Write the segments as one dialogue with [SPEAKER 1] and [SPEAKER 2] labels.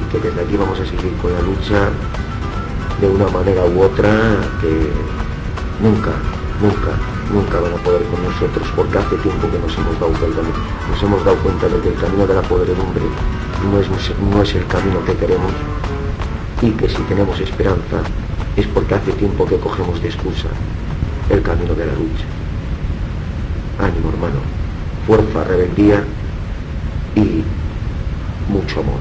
[SPEAKER 1] que desde aquí vamos a seguir con la lucha de una manera u otra, que nunca van a poder con nosotros, porque hace tiempo que nos hemos dado cuenta de que el camino de la podredumbre no es el camino que queremos, y que si tenemos esperanza es porque hace tiempo que cogemos de excusa el camino de la lucha. Ánimo, hermano, fuerza, rebeldía y mucho amor.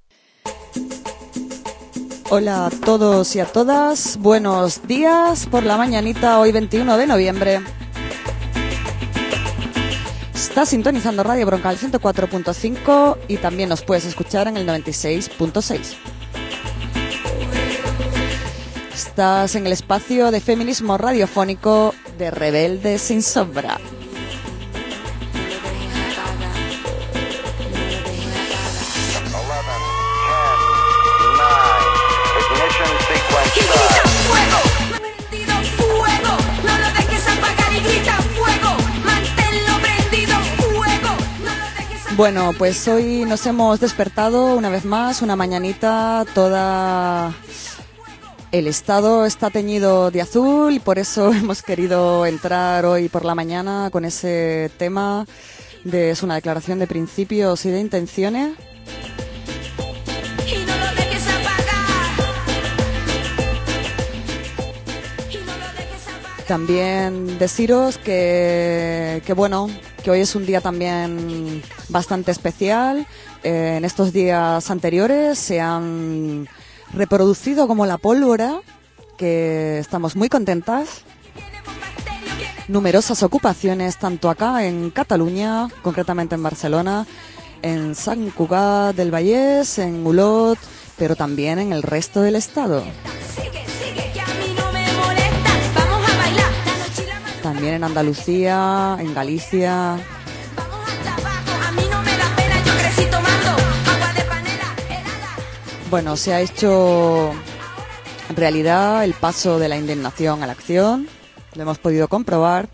[SPEAKER 2] Hola a todos y a todas, buenos días por la mañanita, hoy 21 de noviembre. Estás sintonizando Radio Broncal 104.5 y también nos puedes escuchar en el 96.6. Estás en el espacio de feminismo radiofónico de Rebelde Sin Sombra. Bueno, pues hoy nos hemos despertado una vez más, una mañanita, toda el estado está teñido de azul y por eso hemos querido entrar hoy por la mañana con ese tema es una declaración de principios y de intenciones. También deciros que hoy es un día también bastante especial. En estos días anteriores se han reproducido como la pólvora, que estamos muy contentas. Numerosas ocupaciones, tanto acá en Cataluña, concretamente en Barcelona, en Sant Cugat del Vallès, en Olot, pero también en el resto del estado. También en Andalucía, en Galicia. Bueno, se ha hecho realidad el paso de la indignación a la acción, lo hemos podido comprobar.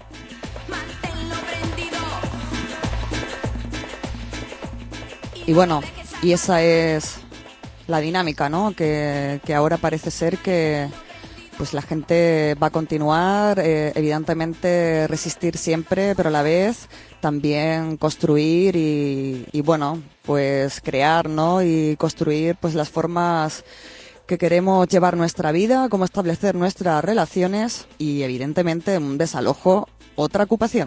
[SPEAKER 2] Y bueno, y esa es la dinámica, ¿no? Que ahora parece ser que pues la gente va a continuar, evidentemente resistir siempre, pero a la vez también construir y bueno, pues crear, ¿no? Y construir pues las formas que queremos llevar nuestra vida, cómo establecer nuestras relaciones y evidentemente un desalojo, otra ocupación.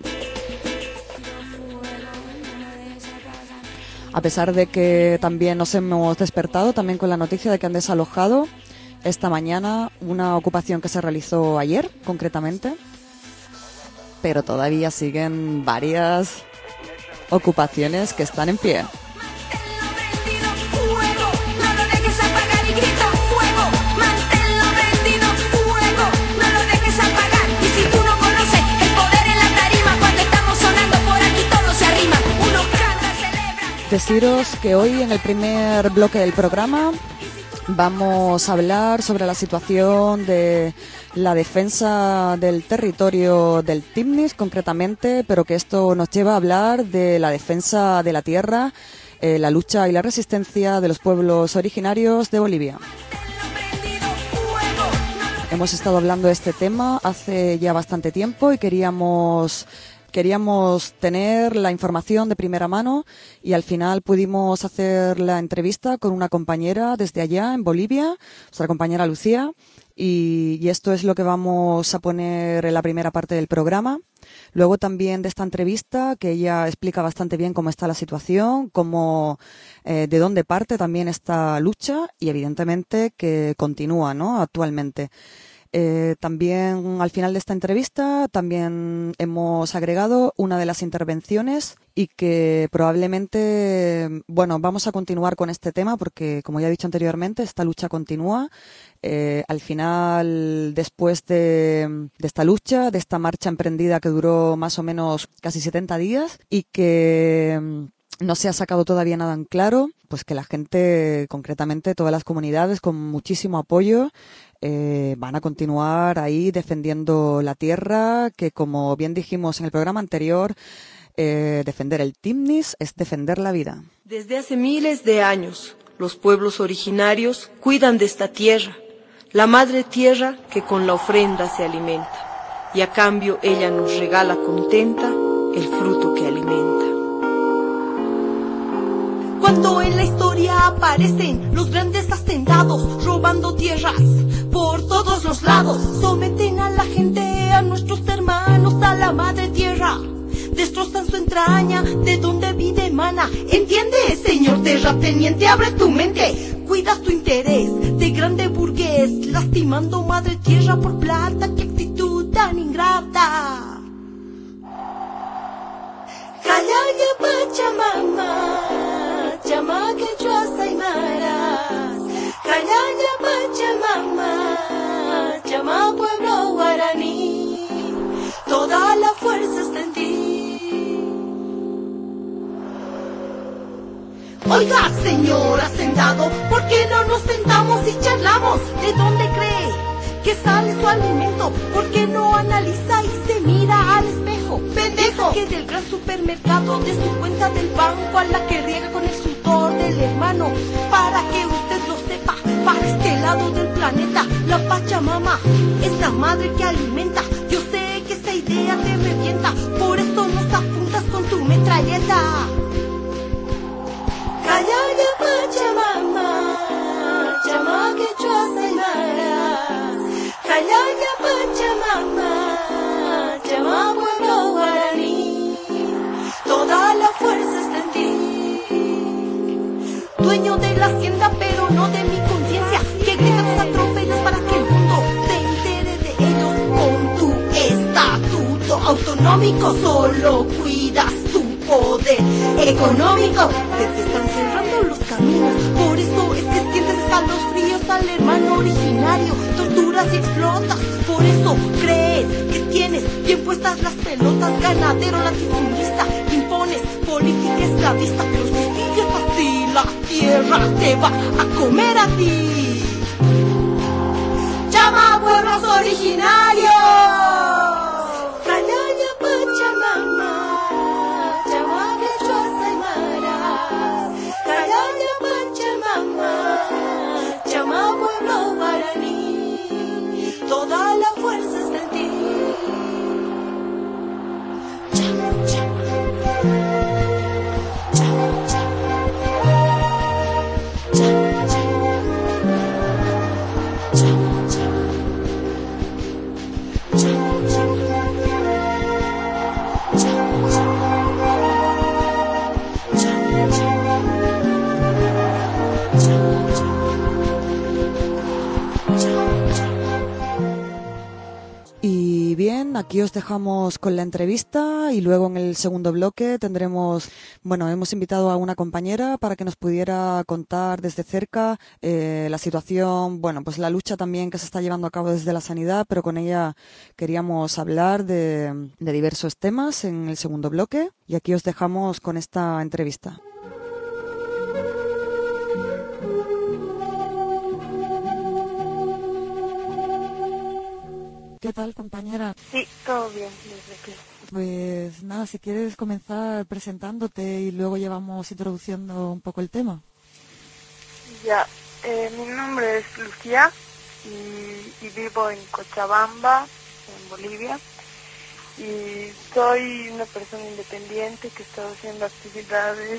[SPEAKER 2] A pesar de que también nos hemos despertado también con la noticia de que han desalojado esta mañana una ocupación que se realizó ayer, concretamente, pero todavía siguen varias ocupaciones que están en pie. Deciros que hoy en el primer bloque del programa vamos a hablar sobre la situación de la defensa del territorio del Timnis, concretamente, pero que esto nos lleva a hablar de la defensa de la tierra, la lucha y la resistencia de los pueblos originarios de Bolivia. Hemos estado hablando de este tema hace ya bastante tiempo y queríamos tener la información de primera mano y al final pudimos hacer la entrevista con una compañera desde allá en Bolivia, nuestra compañera Lucía, y esto es lo que vamos a poner en la primera parte del programa. Luego también de esta entrevista, que ella explica bastante bien cómo está la situación, de dónde parte también esta lucha y evidentemente que continúa, ¿no? Actualmente. También al final de esta entrevista también hemos agregado una de las intervenciones y que probablemente, bueno, vamos a continuar con este tema porque, como ya he dicho anteriormente, esta lucha continúa. Al final, después de esta lucha, de esta marcha emprendida que duró más o menos casi 70 días y que no se ha sacado todavía nada en claro, pues que la gente, concretamente todas las comunidades, con muchísimo apoyo, van a continuar ahí defendiendo la tierra, que como bien dijimos en el programa anterior, defender el Timnis es defender la vida.
[SPEAKER 3] Desde hace miles de años, Los pueblos originarios cuidan de esta tierra, la madre tierra que con la ofrenda se alimenta, y a cambio ella nos regala contenta el fruto que alimenta.
[SPEAKER 4] Cuando en la historia aparecen los grandes hacendados, robando tierras por todos los lados, someten a la gente, a nuestros hermanos, a la madre tierra, destrozan su entraña, de donde vida emana. ¿Entiendes, señor terrateniente? Abre tu mente, cuidas tu interés de grande burgués, lastimando madre tierra por plata. ¡Qué actitud tan ingrata! Callaya Pachamama, chamaque chuasaymaras. Callaya Pachamama, chama pueblo guaraní, toda la fuerza está en ti. Oiga, señor hacendado, ¿por qué no nos sentamos y charlamos? ¿De dónde cree que sale su alimento? ¿Por qué no analiza y se mira al espejo? ¡Pendejo! Que del gran supermercado, de su cuenta del banco, a la que riega con el sudor del hermano. Para que usted lo sepa, para este lado del planeta, la Pachamama es la madre que alimenta. Yo sé que esa idea te revienta, por eso nos apuntas con tu metralleta. Callaya Pachamama, chama que chuasaymaras. Callaya Pachamama, chama pueblo guaraní, toda la fuerza está en ti. Dueño de la hacienda pero no de mi conciencia, que grita tus atropellos para que el mundo se entere de ellos. Con tu estatuto autonómico solo cuidas tu poder económico. Te están cerrando los caminos, por eso es que sientes escalofríos al hermano originario. Torturas y explotas, por eso crees que tienes bien puestas las pelotas. Ganadero latifundista, impones política esclavista, pero si sigues así la tierra te va a comer a ti. Llama a pueblos originarios. Callaya Pachamama, llama que chuasaymaras. Callaya Pachamama, llama pueblo guaraní, toda la fuerza está en ti. Chama, chama. Chama, chama. Chama, chama. Chama, chama. Chama, chama. Chama, chama. Chama, chama.
[SPEAKER 2] Y bien, aquí os dejamos con la entrevista y luego en el segundo bloque tendremos, hemos invitado a una compañera para que nos pudiera contar desde cerca la situación, pues la lucha también que se está llevando a cabo desde la sanidad, pero con ella queríamos hablar de diversos temas en el segundo bloque y aquí os dejamos con esta entrevista. ¿Qué tal, compañera?
[SPEAKER 5] Sí, todo bien desde aquí.
[SPEAKER 2] Pues nada, si quieres comenzar presentándote y luego llevamos introduciendo un poco el tema.
[SPEAKER 5] Ya, mi nombre es Lucía y vivo en Cochabamba, en Bolivia. Y soy una persona independiente que está haciendo actividades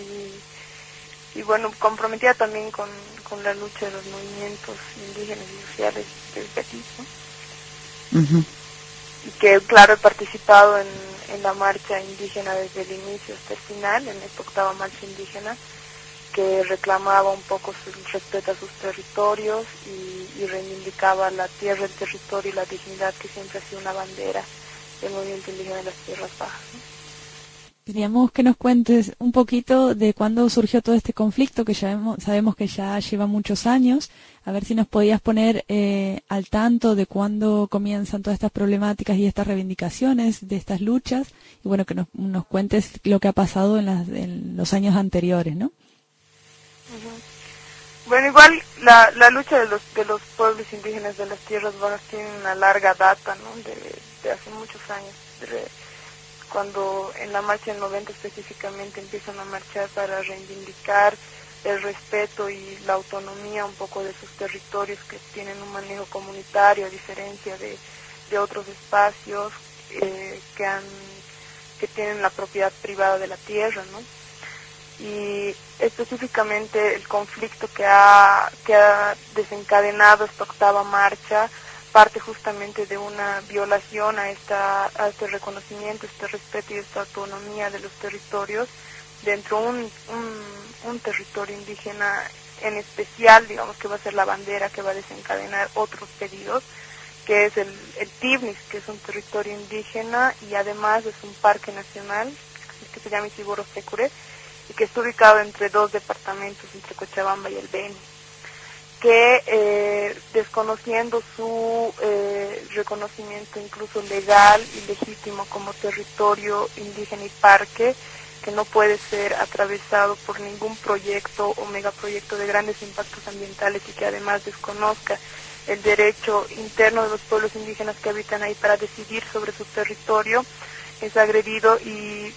[SPEAKER 5] y comprometida también con la lucha de los movimientos indígenas y sociales desde aquí, ¿no?
[SPEAKER 2] Uh-huh.
[SPEAKER 5] Y que, claro, he participado en la marcha indígena desde el inicio hasta el final, en esta octava marcha indígena, que reclamaba un poco su respeto a sus territorios y reivindicaba la tierra, el territorio y la dignidad, que siempre ha sido una bandera del movimiento indígena de las tierras bajas, ¿no?
[SPEAKER 6] Queríamos que nos cuentes un poquito de cuándo surgió todo este conflicto, que ya sabemos que ya lleva muchos años. A ver si nos podías poner al tanto de cuándo comienzan todas estas problemáticas y estas reivindicaciones de estas luchas. Y que nos cuentes lo que ha pasado en los años anteriores, ¿no?
[SPEAKER 5] Uh-huh. Bueno, igual la lucha de los pueblos indígenas de las tierras bajas tiene una larga data, ¿no? De hace muchos años. Cuando en la marcha del 90 específicamente empiezan a marchar para reivindicar el respeto y la autonomía un poco de sus territorios que tienen un manejo comunitario a diferencia de otros espacios que tienen la propiedad privada de la tierra, ¿no? Y específicamente el conflicto que ha desencadenado esta octava marcha parte justamente de una violación a este reconocimiento, este respeto y esta autonomía de los territorios dentro de un territorio indígena en especial, digamos que va a ser la bandera que va a desencadenar otros pedidos, que es el Tibnis, que es un territorio indígena y además es un parque nacional que se llama Isiboro Secure y que está ubicado entre dos departamentos, entre Cochabamba y el Beni, que desconociendo su reconocimiento incluso legal y legítimo como territorio indígena y parque, que no puede ser atravesado por ningún proyecto o megaproyecto de grandes impactos ambientales y que además desconozca el derecho interno de los pueblos indígenas que habitan ahí para decidir sobre su territorio, es agredido y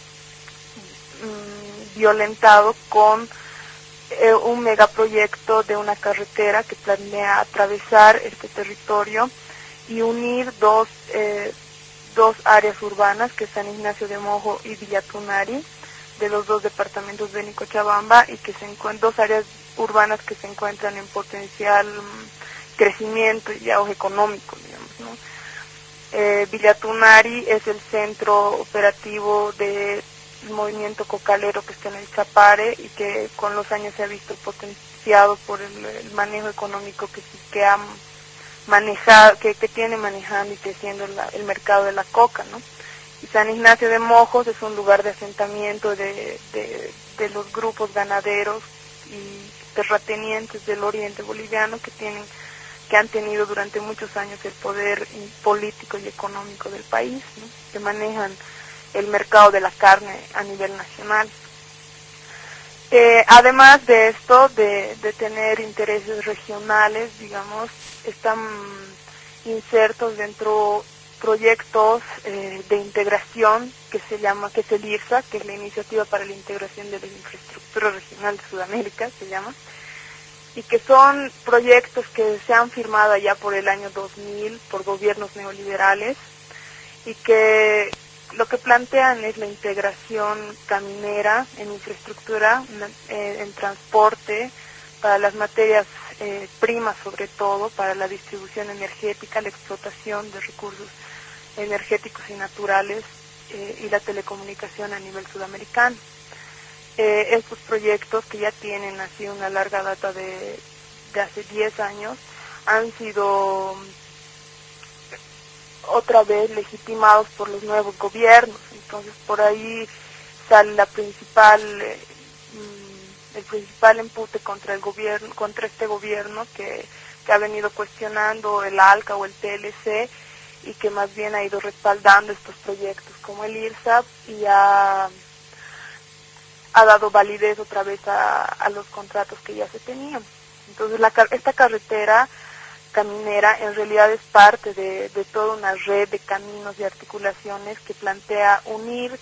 [SPEAKER 5] violentado con un megaproyecto de una carretera que planea atravesar este territorio y unir dos áreas urbanas, que es San Ignacio de Mojo y Villatunari, de los dos departamentos Beni y Cochabamba, y que dos áreas urbanas que se encuentran en potencial crecimiento y auge económico, digamos, ¿no? Villatunari es el centro operativo del movimiento cocalero que está en el Chapare y que con los años se ha visto potenciado por el manejo económico que ha manejado, que tiene manejando y creciendo el mercado de la coca, ¿no? Y San Ignacio de Mojos es un lugar de asentamiento de los grupos ganaderos y terratenientes del oriente boliviano que han tenido durante muchos años el poder político y económico del país, ¿no? Que manejan el mercado de la carne a nivel nacional. Además de esto, de tener intereses regionales, digamos, están insertos dentro proyectos de integración que es el IRSA, que es la Iniciativa para la Integración de la Infraestructura Regional de Sudamérica, se llama, y que son proyectos que se han firmado allá por el año 2000 por gobiernos neoliberales y que lo que plantean es la integración caminera en infraestructura, en transporte, para las materias primas sobre todo, para la distribución energética, la explotación de recursos energéticos y naturales y la telecomunicación a nivel sudamericano. Estos proyectos que ya tienen así una larga data de hace 10 años han sido otra vez legitimados por los nuevos gobiernos. Entonces por ahí sale el principal empute contra este gobierno que ha venido cuestionando el ALCA o el TLC y que más bien ha ido respaldando estos proyectos como el IRSA y ha dado validez otra vez a los contratos que ya se tenían. Entonces esta carretera caminera en realidad es parte de toda una red de caminos y articulaciones que plantea unir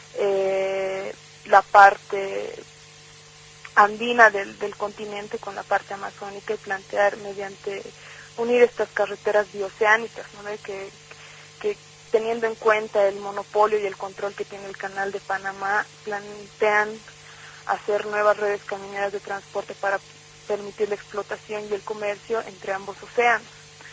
[SPEAKER 5] la parte andina del continente con la parte amazónica y plantear unir estas carreteras bioceánicas, ¿no? Que teniendo en cuenta el monopolio y el control que tiene el Canal de Panamá, plantean hacer nuevas redes camineras de transporte para permitir la explotación y el comercio entre ambos océanos.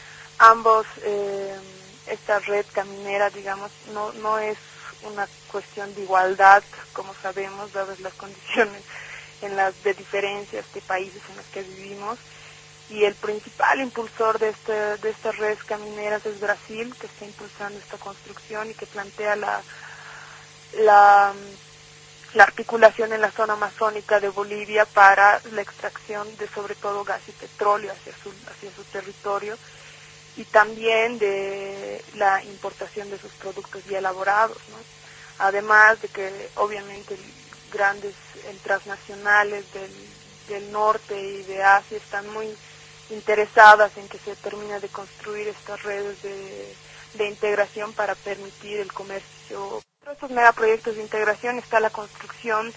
[SPEAKER 5] Esta red caminera, digamos, no es una cuestión de igualdad, como sabemos, dadas las condiciones de diferencias de países en los que vivimos, y el principal impulsor de estas redes camineras es Brasil, que está impulsando esta construcción y que plantea la articulación en la zona amazónica de Bolivia para la extracción de sobre todo gas y petróleo hacia su territorio y también de la importación de sus productos ya elaborados, ¿no? Además de que obviamente grandes transnacionales del norte y de Asia están muy interesadas en que se termine de construir estas redes de integración para permitir el comercio. Entre estos megaproyectos de integración está la construcción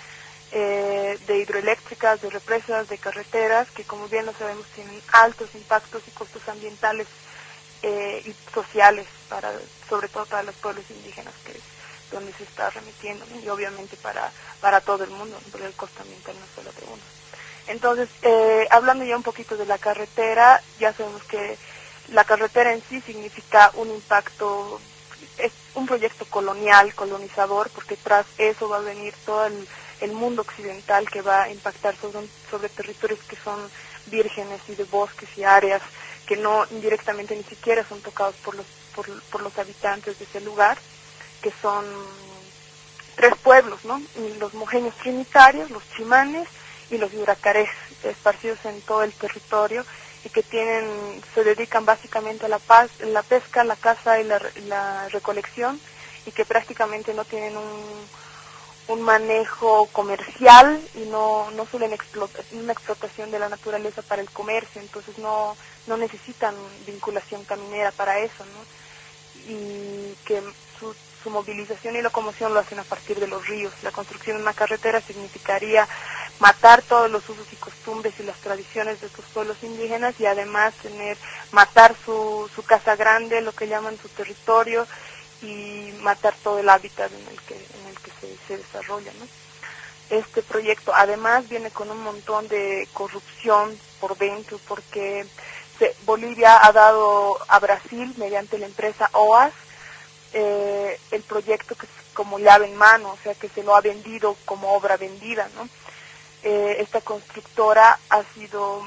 [SPEAKER 5] de hidroeléctricas, de represas, de carreteras, que como bien lo sabemos tienen altos impactos y costos ambientales y sociales, sobre todo para los pueblos indígenas, que es donde se está remitiendo, ¿no? Y obviamente para todo el mundo, ¿no? Porque el costo ambiental no es solo de uno. Entonces, hablando ya un poquito de la carretera, ya sabemos que la carretera en sí significa un impacto, es un proyecto colonizador, porque tras eso va a venir todo el mundo occidental que va a impactar sobre territorios que son vírgenes y de bosques y áreas que no indirectamente ni siquiera son tocados por los habitantes de ese lugar, que son 3 pueblos, ¿no? Los mojeños trinitarios, los chimanes y los yuracarés, esparcidos en todo el territorio y que se dedican básicamente a la pesca, la caza y la recolección, y que prácticamente no tienen un manejo comercial y no suelen una explotación de la naturaleza para el comercio, entonces no necesitan vinculación caminera para eso, ¿no? Y que su movilización y locomoción lo hacen a partir de los ríos. La construcción de una carretera significaría matar todos los usos y costumbres y las tradiciones de estos pueblos indígenas, y además matar su casa grande, lo que llaman su territorio, y matar todo el hábitat en el que se desarrolla, ¿no? Este proyecto además viene con un montón de corrupción por dentro, porque Bolivia ha dado a Brasil, mediante la empresa OAS, el proyecto que es como llave en mano, o sea que se lo ha vendido como obra vendida, ¿no? Esta constructora ha sido,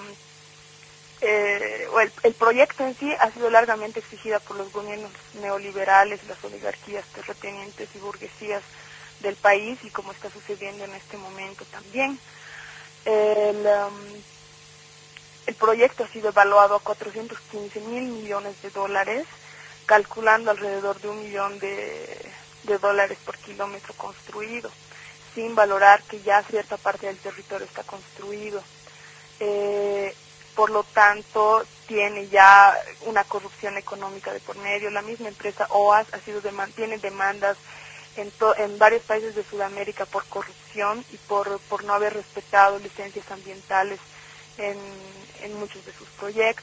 [SPEAKER 5] el proyecto en sí ha sido largamente exigida por los gobiernos neoliberales, las oligarquías terratenientes y burguesías del país, y como está sucediendo en este momento también. El proyecto ha sido evaluado a 415.000 millones de dólares, calculando alrededor de $1 millón de dólares por kilómetro construido, sin valorar que ya cierta parte del territorio está construido. Por lo tanto, tiene ya una corrupción económica de por medio. La misma empresa OAS tiene demandas en varios países de Sudamérica por corrupción y por no haber respetado licencias ambientales en muchos de sus proyectos.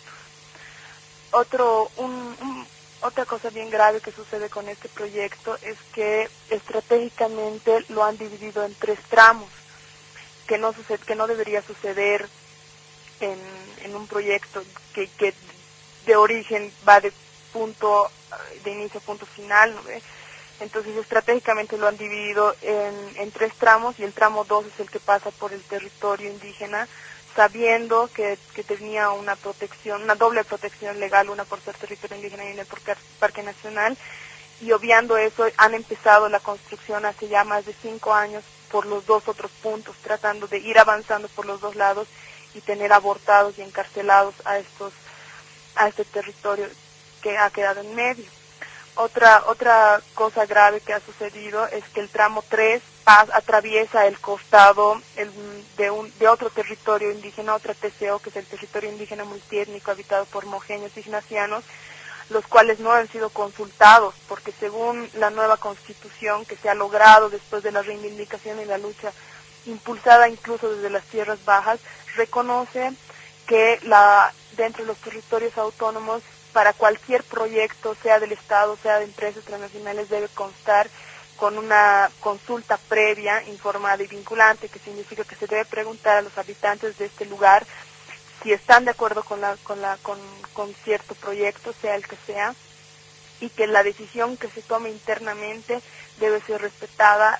[SPEAKER 5] Otra cosa bien grave que sucede con este proyecto es que estratégicamente lo han dividido en 3 tramos, que no debería suceder en un proyecto que de origen va de inicio a punto final, ¿no? Entonces estratégicamente lo han dividido en 3 tramos, y el tramo 2 es el que pasa por el territorio indígena, sabiendo que tenía una doble protección legal, una por ser territorio indígena y una por Parque Nacional, y obviando eso han empezado la construcción hace ya más de 5 años por los 2 otros puntos, tratando de ir avanzando por los 2 lados y tener abortados y encarcelados a este territorio que ha quedado en medio. Otra cosa grave que ha sucedido es que el tramo 3 atraviesa el costado de otro territorio indígena, otra TCO, que es el territorio indígena multiétnico habitado por mojeños ignacianos, los cuales no han sido consultados, porque según la nueva constitución que se ha logrado después de la reivindicación y la lucha impulsada incluso desde las tierras bajas, reconoce que dentro de los territorios autónomos, para cualquier proyecto, sea del Estado, sea de empresas transnacionales, debe constar con una consulta previa, informada y vinculante, que significa que se debe preguntar a los habitantes de este lugar si están de acuerdo con cierto proyecto, sea el que sea, y que la decisión que se tome internamente debe ser respetada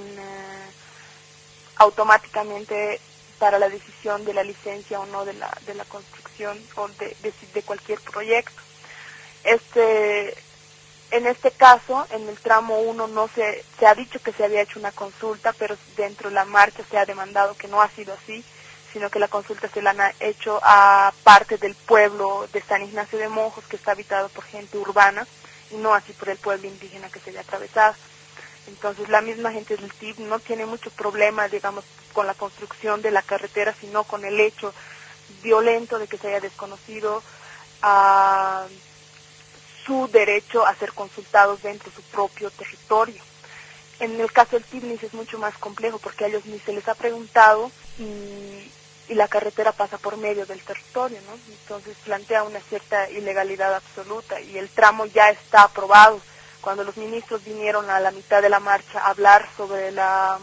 [SPEAKER 5] automáticamente para la decisión de la licencia o no de la construcción o de cualquier proyecto. En este caso, en el tramo 1 se ha dicho que se había hecho una consulta, pero dentro de la marcha se ha demandado que no ha sido así, sino que la consulta se la han hecho a parte del pueblo de San Ignacio de Monjos, que está habitado por gente urbana, y no así por el pueblo indígena que se había atravesado. Entonces la misma gente del TIP no tiene mucho problema, digamos, con la construcción de la carretera, sino con el hecho violento de que se haya desconocido su derecho a ser consultados dentro de su propio territorio. En el caso del Tibnis es mucho más complejo porque a ellos ni se les ha preguntado y la carretera pasa por medio del territorio, ¿no? Entonces plantea una cierta ilegalidad absoluta y el tramo ya está aprobado. Cuando los ministros vinieron a la mitad de la marcha a hablar sobre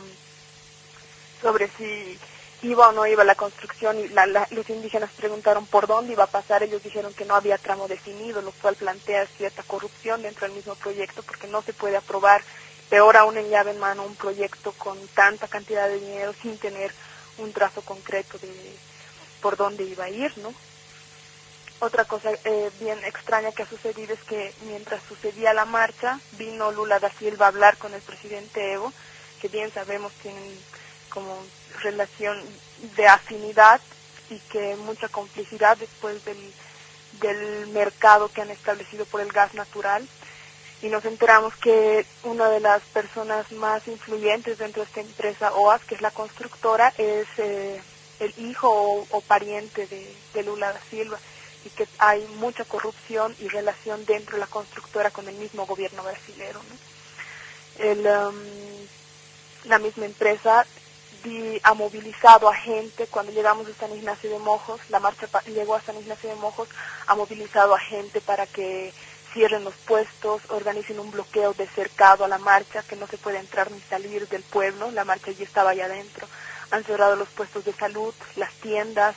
[SPEAKER 5] si iba o no iba la construcción y los indígenas preguntaron por dónde iba a pasar, ellos dijeron que no había tramo definido, lo cual plantea cierta corrupción dentro del mismo proyecto porque no se puede aprobar, peor aún en llave en mano, un proyecto con tanta cantidad de dinero sin tener un trazo concreto de por dónde iba a ir, ¿no? Otra cosa bien extraña que ha sucedido es que mientras sucedía la marcha, vino Lula da Silva a hablar con el presidente Evo, que bien sabemos tienen como relación de afinidad y que mucha complicidad después del mercado que han establecido por el gas natural. Y nos enteramos que una de las personas más influyentes dentro de esta empresa OAS, que es la constructora, es el hijo o pariente de Lula da Silva, y que hay mucha corrupción y relación dentro de la constructora con el mismo gobierno brasilero, ¿no? La misma empresa ha movilizado a gente. Cuando llegamos a San Ignacio de Mojos, la marcha llegó a San Ignacio de Mojos, ha movilizado a gente para que cierren los puestos, organicen un bloqueo de cercado a la marcha, que no se puede entrar ni salir del pueblo, la marcha ya estaba allá adentro. Han cerrado los puestos de salud, las tiendas,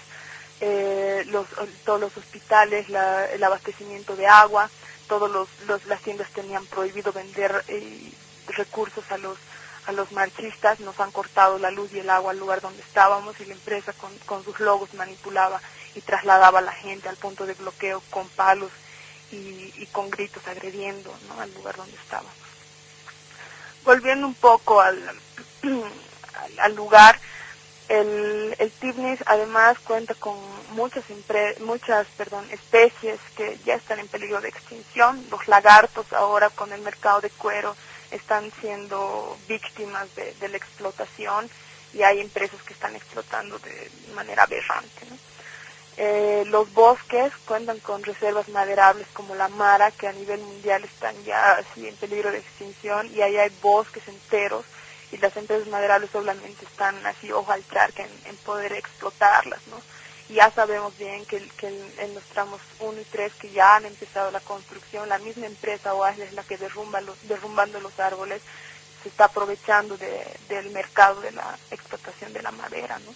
[SPEAKER 5] todos los hospitales, el abastecimiento de agua, las tiendas tenían prohibido vender recursos a los marchistas, nos han cortado la luz y el agua al lugar donde estábamos y la empresa con sus logos manipulaba y trasladaba a la gente al punto de bloqueo con palos y con gritos agrediendo, ¿no?, al lugar donde estábamos. Volviendo un poco al lugar, el Tibnis además cuenta con muchas especies que ya están en peligro de extinción. Los lagartos ahora con el mercado de cuero están siendo víctimas de la explotación y hay empresas que están explotando de manera aberrante, ¿no? Los bosques cuentan con reservas maderables como la Mara, que a nivel mundial están ya así en peligro de extinción, y ahí hay bosques enteros y las empresas maderables solamente están así ojo al charque en poder explotarlas, ¿no? Y ya sabemos bien que en los tramos 1 y 3 que ya han empezado la construcción, la misma empresa OAS es la que derrumbando los árboles se está aprovechando del mercado de la explotación de la madera, ¿no?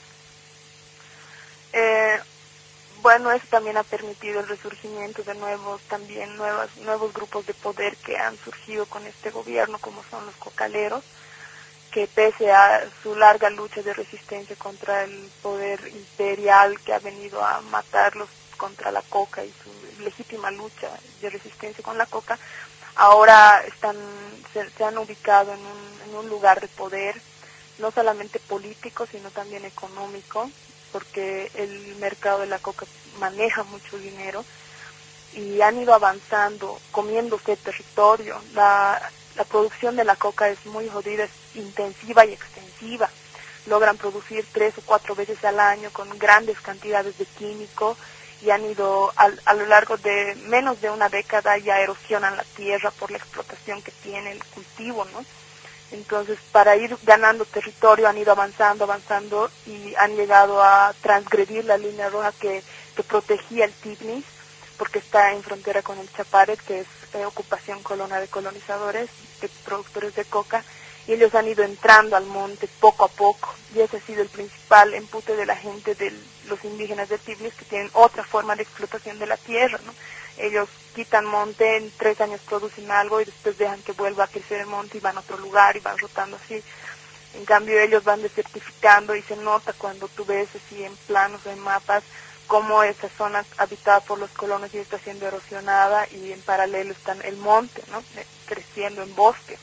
[SPEAKER 5] Bueno, eso también ha permitido el resurgimiento de nuevos grupos de poder que han surgido con este gobierno, como son los cocaleros, que pese a su larga lucha de resistencia contra el poder imperial que ha venido a matarlos contra la coca y su legítima lucha de resistencia con la coca, ahora se han ubicado en un lugar de poder, no solamente político, sino también económico, porque el mercado de la coca maneja mucho dinero y han ido avanzando, comiéndose territorio. La producción de la coca es muy jodida, es intensiva y extensiva. Logran producir 3 o 4 veces al año con grandes cantidades de químico y han ido a lo largo de menos de una década ya erosionan la tierra por la explotación que tiene el cultivo, ¿no? Entonces, para ir ganando territorio han ido avanzando y han llegado a transgredir la línea roja que protegía el Tibnis, porque está en frontera con el Chaparet, que es ocupación colonial de colonizadores, de productores de coca, y ellos han ido entrando al monte poco a poco, y ese ha sido el principal empuje de la gente, de los indígenas de Tibnis, que tienen otra forma de explotación de la tierra, ¿no? Ellos quitan monte, en 3 años producen algo y después dejan que vuelva a crecer el monte y van a otro lugar y van rotando así. En cambio ellos van desertificando y se nota cuando tú ves así en planos o en mapas cómo esa zona habitada por los colonos ya está siendo erosionada y en paralelo está el monte, ¿no?, creciendo en bosques.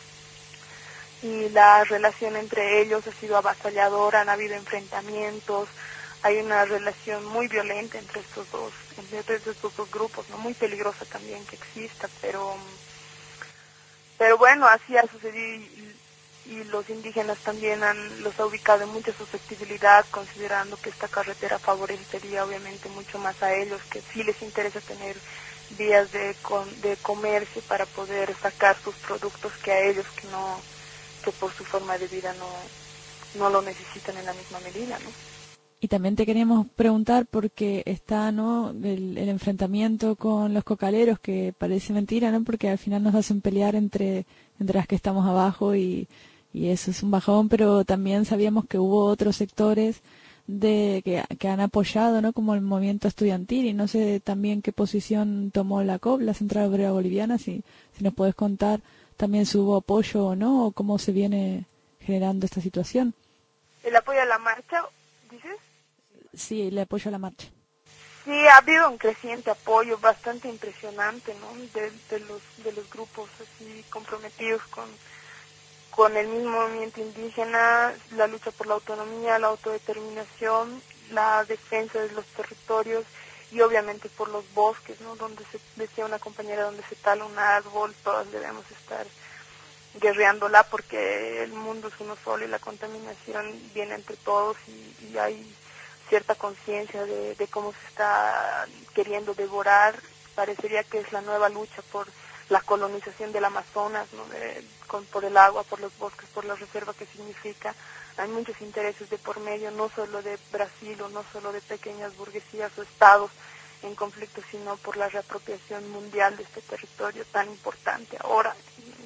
[SPEAKER 5] Y la relación entre ellos ha sido avasalladora, han habido enfrentamientos, hay una relación muy violenta entre estos dos grupos, ¿no?, muy peligrosa también que exista, pero bueno, así ha sucedido y los indígenas también los ha ubicado en mucha susceptibilidad, considerando que esta carretera favorecería obviamente mucho más a ellos, que sí les interesa tener vías de comercio para poder sacar sus productos que a ellos que por su forma de vida no lo necesitan en la misma medida, ¿no?
[SPEAKER 6] Y también te queríamos preguntar porque está, ¿no?, el enfrentamiento con los cocaleros, que parece mentira, ¿no?, porque al final nos hacen pelear entre las que estamos abajo y eso es un bajón, pero también sabíamos que hubo otros sectores que han apoyado, ¿no?, como el movimiento estudiantil, y no sé también qué posición tomó la COB, la Central Obrera Boliviana, si nos puedes contar también si hubo apoyo o no, o cómo se viene generando esta situación.
[SPEAKER 5] ¿El apoyo a la marcha, dices?
[SPEAKER 6] Sí, el apoyo a la marcha.
[SPEAKER 5] Sí, ha habido un creciente apoyo bastante impresionante, ¿no?, de los grupos así comprometidos con el mismo movimiento indígena, la lucha por la autonomía, la autodeterminación, la defensa de los territorios y obviamente por los bosques, ¿no?, donde decía una compañera, donde se tala un árbol, todas debemos estar guerreándola porque el mundo es uno solo y la contaminación viene entre todos y hay cierta conciencia de cómo se está queriendo devorar. Parecería que es la nueva lucha por la colonización del Amazonas, ¿no?, por el agua, por los bosques, por la reserva que significa. Hay muchos intereses de por medio, no solo de Brasil o no solo de pequeñas burguesías o estados en conflicto, sino por la reapropiación mundial de este territorio tan importante. Ahora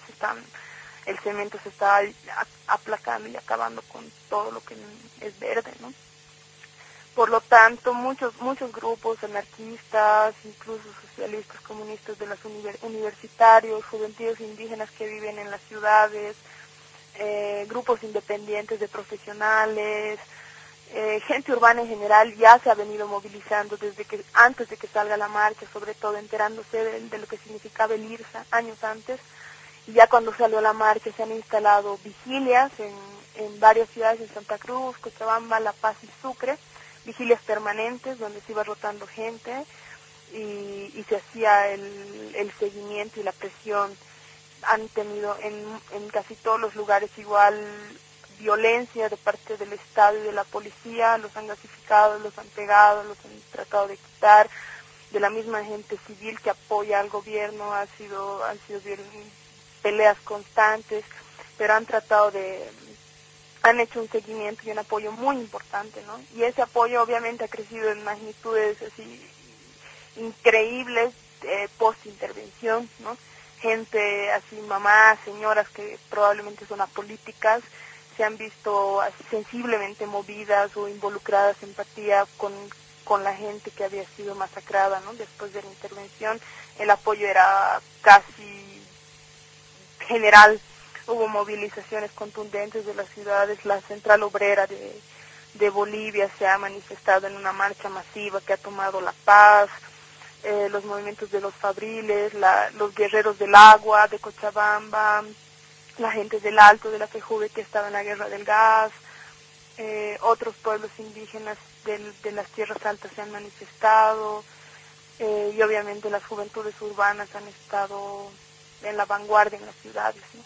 [SPEAKER 5] el cemento se está aplacando y acabando con todo lo que es verde, ¿no? Por lo tanto, muchos grupos anarquistas, incluso socialistas, comunistas de los universitarios, juveniles indígenas que viven en las ciudades, grupos independientes de profesionales, gente urbana en general ya se ha venido movilizando antes de que salga la marcha, sobre todo enterándose de lo que significaba el IRSA años antes. Y ya cuando salió la marcha se han instalado vigilias en varias ciudades, en Santa Cruz, Cochabamba, La Paz y Sucre, vigilias permanentes donde se iba rotando gente y se hacía el seguimiento y la presión. Han tenido en casi todos los lugares igual violencia de parte del Estado y de la policía, los han gasificado, los han pegado, los han tratado de quitar. De la misma gente civil que apoya al gobierno han sido peleas constantes, pero han hecho un seguimiento y un apoyo muy importante, ¿no? Y ese apoyo obviamente ha crecido en magnitudes así increíbles post-intervención, ¿no? Gente así, mamás, señoras que probablemente son apolíticas, se han visto así sensiblemente movidas o involucradas en empatía con la gente que había sido masacrada, ¿no? Después de la intervención, el apoyo era casi general. Hubo movilizaciones contundentes de las ciudades. La Central Obrera de Bolivia se ha manifestado en una marcha masiva que ha tomado La Paz, los movimientos de los Fabriles, los guerreros del agua de Cochabamba, la gente del Alto de la FEJUVE que estaba en la guerra del gas, otros pueblos indígenas de las tierras altas se han manifestado, y obviamente las juventudes urbanas han estado en la vanguardia en las ciudades, ¿no?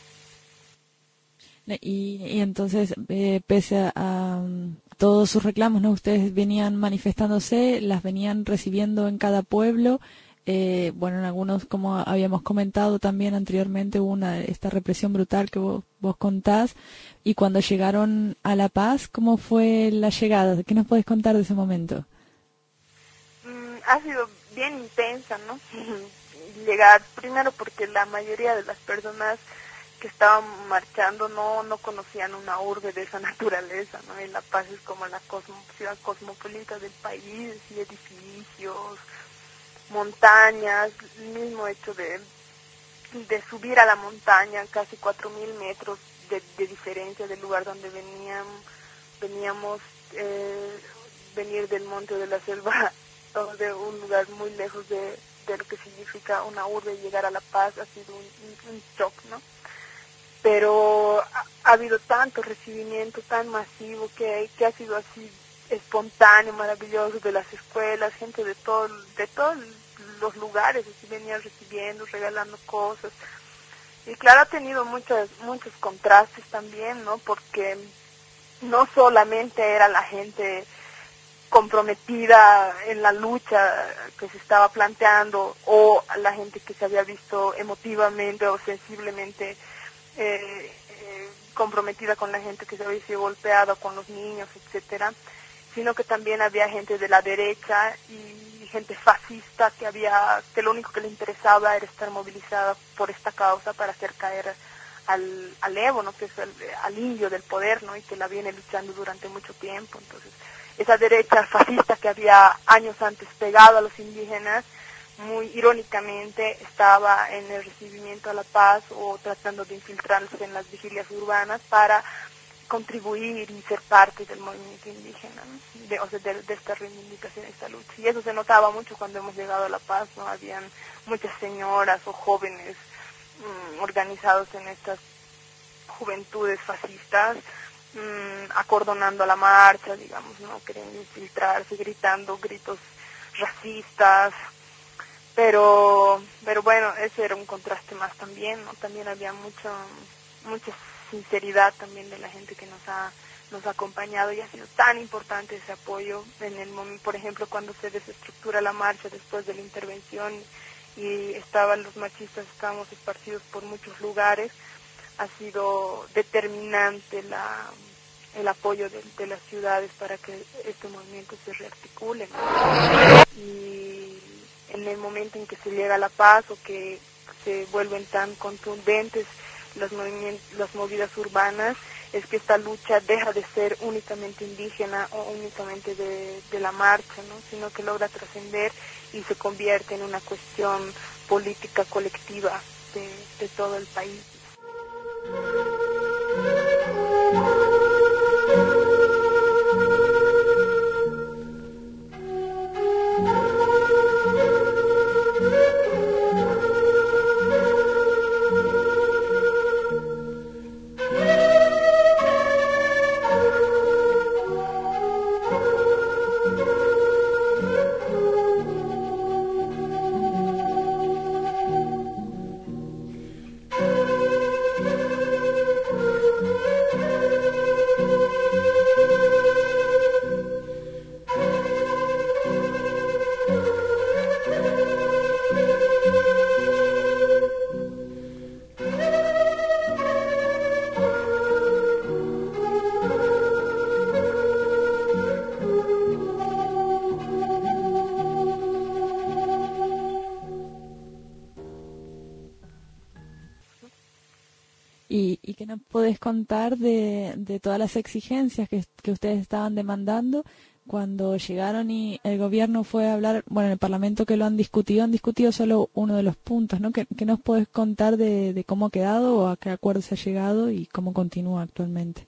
[SPEAKER 6] Y entonces, pese a todos sus reclamos, ¿no?, ustedes venían manifestándose, las venían recibiendo en cada pueblo. Bueno, en algunos, como habíamos comentado también anteriormente, hubo esta represión brutal que vos contás. Y cuando llegaron a La Paz, ¿cómo fue la llegada? ¿Qué nos podés contar de ese momento?
[SPEAKER 5] Ha sido bien intensa, ¿no? Llegar, primero porque la mayoría de las personas que estaban marchando no conocían una urbe de esa naturaleza, ¿no? Y La Paz es como la ciudad cosmopolita del país, y edificios, montañas, el mismo hecho de subir a la montaña, casi 4.000 metros de diferencia del lugar donde veníamos, venir del monte de la selva, o de un lugar muy lejos de lo que significa una urbe, llegar a La Paz ha sido un shock, ¿no? Pero ha habido tanto recibimiento tan masivo que ha sido así espontáneo, maravilloso, de las escuelas, gente de todos los lugares, así venían recibiendo, regalando cosas. Y claro, ha tenido muchos contrastes también, ¿no? Porque no solamente era la gente comprometida en la lucha que se estaba planteando, o la gente que se había visto emotivamente o sensiblemente comprometida con la gente que se había sido golpeada, con los niños, etcétera, sino que también había gente de la derecha y gente fascista que lo único que le interesaba era estar movilizada por esta causa para hacer caer al Evo, ¿no? Que es al indio del poder, ¿no? Y que la viene luchando durante mucho tiempo. Entonces, esa derecha fascista que había años antes pegado a los indígenas, muy irónicamente estaba en el recibimiento a la paz o tratando de infiltrarse en las vigilias urbanas para contribuir y ser parte del movimiento indígena, ¿no? de esta reivindicación, esta lucha. Y eso se notaba mucho cuando hemos llegado a La Paz, ¿no? Habían muchas señoras o jóvenes organizados en estas juventudes fascistas, acordonando la marcha, digamos, ¿no? Queriendo infiltrarse, gritando gritos racistas, pero bueno, ese era un contraste más también, ¿no? También había mucha sinceridad también de la gente que nos ha acompañado, y ha sido tan importante ese apoyo en el momento, por ejemplo, cuando se desestructura la marcha después de la intervención y los marchistas estábamos esparcidos por muchos lugares. Ha sido determinante el apoyo de las ciudades para que este movimiento se rearticule, ¿no? Y en el momento en que se llega a la paz o que se vuelven tan contundentes las movidas urbanas, es que esta lucha deja de ser únicamente indígena o únicamente de la marcha, ¿no? Sino que logra trascender y se convierte en una cuestión política colectiva de todo el país.
[SPEAKER 6] ¿Y qué nos podés contar de todas las exigencias que ustedes estaban demandando cuando llegaron y el gobierno fue a hablar, bueno, en el Parlamento que han discutido solo uno de los puntos, ¿no? ¿Qué nos podés contar de cómo ha quedado o a qué acuerdo se ha llegado y cómo continúa actualmente?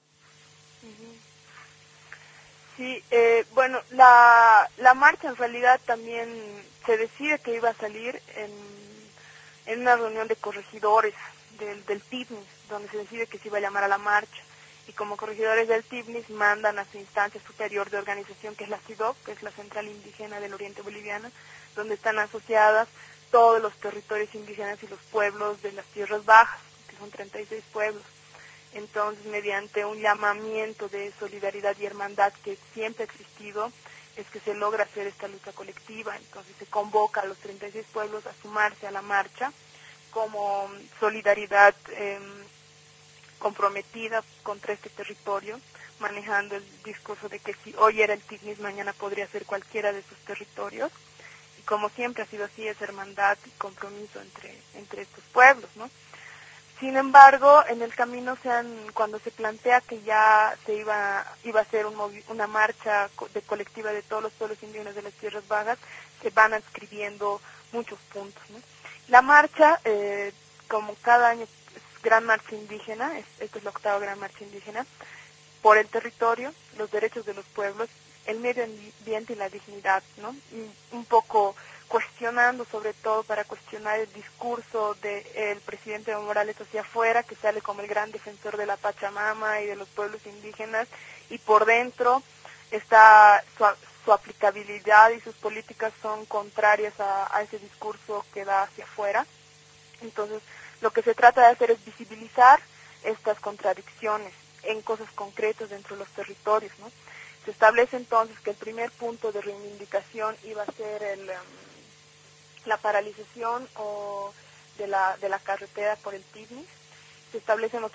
[SPEAKER 5] Sí, bueno, la marcha en realidad también se decide que iba a salir en una reunión de corregidores del TIBNIS, donde se decide que se iba a llamar a la marcha. Y como corregidores del TIBNIS mandan a su instancia superior de organización, que es la CIDOC, que es la Central Indígena del Oriente Boliviano, donde están asociadas todos los territorios indígenas y los pueblos de las tierras bajas, que son 36 pueblos. Entonces, mediante un llamamiento de solidaridad y hermandad que siempre ha existido, es que se logra hacer esta lucha colectiva. Entonces se convoca a los 36 pueblos a sumarse a la marcha como solidaridad comprometida contra este territorio, manejando el discurso de que si hoy era el TIGNIS, mañana podría ser cualquiera de sus territorios. Y como siempre ha sido así, es hermandad y compromiso entre estos pueblos, ¿no? Sin embargo, en el camino cuando se plantea que ya se iba a ser una marcha colectiva de todos los pueblos indígenas de las tierras bajas, se van adscribiendo muchos puntos, ¿no? La marcha, como cada año, es Gran Marcha Indígena, esta es la 8ª Gran Marcha Indígena, por el territorio, los derechos de los pueblos, el medio ambiente y la dignidad, ¿no? Y un poco cuestionando, sobre todo para cuestionar el discurso del presidente Evo Morales hacia afuera, que sale como el gran defensor de la Pachamama y de los pueblos indígenas, y por dentro está su aplicabilidad y sus políticas son contrarias a ese discurso que da hacia afuera. Entonces, lo que se trata de hacer es visibilizar estas contradicciones en cosas concretas dentro de los territorios, ¿no? Se establece entonces que el primer punto de reivindicación iba a ser la paralización de la carretera por el TIBNIS. Se establecen otros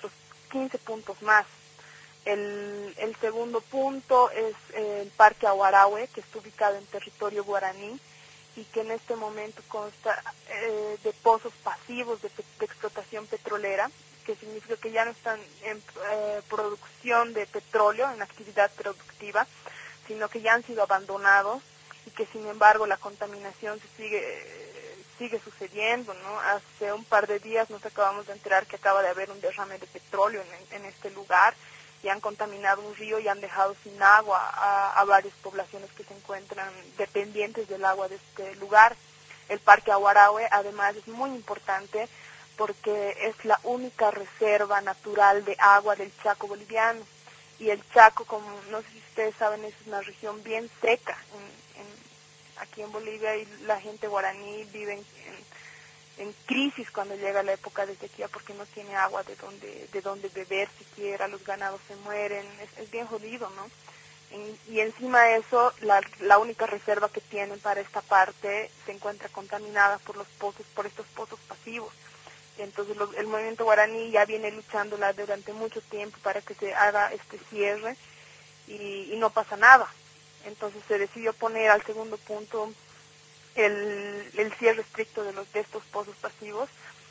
[SPEAKER 5] 15 puntos más. El segundo punto es el Parque Aguarahue, que está ubicado en territorio guaraní y que en este momento consta de pozos pasivos de explotación petrolera, que significa que ya no están en producción de petróleo, en actividad productiva, sino que ya han sido abandonados y que sin embargo la contaminación sigue sucediendo, ¿no? Hace un par de días nos acabamos de enterar que acaba de haber un derrame de petróleo en este lugar y han contaminado un río y han dejado sin agua a varias poblaciones que se encuentran dependientes del agua de este lugar. El Parque Aguarahue además es muy importante porque es la única reserva natural de agua del Chaco boliviano. Y el Chaco, como no sé si ustedes saben, es una región bien seca aquí en Bolivia, y la gente guaraní vive en crisis cuando llega la época de sequía porque no tiene agua de donde beber siquiera, los ganados se mueren, es bien jodido, ¿no? Y encima de eso, la única reserva que tienen para esta parte se encuentra contaminada por estos pozos pasivos. Entonces el movimiento guaraní ya viene luchándola durante mucho tiempo para que se haga este cierre y no pasa nada. Entonces se decidió poner al segundo punto el cierre estricto de estos pozos pasivos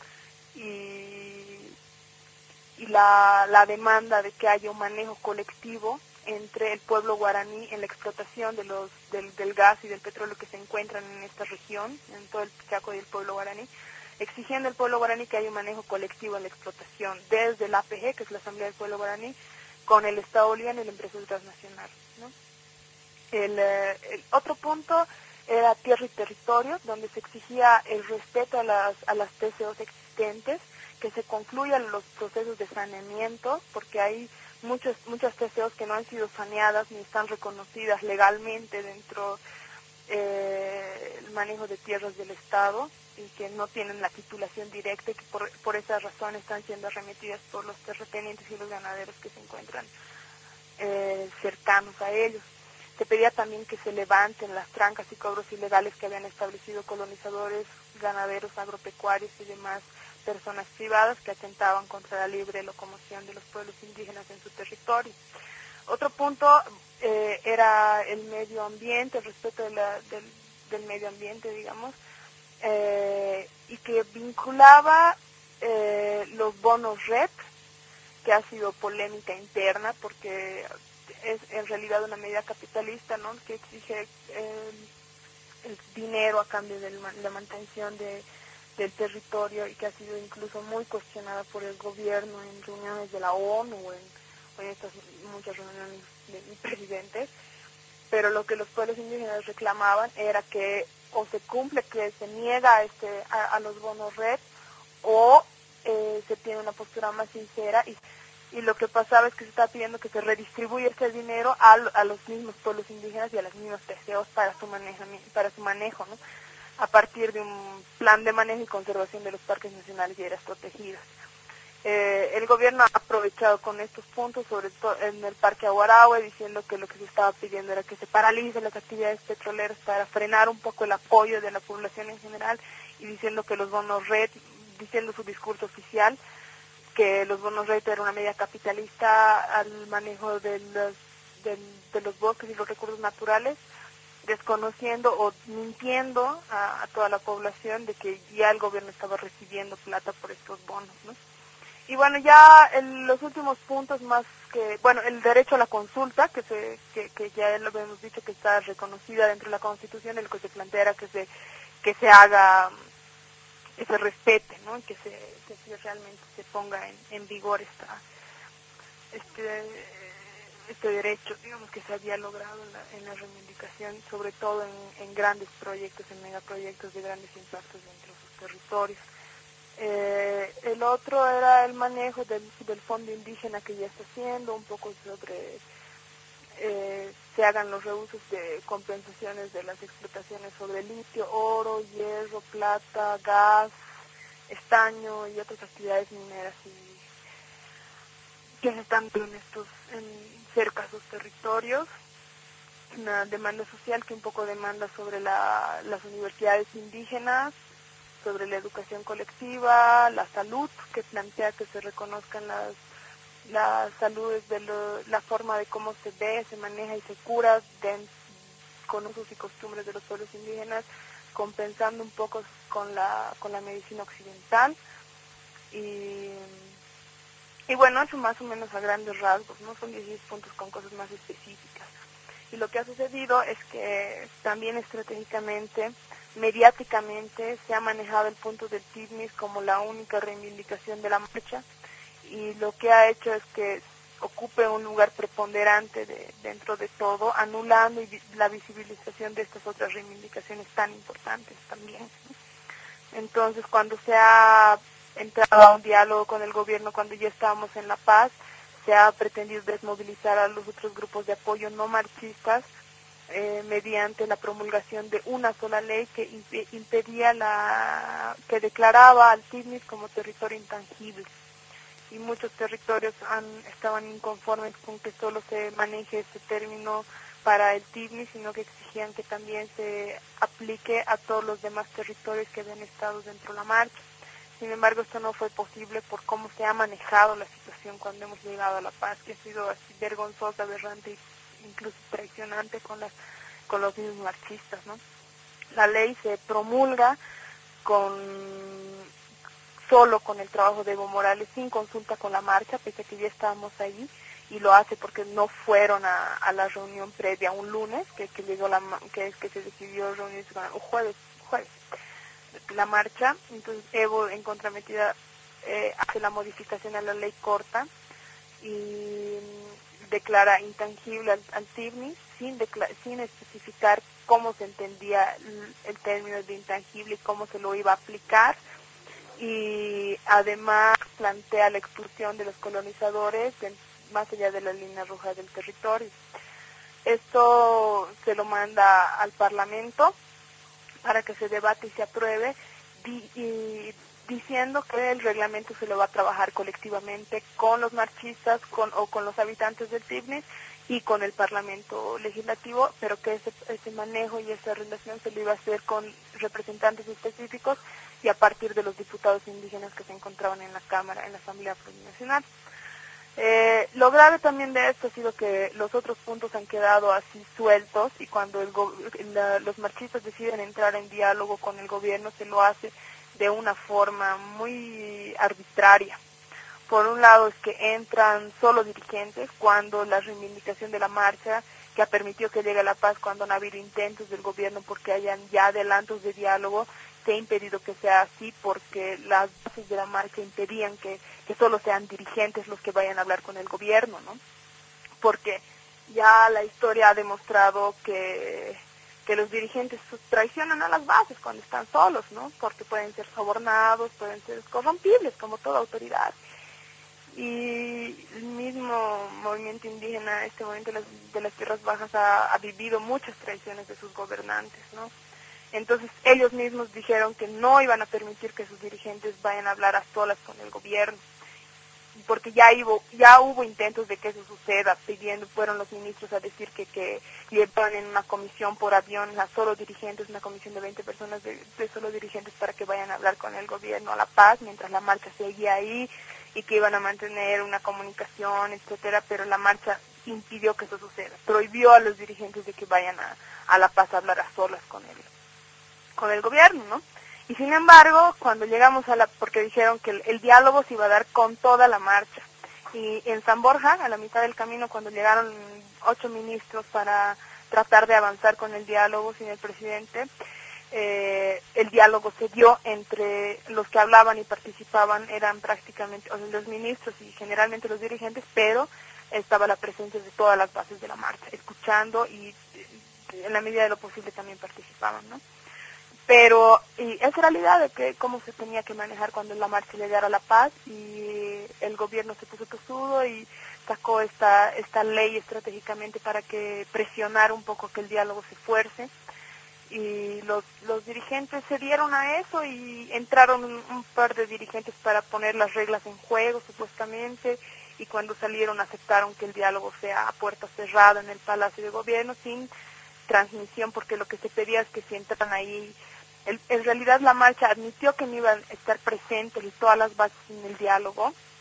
[SPEAKER 5] y la demanda de que haya un manejo colectivo entre el pueblo guaraní en la explotación del gas y del petróleo que se encuentran en esta región, en todo el Chaco y el pueblo guaraní, exigiendo al pueblo guaraní que haya un manejo colectivo en la explotación, desde la APG, que es la Asamblea del Pueblo Guaraní, con el Estado boliviano y la empresa transnacional, ¿no? El otro punto era tierra y territorio, donde se exigía el respeto a las TCOs existentes, que se concluyan los procesos de saneamiento, porque hay muchas TCOs que no han sido saneadas ni están reconocidas legalmente dentro el manejo de tierras del Estado y que no tienen la titulación directa y que por esa razón están siendo remitidas por los terratenientes y los ganaderos que se encuentran cercanos a ellos. Se pedía también que se levanten las trancas y cobros ilegales que habían establecido colonizadores, ganaderos, agropecuarios y demás personas privadas que atentaban contra la libre locomoción de los pueblos indígenas en su territorio. Otro punto era el medio ambiente, el respeto del medio ambiente, digamos, y que vinculaba los bonos REP, que ha sido polémica interna porque es en realidad una medida capitalista, ¿no?, que exige el dinero a cambio de la mantención del territorio y que ha sido incluso muy cuestionada por el gobierno en reuniones de la ONU o en estas muchas reuniones de presidentes. Pero lo que los pueblos indígenas reclamaban era que o se cumple, que se niega a los bonos RED, o se tiene una postura más sincera y lo que pasaba es que se está pidiendo que se redistribuya este dinero a los mismos pueblos indígenas y a las mismas TCOs para su manejo, ¿no?, a partir de un plan de manejo y conservación de los parques nacionales y áreas protegidas. El gobierno ha aprovechado con estos puntos, sobre todo en el Parque Aguarahue, diciendo que lo que se estaba pidiendo era que se paralicen las actividades petroleras para frenar un poco el apoyo de la población en general, y diciendo que los bonos RED, diciendo su discurso oficial, que los bonos RED era una medida capitalista al manejo de los bosques y los recursos naturales, desconociendo o mintiendo a toda la población de que ya el gobierno estaba recibiendo plata por estos bonos, ¿no? Y bueno, ya los últimos puntos más que, bueno, el derecho a la consulta, que ya lo hemos dicho que está reconocida dentro de la Constitución, el que se plantea era que se haga, que se respete, ¿no?, y que realmente se ponga en vigor este derecho, digamos, que se había logrado en la reivindicación, sobre todo en grandes proyectos, en megaproyectos de grandes impactos dentro de sus territorios. El otro era el manejo del fondo indígena que ya está haciendo, un poco sobre se hagan los reusos de compensaciones de las explotaciones sobre litio, oro, hierro, plata, gas, estaño y otras actividades mineras que se están cerca a sus territorios. Una demanda social que un poco demanda sobre las universidades indígenas, sobre la educación colectiva, la salud, que plantea que se reconozcan la salud desde la forma de cómo se ve, se maneja y se cura con usos y costumbres de los pueblos indígenas, compensando un poco con la medicina occidental. Y bueno, eso más o menos a grandes rasgos, ¿no? Son 16 puntos con cosas más específicas. Y lo que ha sucedido es que también estratégicamente, mediáticamente, se ha manejado el punto del TICMIS como la única reivindicación de la marcha, y lo que ha hecho es que ocupe un lugar preponderante dentro de todo, anulando la visibilización de estas otras reivindicaciones tan importantes también, ¿no? Entonces, cuando se ha entrado a un diálogo con el gobierno, cuando ya estábamos en La Paz, se ha pretendido desmovilizar a los otros grupos de apoyo no marxistas mediante la promulgación de una sola ley que impedía que declaraba al TICMIS como territorio intangible. Y muchos territorios estaban inconformes con que solo se maneje ese término para el TICMIS, sino que exigían que también se aplique a todos los demás territorios que habían estado dentro de la marcha. Sin embargo, esto no fue posible por cómo se ha manejado la situación cuando hemos llegado a La Paz, que ha sido así vergonzosa, aberrante e incluso traicionante con los mismos marxistas, ¿no? La ley se promulga solo con el trabajo de Evo Morales, sin consulta con la marcha, pese a que ya estábamos ahí, y lo hace porque no fueron a la reunión previa un lunes, que se decidió reunirse con jueves la marcha. Entonces Evo, en contrametida, hace la modificación a la ley corta y declara intangible al TICMIS sin especificar cómo se entendía el término de intangible y cómo se lo iba a aplicar, y además plantea la expulsión de los colonizadores más allá de la línea roja del territorio. Esto se lo manda al Parlamento para que se debate y se apruebe, diciendo que el reglamento se lo va a trabajar colectivamente con los marxistas o con los habitantes del TICMIS y con el Parlamento Legislativo, pero que ese manejo y esa relación se lo iba a hacer con representantes específicos y a partir de los diputados indígenas que se encontraban en la Cámara, en la Asamblea Plurinacional. Lo grave también de esto ha sido que los otros puntos han quedado así sueltos, y cuando los marxistas deciden entrar en diálogo con el gobierno, se lo hace de una forma muy arbitraria. Por un lado es que entran solo dirigentes, cuando la reivindicación de la marcha, que ha permitido que llegue a La Paz, cuando han habido intentos del gobierno porque hayan ya adelantos de diálogo, se ha impedido que sea así porque las bases de la marcha impedían que solo sean dirigentes los que vayan a hablar con el gobierno, ¿no? Porque ya la historia ha demostrado que los dirigentes traicionan a las bases cuando están solos, ¿no? Porque pueden ser sobornados, pueden ser corrompibles, como toda autoridad. Y el mismo movimiento indígena, este movimiento de las tierras bajas, ha vivido muchas traiciones de sus gobernantes, ¿no? Entonces ellos mismos dijeron que no iban a permitir que sus dirigentes vayan a hablar a solas con el gobierno, porque ya hubo intentos de que eso suceda, fueron los ministros a decir que llevan en una comisión por avión a solo dirigentes, una comisión de 20 personas de solo dirigentes para que vayan a hablar con el gobierno a La Paz, mientras la marcha seguía ahí, y que iban a mantener una comunicación, etcétera, pero la marcha impidió que eso suceda, prohibió a los dirigentes de que vayan a La Paz a hablar a solas con el gobierno, ¿no? Y sin embargo, cuando llegamos porque dijeron que el diálogo se iba a dar con toda la marcha, y en San Borja, a la mitad del camino, cuando llegaron 8 ministros para tratar de avanzar con el diálogo sin el presidente, el diálogo se dio entre los que hablaban y participaban, eran prácticamente los ministros y generalmente los dirigentes, pero estaba la presencia de todas las bases de la marcha, escuchando, y en la medida de lo posible también participaban, ¿no? Pero esa era la idea de cómo se tenía que manejar cuando la marcha llegara a La Paz, y el gobierno se puso tosudo y sacó esta ley estratégicamente para que presionara un poco que el diálogo se fuerce, y los dirigentes se dieron a eso, y entraron un par de dirigentes para poner las reglas en juego supuestamente, y cuando salieron aceptaron que el diálogo sea a puerta cerrada en el Palacio de Gobierno sin transmisión, porque lo que se pedía es que si entran ahí, en realidad la marcha admitió que no iban a estar presentes todas las bases en el diálogo,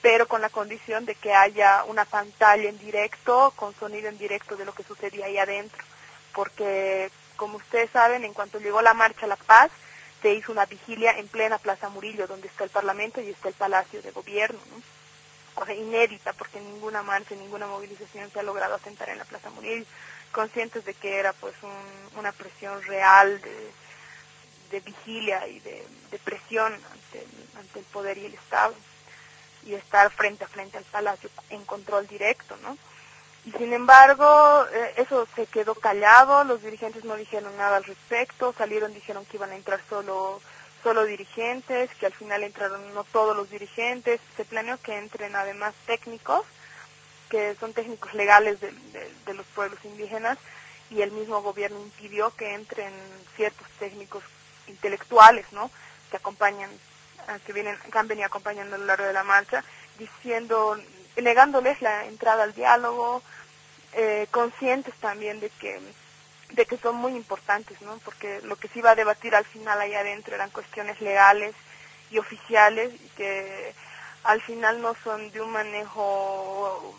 [SPEAKER 5] pero con la condición de que haya una pantalla en directo, con sonido en directo de lo que sucedía ahí adentro, porque como ustedes saben, en cuanto llegó la Marcha a la Paz, se hizo una vigilia en plena Plaza Murillo, donde está el Parlamento y está el Palacio de Gobierno, ¿no? O sea, inédita, porque ninguna marcha, ninguna movilización se ha logrado asentar en la Plaza Murillo, conscientes de que era pues una presión real de vigilia y de presión ante el poder y el Estado, y estar frente a frente al Palacio en control directo, ¿no? Y sin embargo, eso se quedó callado, los dirigentes no dijeron nada al respecto, salieron, dijeron que iban a entrar solo dirigentes, que al final entraron no todos los dirigentes, se planeó que entren además técnicos, que son técnicos legales de los pueblos indígenas, y el mismo gobierno impidió que entren ciertos técnicos intelectuales, ¿no?, que acompañan, que han venido acompañando a lo largo de la marcha, negándoles la entrada al diálogo, conscientes también de que son muy importantes, ¿no? Porque lo que se iba a debatir al final allá adentro eran cuestiones legales y oficiales, y que al final no son de un manejo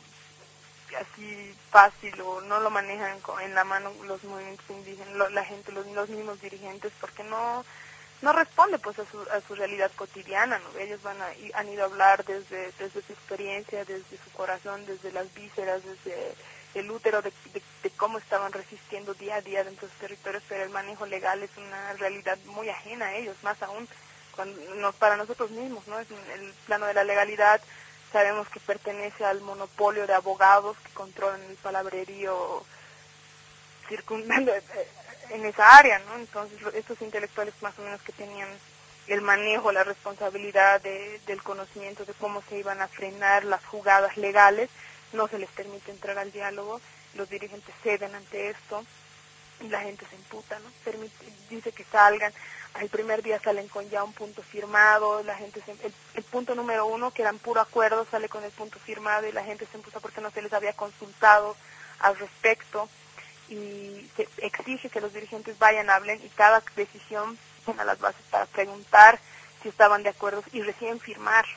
[SPEAKER 5] así fácil, o no lo manejan en la mano los movimientos indígenas, la gente, los mismos dirigentes, porque no responde pues a su realidad cotidiana, ¿no? Ellos han ido a hablar desde su experiencia, desde su corazón, desde las vísceras, desde el útero, de cómo estaban resistiendo día a día dentro de sus territorios, pero el manejo legal es una realidad muy ajena a ellos, más aún para nosotros mismos, ¿no? En el plano de la legalidad sabemos que pertenece al monopolio de abogados que controlan el palabrerío circundando en esa área, ¿no? Entonces estos intelectuales más o menos que tenían el manejo, la responsabilidad del conocimiento de cómo se iban a frenar las jugadas legales, no se les permite entrar al diálogo, los dirigentes ceden ante esto y la gente se emputa, ¿no? Dice que salgan, al primer día salen con ya un punto firmado, la gente el punto número 1, que eran puro acuerdo, sale con el punto firmado y la gente se emputa porque no se les había consultado al respecto, y se exige que los dirigentes vayan, hablen, y cada decisión a las bases para preguntar si estaban de acuerdo y recién firmar.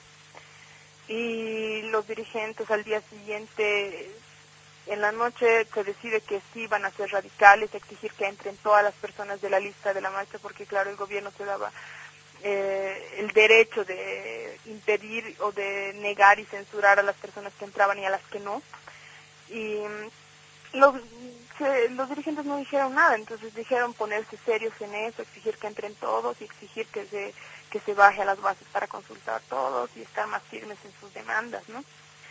[SPEAKER 5] Y los dirigentes al día siguiente, en la noche, se decide que sí van a ser radicales, exigir que entren todas las personas de la lista de la marcha, porque claro, el gobierno se daba el derecho de impedir o de negar y censurar a las personas que entraban y a las que no. Y los dirigentes no dijeron nada, entonces dijeron ponerse serios en eso, exigir que entren todos y exigir que se baje a las bases para consultar a todos y estar más firmes en sus demandas, ¿no?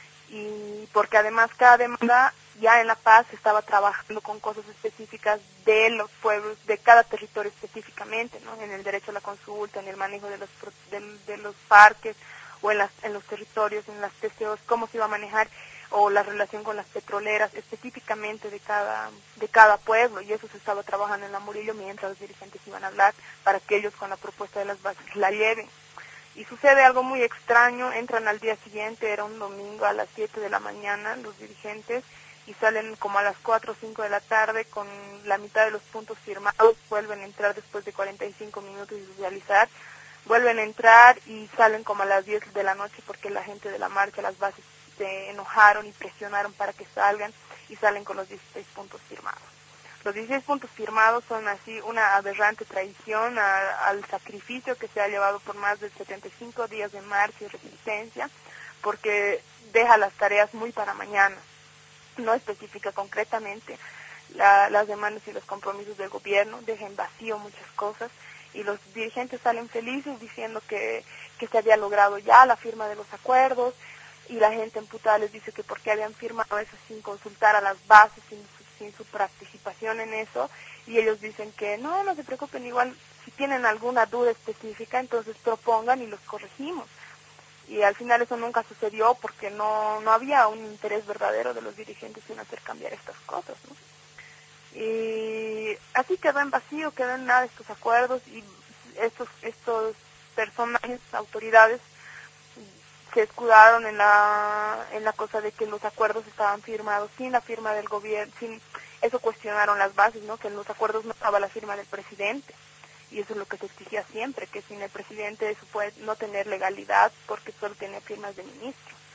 [SPEAKER 5] Y porque además cada demanda ya en La Paz estaba trabajando con cosas específicas de los pueblos, de cada territorio específicamente, ¿no? En el derecho a la consulta, en el manejo de los parques, o en los territorios, en las TCOs, cómo se iba a manejar, o la relación con las petroleras, específicamente de cada pueblo, y eso se estaba trabajando en la Murillo mientras los dirigentes iban a hablar, para que ellos con la propuesta de las bases la lleven. Y sucede algo muy extraño, entran al día siguiente, era un domingo a las 7 de la mañana los dirigentes, y salen como a las 4 o 5 de la tarde con la mitad de los puntos firmados, vuelven a entrar después de 45 minutos de socializar, vuelven a entrar y salen como a las 10 de la noche porque la gente de la marcha, las bases, se enojaron y presionaron para que salgan, y salen con los 16 puntos firmados. Los 16 puntos firmados son así una aberrante traición al sacrificio que se ha llevado por más de 75 días de marcha y resistencia, porque deja las tareas muy para mañana, no especifica concretamente las demandas y los compromisos del gobierno, deja en vacío muchas cosas, y los dirigentes salen felices diciendo que se había logrado ya la firma de los acuerdos, y la gente emputada les dice que por qué habían firmado eso sin consultar a las bases, sin su participación en eso, y ellos dicen que no se preocupen, igual si tienen alguna duda específica, entonces propongan y los corregimos. Y al final eso nunca sucedió porque no había un interés verdadero de los dirigentes en hacer cambiar estas cosas, ¿no? Y así quedó en vacío, quedó en nada estos acuerdos, y estos personajes, autoridades, se escudaron en la cosa de que los acuerdos estaban firmados sin la firma del gobierno, eso cuestionaron las bases, ¿no? Que en los acuerdos no estaba la firma del presidente, y eso es lo que se exigía siempre, que sin el presidente eso puede no tener legalidad porque solo tiene firmas de ministros.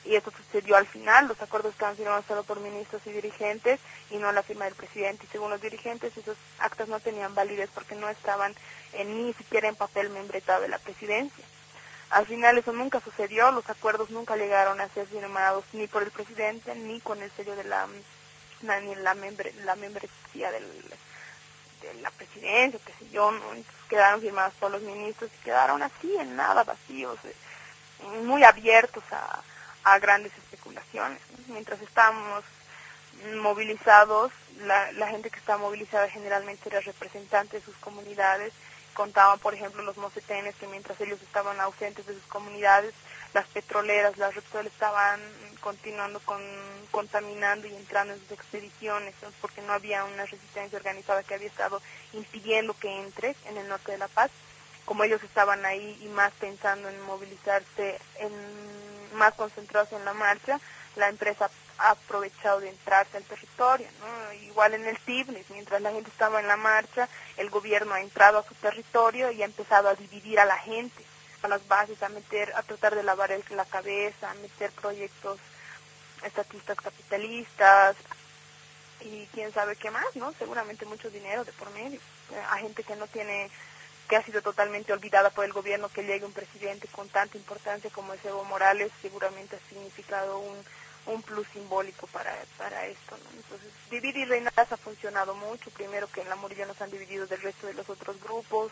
[SPEAKER 5] y esto sucedió al final. Los acuerdos estaban firmados solo por ministros y dirigentes y no la firma del presidente, y según los dirigentes esos actas no tenían validez porque no estaban ni siquiera en papel membretado de la presidencia. Al final eso nunca sucedió, los acuerdos nunca llegaron a ser firmados ni por el presidente ni con el sello de la membresía de la presidencia, qué sé yo, ¿no? Entonces quedaron firmados por los ministros y quedaron así en nada, vacíos, muy abiertos a grandes especulaciones, ¿no? Mientras estábamos movilizados, la gente que estaba movilizada generalmente era representante de sus comunidades. Contaban, por ejemplo, los mocetenes que mientras ellos estaban ausentes de sus comunidades, las petroleras, las Repsol estaban continuando contaminando y entrando en sus expediciones, ¿no? Porque no había una resistencia organizada que había estado impidiendo que entre en el norte de La Paz. Como ellos estaban ahí y más pensando en movilizarse, más concentrados en la marcha, la empresa ha aprovechado de entrarse al territorio, ¿no? Igual en el Tibnis, mientras la gente estaba en la marcha, el gobierno ha entrado a su territorio y ha empezado a dividir a la gente, a las bases, a tratar de lavar la cabeza, a meter proyectos estatistas capitalistas y quién sabe qué más, ¿no? Seguramente mucho dinero de por medio, a gente que ha sido totalmente olvidada por el gobierno. Que llegue un presidente con tanta importancia como es Evo Morales seguramente ha significado un plus simbólico para esto, ¿no? Entonces, dividir y reinar ha funcionado mucho. Primero, que en la Murillo nos han dividido del resto de los otros grupos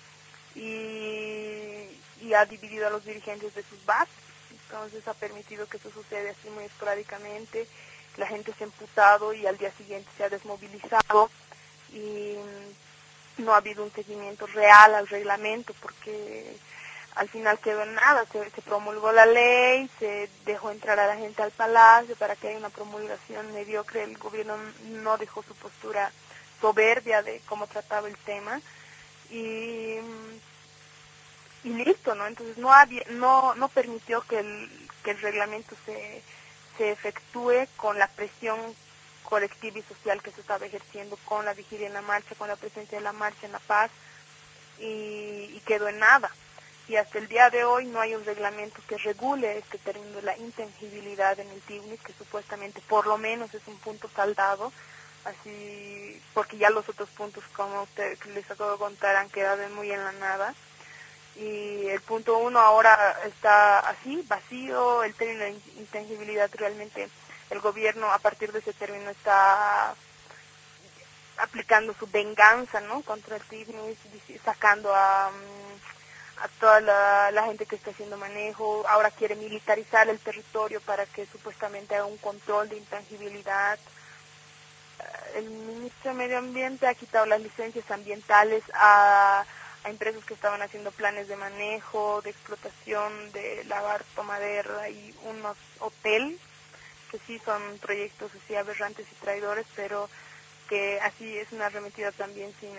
[SPEAKER 5] y ha dividido a los dirigentes de sus bases. Entonces ha permitido que eso suceda así muy esporádicamente. La gente se ha emputado y al día siguiente se ha desmovilizado y no ha habido un seguimiento real al reglamento, porque al final quedó en nada. Se promulgó la ley, se dejó entrar a la gente al palacio para que haya una promulgación mediocre. El gobierno no dejó su postura soberbia de cómo trataba el tema y listo, ¿no? Entonces no permitió que el reglamento se efectúe con la presión colectiva y social que se estaba ejerciendo con la vigilia en la marcha, con la presencia de la marcha en La Paz, y quedó en nada. Y hasta el día de hoy no hay un reglamento que regule este término de la intangibilidad en el Tibnis, que supuestamente por lo menos es un punto saldado, así, porque ya los otros puntos, como usted les acabo de contar, han quedado muy en la nada. Y el punto 1 ahora está así, vacío. El término de intangibilidad, realmente el gobierno a partir de ese término está aplicando su venganza, ¿no?, contra el Tibnis, sacando a toda la gente que está haciendo manejo. Ahora quiere militarizar el territorio para que supuestamente haga un control de intangibilidad. El ministro de Medio Ambiente ha quitado las licencias ambientales a empresas que estaban haciendo planes de manejo, de explotación, de lavar tomadera y unos hoteles, que sí son proyectos así aberrantes y traidores, pero que así es una arremetida también sin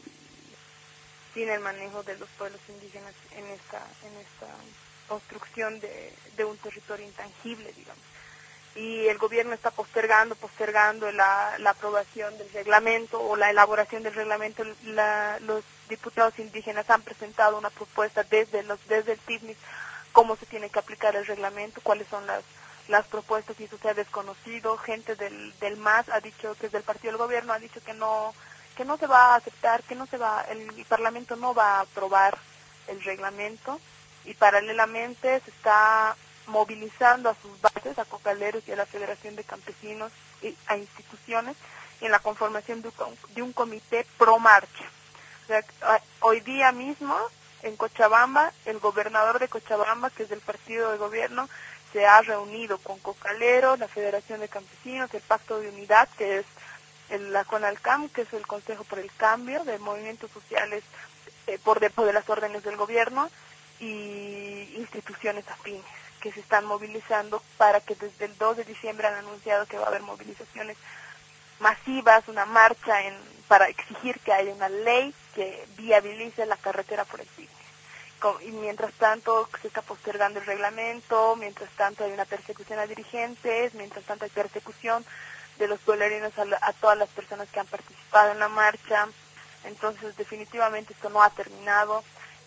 [SPEAKER 5] el manejo de los pueblos indígenas en esta construcción de un territorio intangible, digamos. Y el gobierno está postergando la aprobación del reglamento o la elaboración del reglamento. Los diputados indígenas han presentado una propuesta desde el Tibnis cómo se tiene que aplicar el reglamento, cuáles son las propuestas, y eso se ha desconocido. Gente del MAS ha dicho, que es del partido del gobierno, ha dicho que no se va a aceptar, el Parlamento no va a aprobar el reglamento, y paralelamente se está movilizando a sus bases, a cocaleros y a la Federación de Campesinos y a instituciones, en la conformación de un comité pro marcha. O sea, hoy día mismo en Cochabamba, el gobernador de Cochabamba, que es del partido de gobierno, se ha reunido con cocaleros, la Federación de Campesinos, el Pacto de Unidad, que es la CONALCAM, que es el Consejo por el Cambio de Movimientos Sociales por debajo de las órdenes del gobierno, y instituciones afines que se están movilizando para que desde el 2 de diciembre han anunciado que va a haber movilizaciones masivas, una marcha para exigir que haya una ley que viabilice la carretera por el Tibnis. Y mientras tanto se está postergando el reglamento, mientras tanto hay una persecución a dirigentes, mientras tanto hay persecución de los pueblerinos a todas las personas que han participado en la marcha. Entonces definitivamente esto no ha terminado.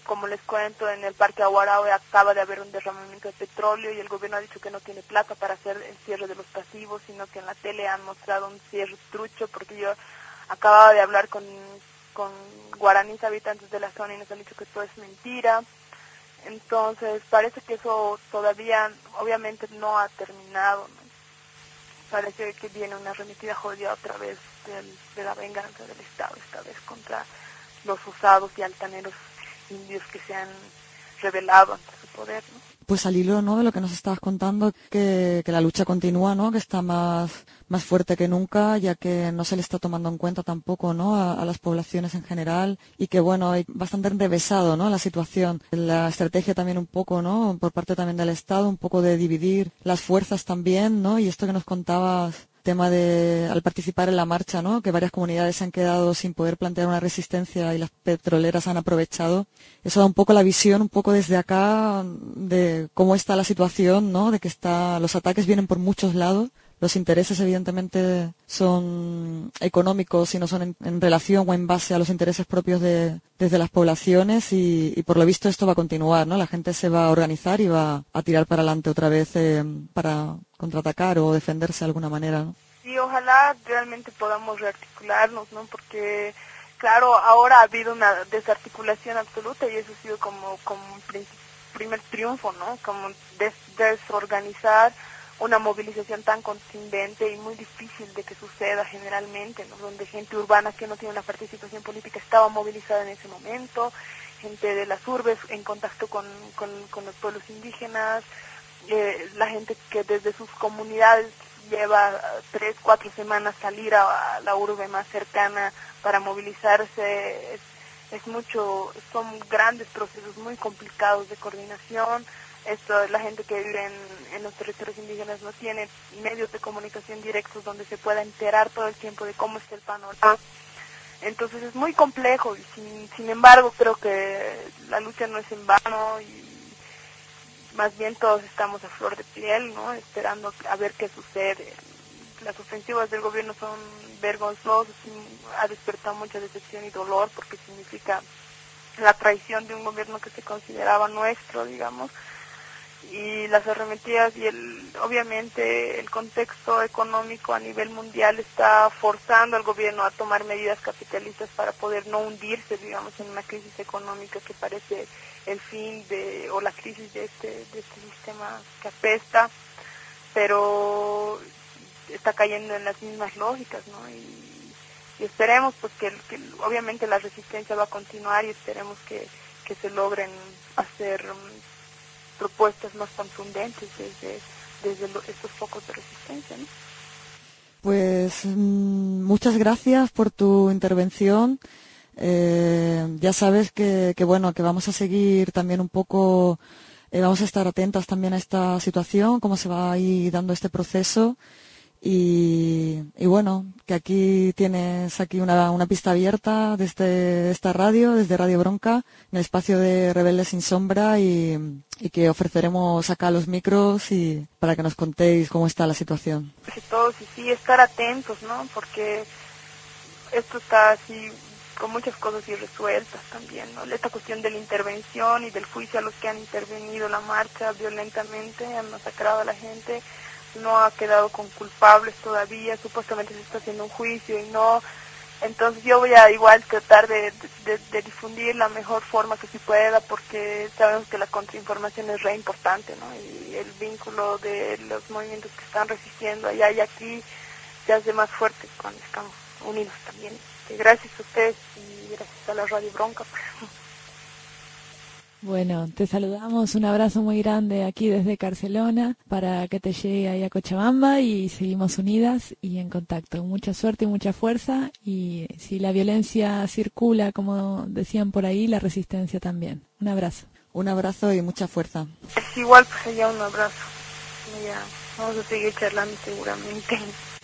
[SPEAKER 5] como les cuento, en el Parque Aguarao acaba de haber un derramamiento de petróleo y el gobierno ha dicho que no tiene plata para hacer el cierre de los pasivos, sino que en la tele han mostrado un cierre trucho, porque yo acababa de hablar con guaraníes habitantes de la zona y nos han dicho que todo es mentira. Entonces parece que eso todavía obviamente no ha terminado, ¿no? Parece que viene una arremetida jodida otra vez de la venganza del Estado, esta vez contra los usados y altaneros indios que se han rebelado ante su poder, ¿no?
[SPEAKER 2] Pues al hilo, ¿no?, de lo que nos estabas contando, que la lucha continúa, ¿no?, que está más fuerte que nunca, ya que no se le está tomando en cuenta tampoco, ¿no?, a las poblaciones en general, y que, bueno, hay bastante enrevesado, ¿no?, la situación. La estrategia también un poco, ¿no?, por parte también del Estado, un poco de dividir las fuerzas también, ¿no?, y esto que nos contabas, tema de, al participar en la marcha, ¿no?, que varias comunidades se han quedado sin poder plantear una resistencia y las petroleras han aprovechado. Eso da un poco la visión, un poco desde acá, de cómo está la situación, ¿no?, de que los ataques vienen por muchos lados. Los intereses, evidentemente, son económicos y no son en relación o en base a los intereses propios desde las poblaciones y por lo visto esto va a continuar, ¿no? La gente se va a organizar y va a tirar para adelante otra vez para contraatacar o defenderse de alguna manera, ¿no?
[SPEAKER 5] Sí, ojalá realmente podamos rearticularnos, ¿no? Porque, claro, ahora ha habido una desarticulación absoluta y eso ha sido como un primer triunfo, ¿no? Como desorganizar una movilización tan contundente y muy difícil de que suceda generalmente, ¿no?, donde gente urbana que no tiene una participación política estaba movilizada en ese momento, gente de las urbes en contacto con los pueblos indígenas, la gente que desde sus comunidades lleva 3-4 semanas salir a la urbe más cercana para movilizarse, son grandes procesos muy complicados de coordinación. La gente que vive en los territorios indígenas no tiene medios de comunicación directos donde se pueda enterar todo el tiempo de cómo está el panorama. Entonces es muy complejo y sin embargo creo que la lucha no es en vano y más bien todos estamos a flor de piel, ¿no?, esperando a ver qué sucede. Las ofensivas del gobierno son vergonzosas y ha despertado mucha decepción y dolor porque significa la traición de un gobierno que se consideraba nuestro, digamos. Y las arremetidas y obviamente el contexto económico a nivel mundial está forzando al gobierno a tomar medidas capitalistas para poder no hundirse, digamos, en una crisis económica que parece el fin o la crisis de este sistema que apesta, pero está cayendo en las mismas lógicas, ¿no? Y esperemos pues que obviamente la resistencia va a continuar y esperemos que se logren hacer propuestas más contundentes desde estos focos de resistencia, ¿no?
[SPEAKER 2] Pues muchas gracias por tu intervención. Ya sabes que vamos a seguir también un poco, vamos a estar atentas también a esta situación, cómo se va a ir dando este proceso. Y bueno, que aquí tienes una pista abierta desde esta radio, desde Radio Bronca, en el espacio de Rebeldes sin Sombra y que ofreceremos acá los micros y para que nos contéis cómo está la situación.
[SPEAKER 5] Todos y sí, estar atentos, ¿no? Porque esto está así con muchas cosas irresueltas también, ¿no? Esta cuestión de la intervención y del juicio a los que han intervenido la marcha violentamente, han masacrado a la gente, no ha quedado con culpables todavía, supuestamente se está haciendo un juicio y no. Entonces yo voy a igual tratar de difundir la mejor forma que se pueda, porque sabemos que la contrainformación es re importante, ¿no? Y el vínculo de los movimientos que están resistiendo allá y aquí se hace más fuerte cuando estamos unidos también. Gracias a ustedes y gracias a la Radio Bronca.
[SPEAKER 6] Bueno, te saludamos, un abrazo muy grande aquí desde Barcelona para que te llegue ahí a Cochabamba y seguimos unidas y en contacto. Mucha suerte y mucha fuerza y si la violencia circula, como decían por ahí, la resistencia también. Un abrazo.
[SPEAKER 2] Un abrazo y mucha fuerza.
[SPEAKER 5] Es igual, pues allá un abrazo. Ya, vamos a seguir charlando seguramente.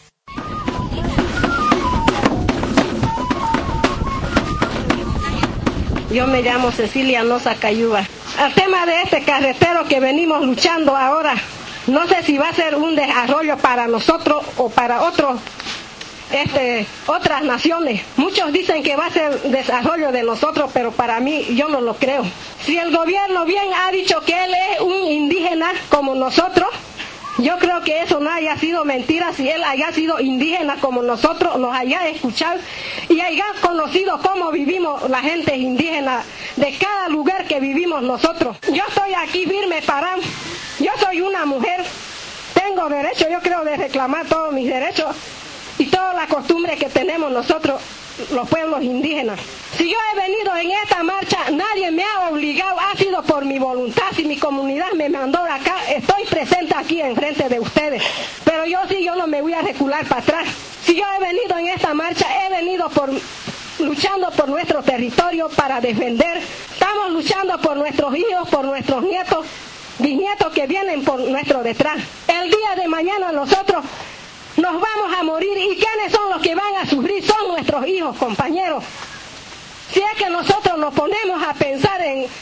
[SPEAKER 7] Yo me llamo Cecilia Noza Cayuba. El tema de este carretero que venimos luchando ahora, no sé si va a ser un desarrollo para nosotros o para otros otras naciones. Muchos dicen que va a ser desarrollo de nosotros, pero para mí yo no lo creo. Si el gobierno bien ha dicho que él es un indígena como nosotros, yo creo que eso no haya sido mentira. Si él haya sido indígena como nosotros, nos haya escuchado y haya conocido cómo vivimos la gente indígena de cada lugar que vivimos nosotros. Yo estoy aquí firme parado. Yo soy una mujer, tengo derecho, yo creo, de reclamar todos mis derechos y todas las costumbres que tenemos nosotros, los pueblos indígenas. Si yo he venido en esta marcha, nadie me ha obligado, ha sido por mi voluntad. Si mi comunidad me mandó de acá, estoy presente aquí enfrente de ustedes. Pero yo no me voy a recular para atrás. Si yo he venido en esta marcha, he venido luchando por nuestro territorio para defender. Estamos luchando por nuestros hijos, por nuestros nietos, bisnietos que vienen por nuestro detrás. El día de mañana nosotros nos vamos a morir. ¿Y quiénes son los que van a sufrir? Son nuestros hijos, compañeros. Si es que nosotros nos ponemos a pensar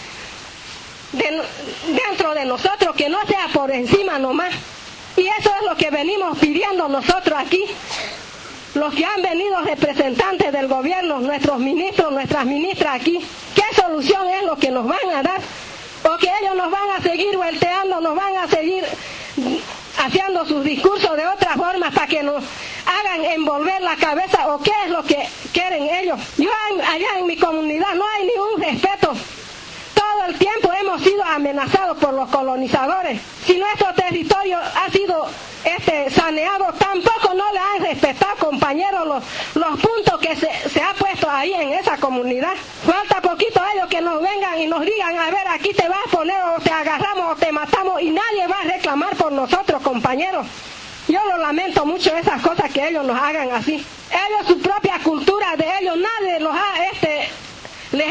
[SPEAKER 7] dentro de nosotros, que no sea por encima nomás. Y eso es lo que venimos pidiendo nosotros aquí. Los que han venido representantes del gobierno, nuestros ministros, nuestras ministras aquí, ¿qué solución es lo que nos van a dar? O que ellos nos van a seguir volteando, nos van a seguir haciendo sus discursos de otra forma para que nos hagan envolver la cabeza, o qué es lo que quieren ellos. Yo allá en mi comunidad no hay ningún respeto. Todo el tiempo hemos sido amenazados por los colonizadores. Si nuestro territorio ha sido saneado, tampoco no le han respetado, compañeros, los puntos que se ha puesto ahí en esa comunidad. Falta poquito a ellos que nos vengan y nos digan, a ver, aquí te vas a poner, o te agarramos o te matamos, y nadie va a reclamar por nosotros, compañeros. Yo lo lamento mucho, esas cosas que ellos nos hagan así. Ellos, su propia cultura de ellos, nadie los ha les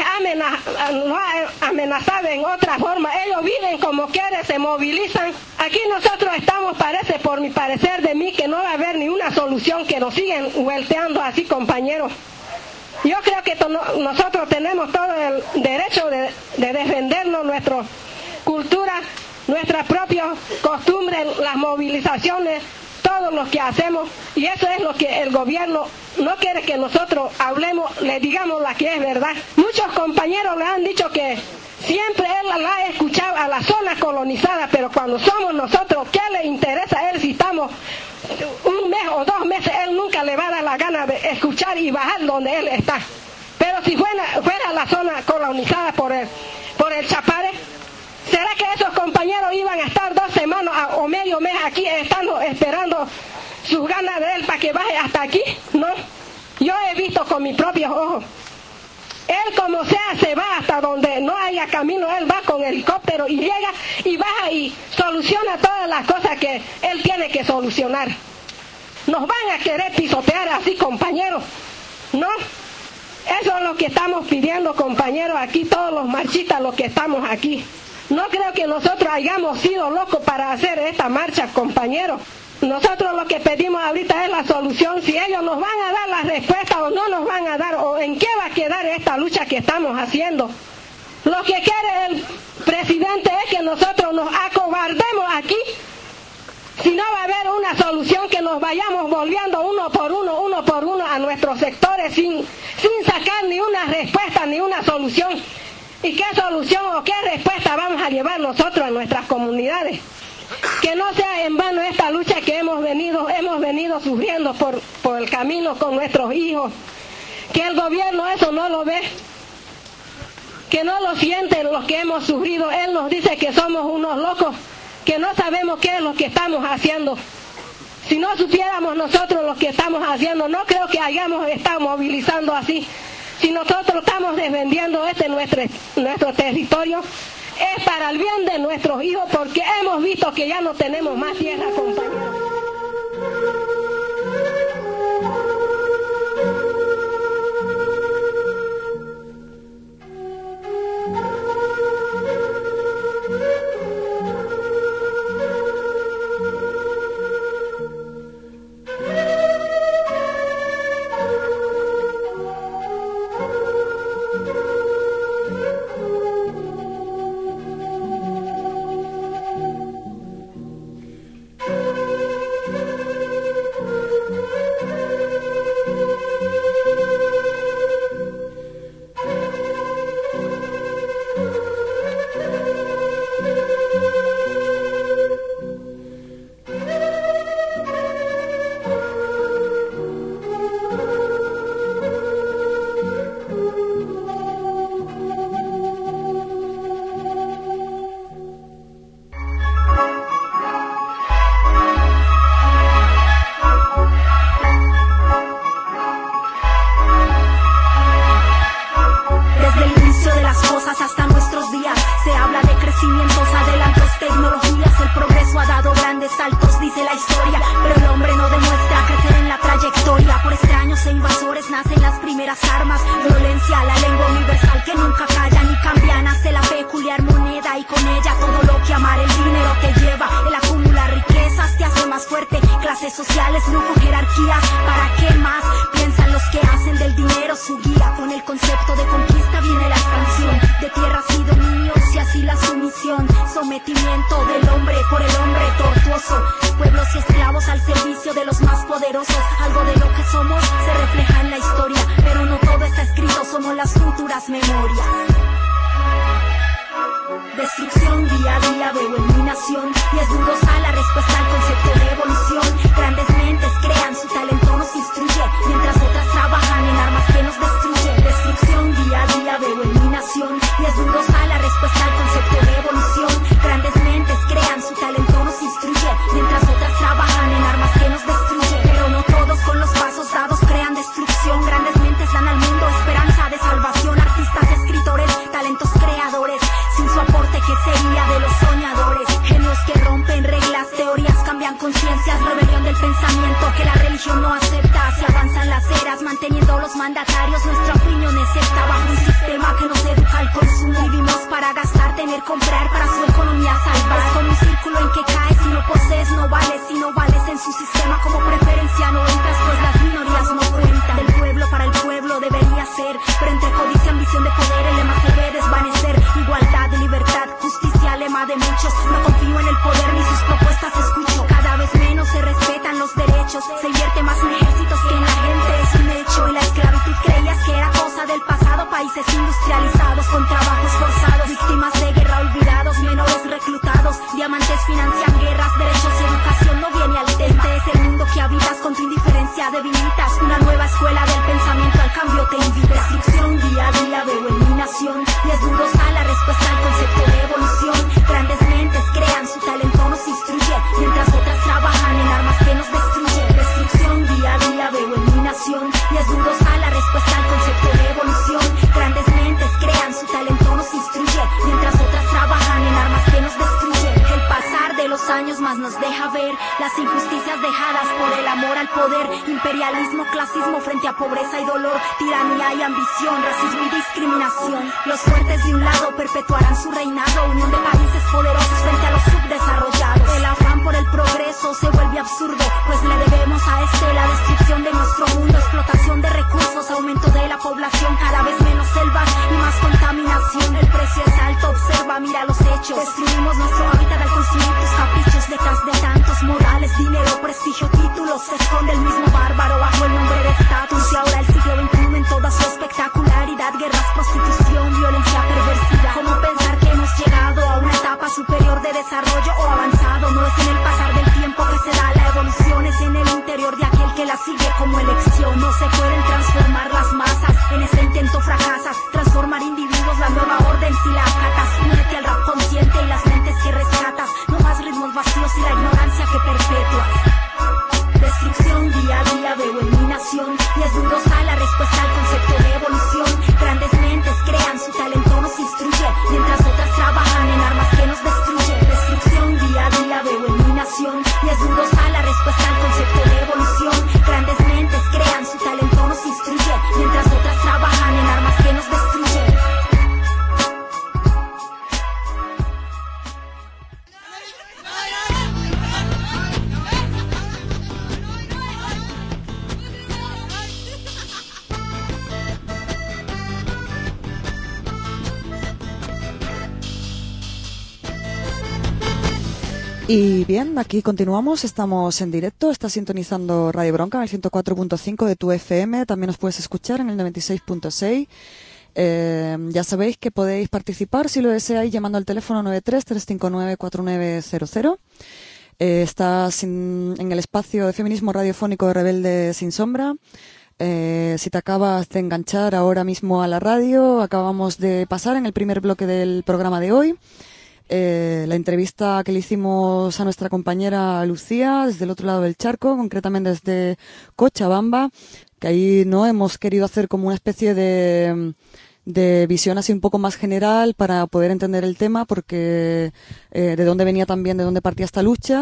[SPEAKER 7] ha amenazado en otra forma. Ellos viven como quieren, se movilizan. Aquí nosotros estamos, parece, por mi parecer de mí, que no va a haber ni una solución, que nos siguen vuelteando así, compañeros. Yo creo que nosotros tenemos todo el derecho de defendernos, nuestra cultura, nuestras propias costumbres, las movilizaciones, todo lo que hacemos, y eso es lo que el gobierno no quiere que nosotros hablemos, le digamos la que es verdad. Muchos compañeros le han dicho que siempre él la ha escuchado a la zona colonizada, pero cuando somos nosotros, ¿qué le interesa a él si estamos un mes o 2 meses? Él nunca le va a dar la gana de escuchar y bajar donde él está. Pero si fuera la zona colonizada por el Chapare, ¿será que esos compañeros iban a estar 2 semanas o medio mes aquí esperando sus ganas de él para que baje hasta aquí? No. Yo he visto con mis propios ojos. Él, como sea, se va hasta donde no haya camino. Él va con helicóptero y llega y baja y soluciona todas las cosas que él tiene que solucionar. Nos van a querer pisotear así, compañeros. No. Eso es lo que estamos pidiendo, compañeros, aquí, todos los marchistas, los que estamos aquí. No creo que nosotros hayamos sido locos para hacer esta marcha, compañeros. Nosotros lo que pedimos ahorita es la solución, si ellos nos van a dar la respuesta o no nos van a dar, o en qué va a quedar esta lucha que estamos haciendo. Lo que quiere el presidente es que nosotros nos acobardemos aquí. Si no va a haber una solución, que nos vayamos volviendo uno por uno a nuestros sectores sin sacar ni una respuesta ni una solución. ¿Y qué solución o qué respuesta vamos a llevar nosotros a nuestras comunidades? Que no sea en vano esta lucha que hemos venido sufriendo por el camino con nuestros hijos. Que el gobierno eso no lo ve, que no lo sienten los que hemos sufrido. Él nos dice que somos unos locos, que no sabemos qué es lo que estamos haciendo. Si no supiéramos nosotros lo que estamos haciendo, no creo que hayamos estado movilizando así. Si nosotros estamos defendiendo nuestro territorio, es para el bien de nuestros hijos, porque hemos visto que ya no tenemos más tierra, compañeros.
[SPEAKER 8] de la historia, pero el hombre no demuestra crecer en la trayectoria. Por extraños e invasores nacen las primeras armas, violencia, la lengua universal que nunca calla ni cambia. Nace la peculiar moneda y con ella todo lo que amar el dinero te lleva. El acumular riquezas te hace más fuerte, clases sociales, lujo, jerarquías, ¿para qué más? Piensan los que hacen del dinero su guía. Con el concepto de conquista viene la expansión de tierras y dominios y así la sumisión, sometimiento del hombre por el hombre tortuoso. Pueblos y esclavos al servicio de los más poderosos. Algo de lo que somos se refleja en la historia, pero no todo está escrito, somos las futuras memorias. Destrucción día a día veo en mi nación y es dudosa la respuesta al concepto de evolución. Grandes mentes crean, su talento nos instruye, mientras otras trabajan en armas que nos destruyen. Destrucción día a día veo en mi nación y es dudosa la respuesta al concepto de evolución. Grandes mentes crean, su talento nos instruye, mientras otras trabajan en armas que nos destruyen. Pero no todos con los pasos dados crean destrucción. Grandes mentes dan al mundo esperanza de salvación. Artistas, escritores, talentos creadores, sin su aporte que sería de los soñadores. Genios que rompen reglas, teorías cambian conciencias, rebelión del pensamiento que la religión no acepta. Se avanzan las eras manteniendo los mandatarios, nuestra opinión es esta bajo un sistema que nos educa al consumo. Vivimos para gastar, tener, comprar para su economía salvar. Es como un círculo en que caes, si no posees no vales, si no vales en su sistema como preferencia no entras, pues las minorías no cuentan. Del pueblo para el pueblo debería ser, pero entre codicia, ambición de poder el lema se ve desvanecer. Igualdad, libertad, justicia, lema de muchos. No confío en el poder ni sus propuestas escucho. Cada vez menos se respetan los derechos, se invierte más en ejércitos que en la gente, es un hecho. Y la esclavitud creías que era cosa del pasado, países industrializados con trabajos forzados, víctimas de guerra olvidados, menores reclutados, diamantes financian guerras, derechos y educación no viene al tema. Este es el mundo que habitas, con tu indiferencia debilitas una nueva escuela del pensamiento, al cambio te invita. Destrucción día a día veo en mi nación y es dudosa la respuesta al concepto de evolución. Grandes mentes crean, su talento nos instruye, mientras otras trabajan en armas que nos destruyen. Destrucción día a día veo en mi nación y es dudosa la respuesta al concepto de evolución. Grandes mentes crean, su talento nos instruye, mientras otras trabajan en armas que nos destruyen. El pasar de los años más nos deja ver las injusticias dejadas por el amor al poder. Imperialismo, clasismo frente a pobreza y dolor, tiranía y ambición, racismo y discriminación. Los fuertes de un lado perpetuarán su reinado, unión de países poderosos frente a los subdesarrollados. El afán por el progreso se vuelve absurdo, pues le debemos a este la destrucción de nuestro mundo. Explotación de recursos, aumento de la población, cada vez menos selvas y más contaminación. El precio es alto, observa, mira los hechos. Destruimos nuestro hábitat al construir tus caprichos. Detrás de tantos modales, dinero, prestigio, títulos, se esconde el mismo bárbaro bajo el nombre de estatus. Y ahora el siglo XXI en toda su espectacularidad, guerras, prostitución, violencia, perversidad. ¿Cómo pensar que hemos llegado a una etapa superior de desarrollo o avanzado? No es en el pasar del tiempo que se da la evolución, es en el interior de aquel que la sigue como elección. No se pueden transformar las masas, en ese intento fracasas. Transformar individuos, la nueva orden si la acatas. Únete al rap consciente y las mentes que rescatas. No más ritmos vacíos y la ignorancia que perpetuas. Destrucción día a día veo en mi nación y es dudosa la respuesta al concepto de evolución. Grandes mentes crean, su talento nos instruye, mientras otras trabajan en armas que nos destruyen. Destrucción día a día veo en mi nación y es dudosa la respuesta al concepto de evolución. Grandes mentes crean, su talento nos instruye, mientras otras trabajan en armas que nos destruyen.
[SPEAKER 2] Y bien, aquí continuamos, estamos en directo, estás sintonizando Radio Bronca en el 104.5 de tu FM, también nos puedes escuchar en el 96.6. Ya sabéis que podéis participar si lo deseáis llamando al teléfono 93-359-4900. Estás en el espacio de feminismo radiofónico de Rebelde Sin Sombra. Si te acabas de enganchar ahora mismo a la radio, acabamos de pasar en el primer bloque del programa de hoy. La entrevista que le hicimos a nuestra compañera Lucía desde el otro lado del charco, concretamente desde Cochabamba, que ahí no hemos querido hacer como una especie de visión así un poco más general para poder entender el tema, porque de dónde venía también, de dónde partía esta lucha,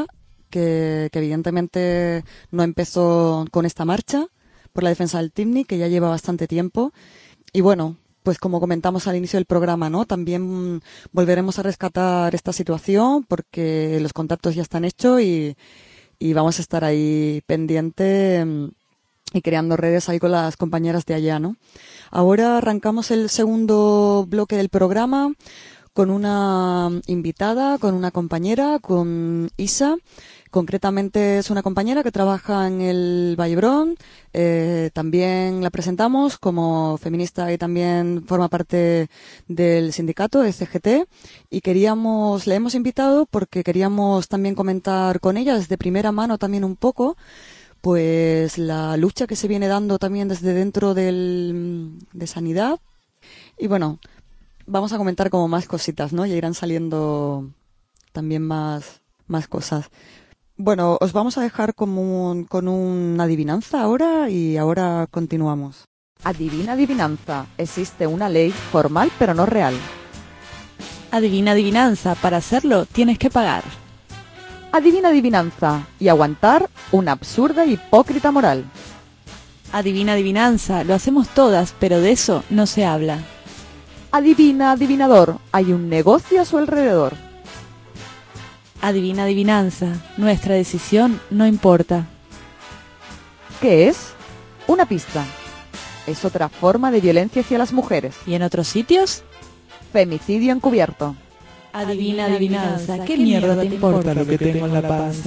[SPEAKER 2] que evidentemente no empezó con esta marcha por la defensa del TIMNI, que ya lleva bastante tiempo. Y bueno, pues como comentamos al inicio del programa, ¿no? También volveremos a rescatar esta situación porque los contactos ya están hechos y vamos a estar ahí pendiente y creando redes ahí con las compañeras de allá, ¿no? Ahora arrancamos el segundo bloque del programa con una invitada, con una compañera, con Isa. Concretamente es una compañera que trabaja en el Vallebrón. También la presentamos como feminista y también forma parte del sindicato de CGT. Y le hemos invitado porque queríamos también comentar con ella desde primera mano también un poco, pues la lucha que se viene dando también desde dentro de sanidad. Y bueno, vamos a comentar como más cositas, ¿no? Ya irán saliendo también más cosas. Bueno, os vamos a dejar con una adivinanza ahora y ahora continuamos.
[SPEAKER 9] Adivina adivinanza. Existe una ley formal pero no real.
[SPEAKER 6] Adivina adivinanza. Para hacerlo tienes que pagar.
[SPEAKER 9] Adivina adivinanza y aguantar una absurda e hipócrita moral.
[SPEAKER 6] Adivina adivinanza. Lo hacemos todas, pero de eso no se habla.
[SPEAKER 9] Adivina adivinador. Hay un negocio a su alrededor.
[SPEAKER 6] Adivina adivinanza. Nuestra decisión no importa.
[SPEAKER 9] ¿Qué es? Una pista. Es otra forma de violencia hacia las mujeres.
[SPEAKER 6] ¿Y en otros sitios?
[SPEAKER 9] Femicidio encubierto.
[SPEAKER 6] Adivina adivinanza. ¿Qué mierda te importa lo que tengo en la panza?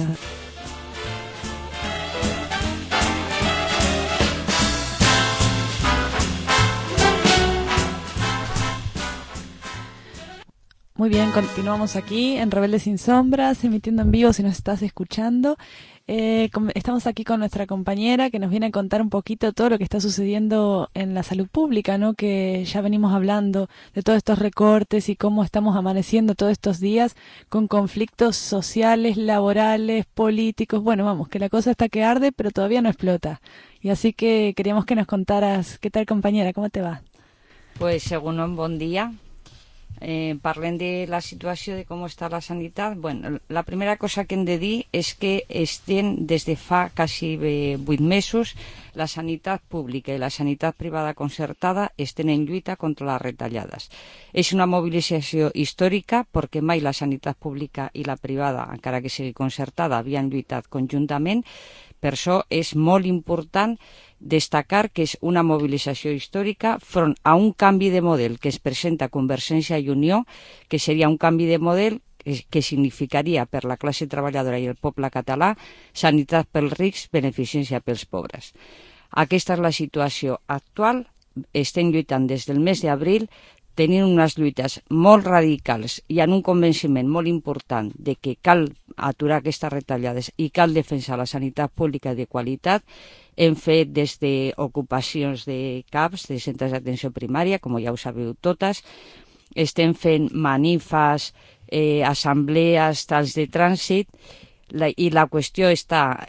[SPEAKER 6] Muy bien, continuamos aquí en Rebeldes Sin Sombras, emitiendo en vivo si nos estás escuchando. Estamos aquí con nuestra compañera que nos viene a contar un poquito todo lo que está sucediendo en la salud pública, ¿no? Que ya venimos hablando de todos estos recortes y cómo estamos amaneciendo todos estos días con conflictos sociales, laborales, políticos. Bueno, vamos, que la cosa está que arde, pero todavía no explota. Y así que queríamos que nos contaras, ¿qué tal, compañera? ¿Cómo te va?
[SPEAKER 10] Pues, según un bon dia. Parlem de la situació de com està la sanitat. Bueno, la primera cosa que hem de dir és que estem des de fa quasi 8 mesos la sanitat pública i la sanitat privada concertada estan en lluita contra les retallades. És una mobilització històrica perquè mai la sanitat pública i la privada, encara que sigui concertada, havien lluitat conjuntament. Per això és molt important destacar que és una mobilització històrica front a un canvi de model que es presenta a Convergència i Unió, que seria un canvi de model que significaria per la classe treballadora i el poble català sanitat pels rics, beneficència pels pobres. Aquesta és la situació actual. Estem lluitant des del mes d'abril, tenint unes lluites molt radicals i en un convenciment molt important de que cal aturar aquestes retallades i cal defensar la sanitat pública de qualitat. Hem fet des d'ocupacions de CAPs, de centres d'atenció primària, com ja ho sabeu totes. Estem fent manifes, assemblees, tals de trànsit, i la qüestió està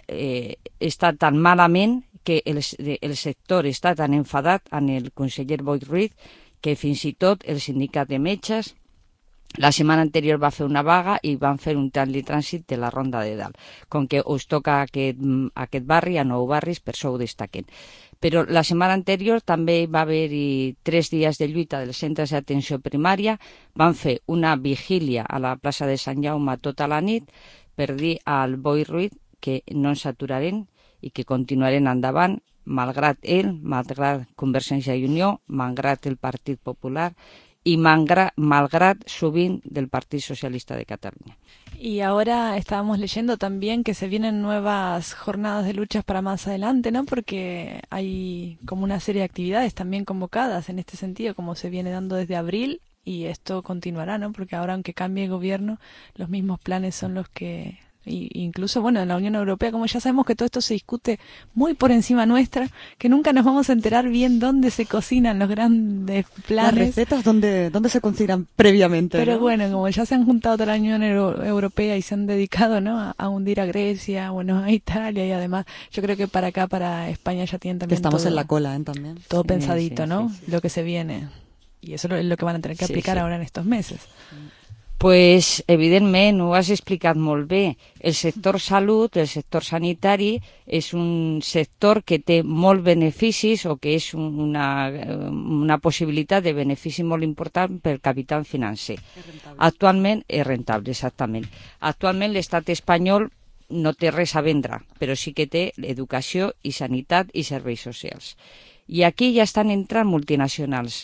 [SPEAKER 10] tan malament que el sector està tan enfadat amb el conseller Boi Ruiz que fins i tot el sindicat de metges la setmana anterior va fer una vaga i van fer un tant de trànsit de la Ronda de Dalt. Com que us toca aquest barri, a 9 barris, per això ho destaquen. Però la setmana anterior també va haver-hi 3 dies de lluita dels centres d'atenció primària. Van fer una vigília a la plaça de Sant Jaume tota la nit per dir al Boi Ruiz que no ens aturarem i que continuarem endavant, malgrat ell, malgrat Convergència i Unió, malgrat el Partit Popular y malgrat sovint del Partido Socialista de Cataluña.
[SPEAKER 6] Y ahora estábamos leyendo también que se vienen nuevas jornadas de luchas para más adelante, ¿no? Porque hay como una serie de actividades también convocadas en este sentido, como se viene dando desde abril, y esto continuará, ¿no? Porque ahora, aunque cambie el gobierno, los mismos planes son los que... incluso, bueno, en la Unión Europea, como ya sabemos que todo esto se discute muy por encima nuestra, que nunca nos vamos a enterar bien dónde se cocinan los grandes planes.
[SPEAKER 2] Las recetas, ¿dónde se cocinan previamente?
[SPEAKER 6] Pero
[SPEAKER 2] ¿no?
[SPEAKER 6] bueno, como ya se han juntado toda la Unión Europea y se han dedicado, ¿no?, a hundir a Grecia, bueno, a Italia, y además yo creo que para acá, para España, ya tienen también
[SPEAKER 2] que estamos
[SPEAKER 6] todo,
[SPEAKER 2] en la cola, también.
[SPEAKER 6] Todo
[SPEAKER 2] sí,
[SPEAKER 6] pensadito,
[SPEAKER 2] sí,
[SPEAKER 6] ¿no?
[SPEAKER 2] Sí.
[SPEAKER 6] Lo que se viene. Y eso es lo que van a tener que aplicar ahora en estos meses.
[SPEAKER 10] Pues, evidentment, ho has explicat molt bé. El sector salut, el sector sanitari, és un sector que té molts beneficis o que és una possibilitat de benefici molt important pel capital financer. Actualment és rentable, exactament. Actualment l'estat espanyol no té res a vendre, però sí que té educació i sanitat i serveis socials. I aquí ja estan entrant multinacionals.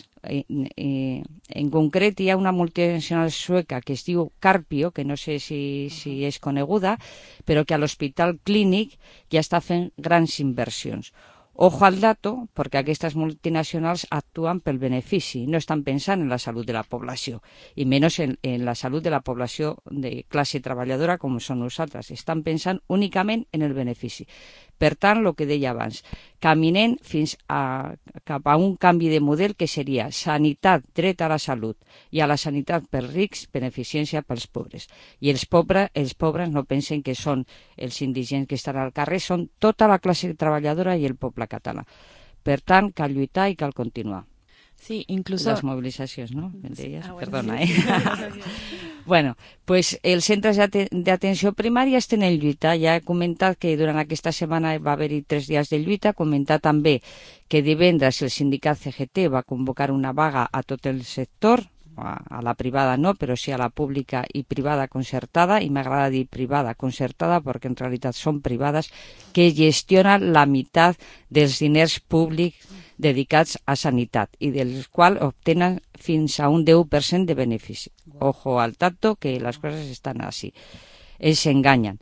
[SPEAKER 10] En concret hi ha una multinacional sueca que es diu Carpio, que no sé si és coneguda, però que a l'Hospital Clínic ja està fent grans inversions. Ojo al dato, perquè aquestes multinacionals actuen pel benefici, no estan pensant en la salut de la població, i menys en la salut de la població de classe treballadora com som nosaltres. Estan pensant únicament en el benefici. Per tant, el que deia abans, caminem cap a un canvi de model que seria sanitat, dret a la salut, i a la sanitat pels rics, beneficència pels pobres. I els pobres no pensen que són els indigents que estan al carrer, són tota la classe treballadora i el poble català. Per tant, cal lluitar i cal continuar.
[SPEAKER 6] Sí, incluso...
[SPEAKER 10] Las movilizaciones, ¿no?
[SPEAKER 6] Sí.
[SPEAKER 10] Perdona,
[SPEAKER 6] sí.
[SPEAKER 10] Bueno, pues els centres d'atenció primària estan en lluita. Ja he comentat que durant aquesta setmana va haver-hi 3 dies de lluita. Comentar també que divendres el sindicat CGT va convocar una vaga a tot el sector, a la privada no, però sí a la pública i privada concertada, i m'agrada dir privada concertada perquè en realitat són privades que gestionen la meitat dels diners públics dedicats a sanitat i dels quals obtenen fins a un 10% de benefici. Ojo al tanto que les coses estan així. Ells s'enganyen.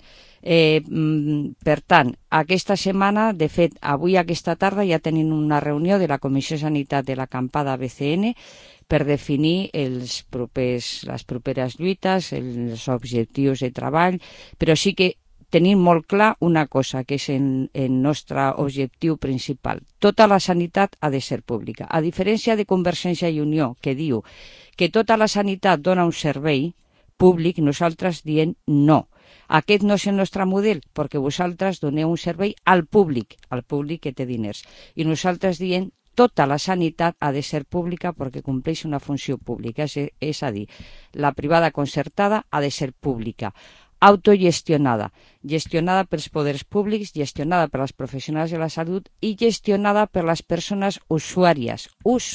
[SPEAKER 10] Per tant, aquesta setmana, de fet, avui aquesta tarda ja tenim una reunió de la Comissió de Sanitat de l'acampada BCN per definir les properes lluites, els objectius de treball, però sí que tenim molt clar una cosa, que és el nostre objectiu principal. Tota la sanitat ha de ser pública. A diferència de Convergència i Unió, que diu que tota la sanitat dona un servei públic, nosaltres diem no. Aquest no és el nostre model, perquè vosaltres doneu un servei al públic que té diners. I nosaltres diem tota la sanitat ha de ser pública perquè compleix una funció pública. És a dir, la privada concertada ha de ser pública, autogestionada, gestionada pels poders públics, gestionada per als professionals de la salut i gestionada per les persones usuàries,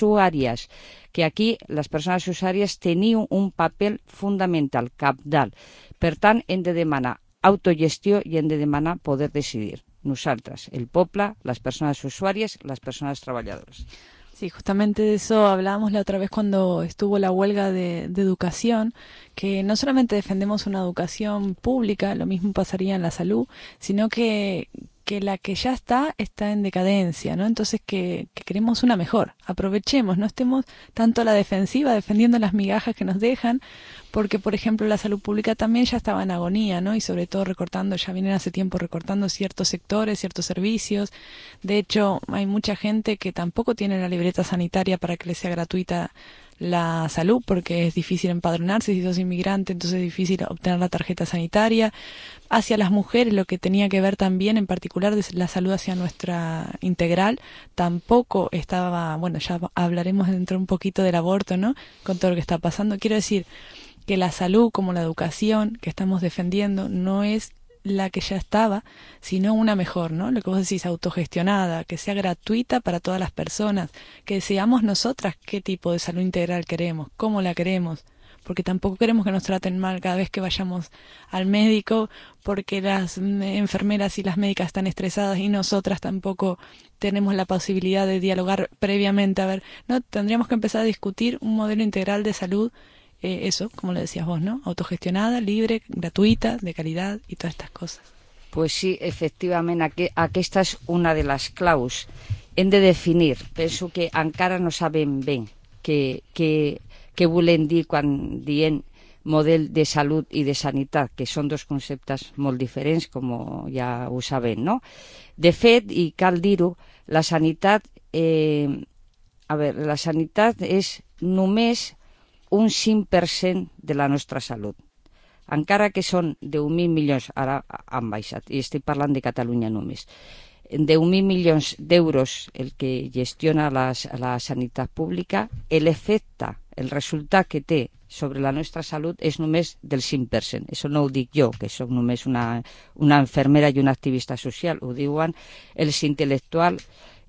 [SPEAKER 10] que aquí les persones usuàries teniu un paper fundamental, cabdal. Per tant, hem de demanar autogestió i hem de demanar poder decidir. Nosaltres, el poble, las personas usuarias, las personas trabajadoras.
[SPEAKER 6] Sí, justamente de eso hablábamos la otra vez cuando estuvo la huelga de educación, que no solamente defendemos una educación pública, lo mismo pasaría en la salud, sino que la que ya está en decadencia, ¿no? Entonces que queremos una mejor. Aprovechemos, no estemos tanto a la defensiva defendiendo las migajas que nos dejan, porque, por ejemplo, la salud pública también ya estaba en agonía, ¿no? Y sobre todo ya vienen hace tiempo recortando ciertos sectores, ciertos servicios. De hecho, hay mucha gente que tampoco tiene la libreta sanitaria para que les sea gratuita la salud, porque es difícil empadronarse si sos inmigrante, entonces es difícil obtener la tarjeta sanitaria. Hacia las mujeres, lo que tenía que ver también, en particular, de la salud hacia nuestra integral, tampoco estaba, bueno, ya hablaremos dentro un poquito del aborto, ¿no? Con todo lo que está pasando. Quiero decir que la salud, como la educación que estamos defendiendo, no es la que ya estaba, sino una mejor, ¿no? Lo que vos decís, autogestionada, que sea gratuita para todas las personas, que seamos nosotras qué tipo de salud integral queremos, cómo la queremos, porque tampoco queremos que nos traten mal cada vez que vayamos al médico, porque las enfermeras y las médicas están estresadas y nosotras tampoco tenemos la posibilidad de dialogar previamente. A ver, no, tendríamos que empezar a discutir un modelo integral de salud. Eso, como le decías vos, ¿no? Autogestionada, libre, gratuïta, de calidad y todas estas cosas.
[SPEAKER 10] Pues sí, efectivament, aquesta és una de les claus. Hem de definir, penso que encara no sabem bé què volem dir quan diem model de salut i de sanitat, que són dos conceptes molt diferents, com ja ho sabem, no? De fet, i cal dir-ho, la sanitat, la sanitat és només un 5% de la nostra salut. Encara que són 10.000 milions, ara han baixat, i estic parlant de Catalunya només, 10.000 milions d'euros el que gestiona la sanitat pública, l'efecte, el resultat que té sobre la nostra salut és només del 5%. Això no ho dic jo, que soc només una infermera i una activista social. Ho diuen els intel·lectuals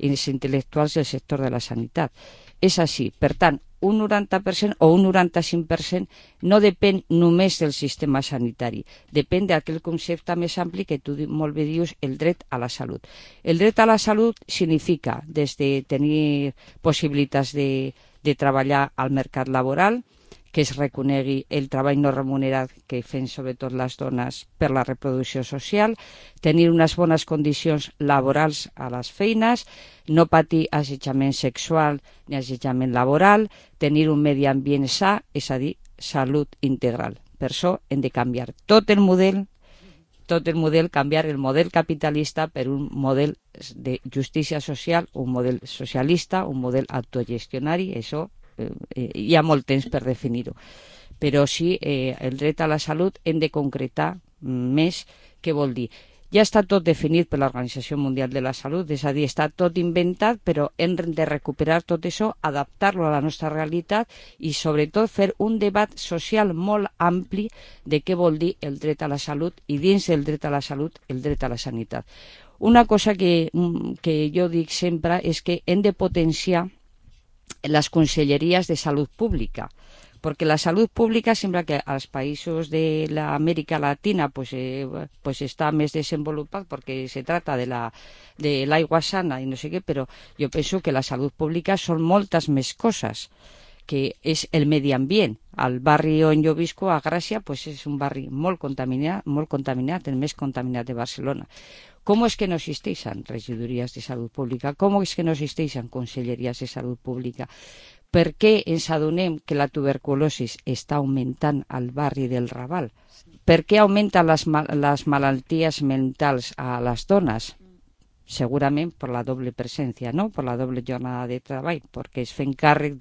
[SPEAKER 10] del sector de la sanitat. És així. Per tant, un 90% o un 95% no depèn només del sistema sanitari, depèn d'aquell concepte més ampli que tu molt bé dius, el dret a la salut. El dret a la salut significa des de tenir possibilitats de treballar al mercat laboral, que es reconegui el treball no remunerat que fem sobretot les dones per la reproducció social, tenir unes bones condicions laborals a les feines, no patir assetjament sexual ni assetjament laboral, tenir un medi ambient sa, és a dir, salut integral. Per això hem de canviar tot el model, canviar el model capitalista per un model de justícia social, un model socialista, un model autogestionari, això hi ha molt temps per definir-ho. Però sí, el dret a la salut hem de concretar més què vol dir. Ja està tot definit per l'Organització Mundial de la Salut, és a dir, està tot inventat, però hem de recuperar tot això, adaptar-lo a la nostra realitat i sobretot fer un debat social molt ampli de què vol dir el dret a la salut i dins del dret a la salut el dret a la sanitat. Una cosa que jo dic sempre és que hem de potenciar les conselleries de salut pública, perquè la salut pública sembla que als països de l'Amèrica Latina pues està més desenvolupat perquè se trata de l'aigua sana i no sé què, però jo penso que la salut pública són moltes més coses, que és el medi ambient. Al barri on jo visco, a Gràcia, pues és un barri molt contaminat, el més contaminat de Barcelona. ¿Cómo es que no existeixen regidories de salut pública? ¿Cómo es que no existeixen conselleries de salut pública? Per què ens adonem que la tuberculosi està augmentant al barri del Raval? Per què augmenten les malalties mentals a les dones? Segurament per la doble presència, no? Per la doble jornada de treball, perquè es fent càrrec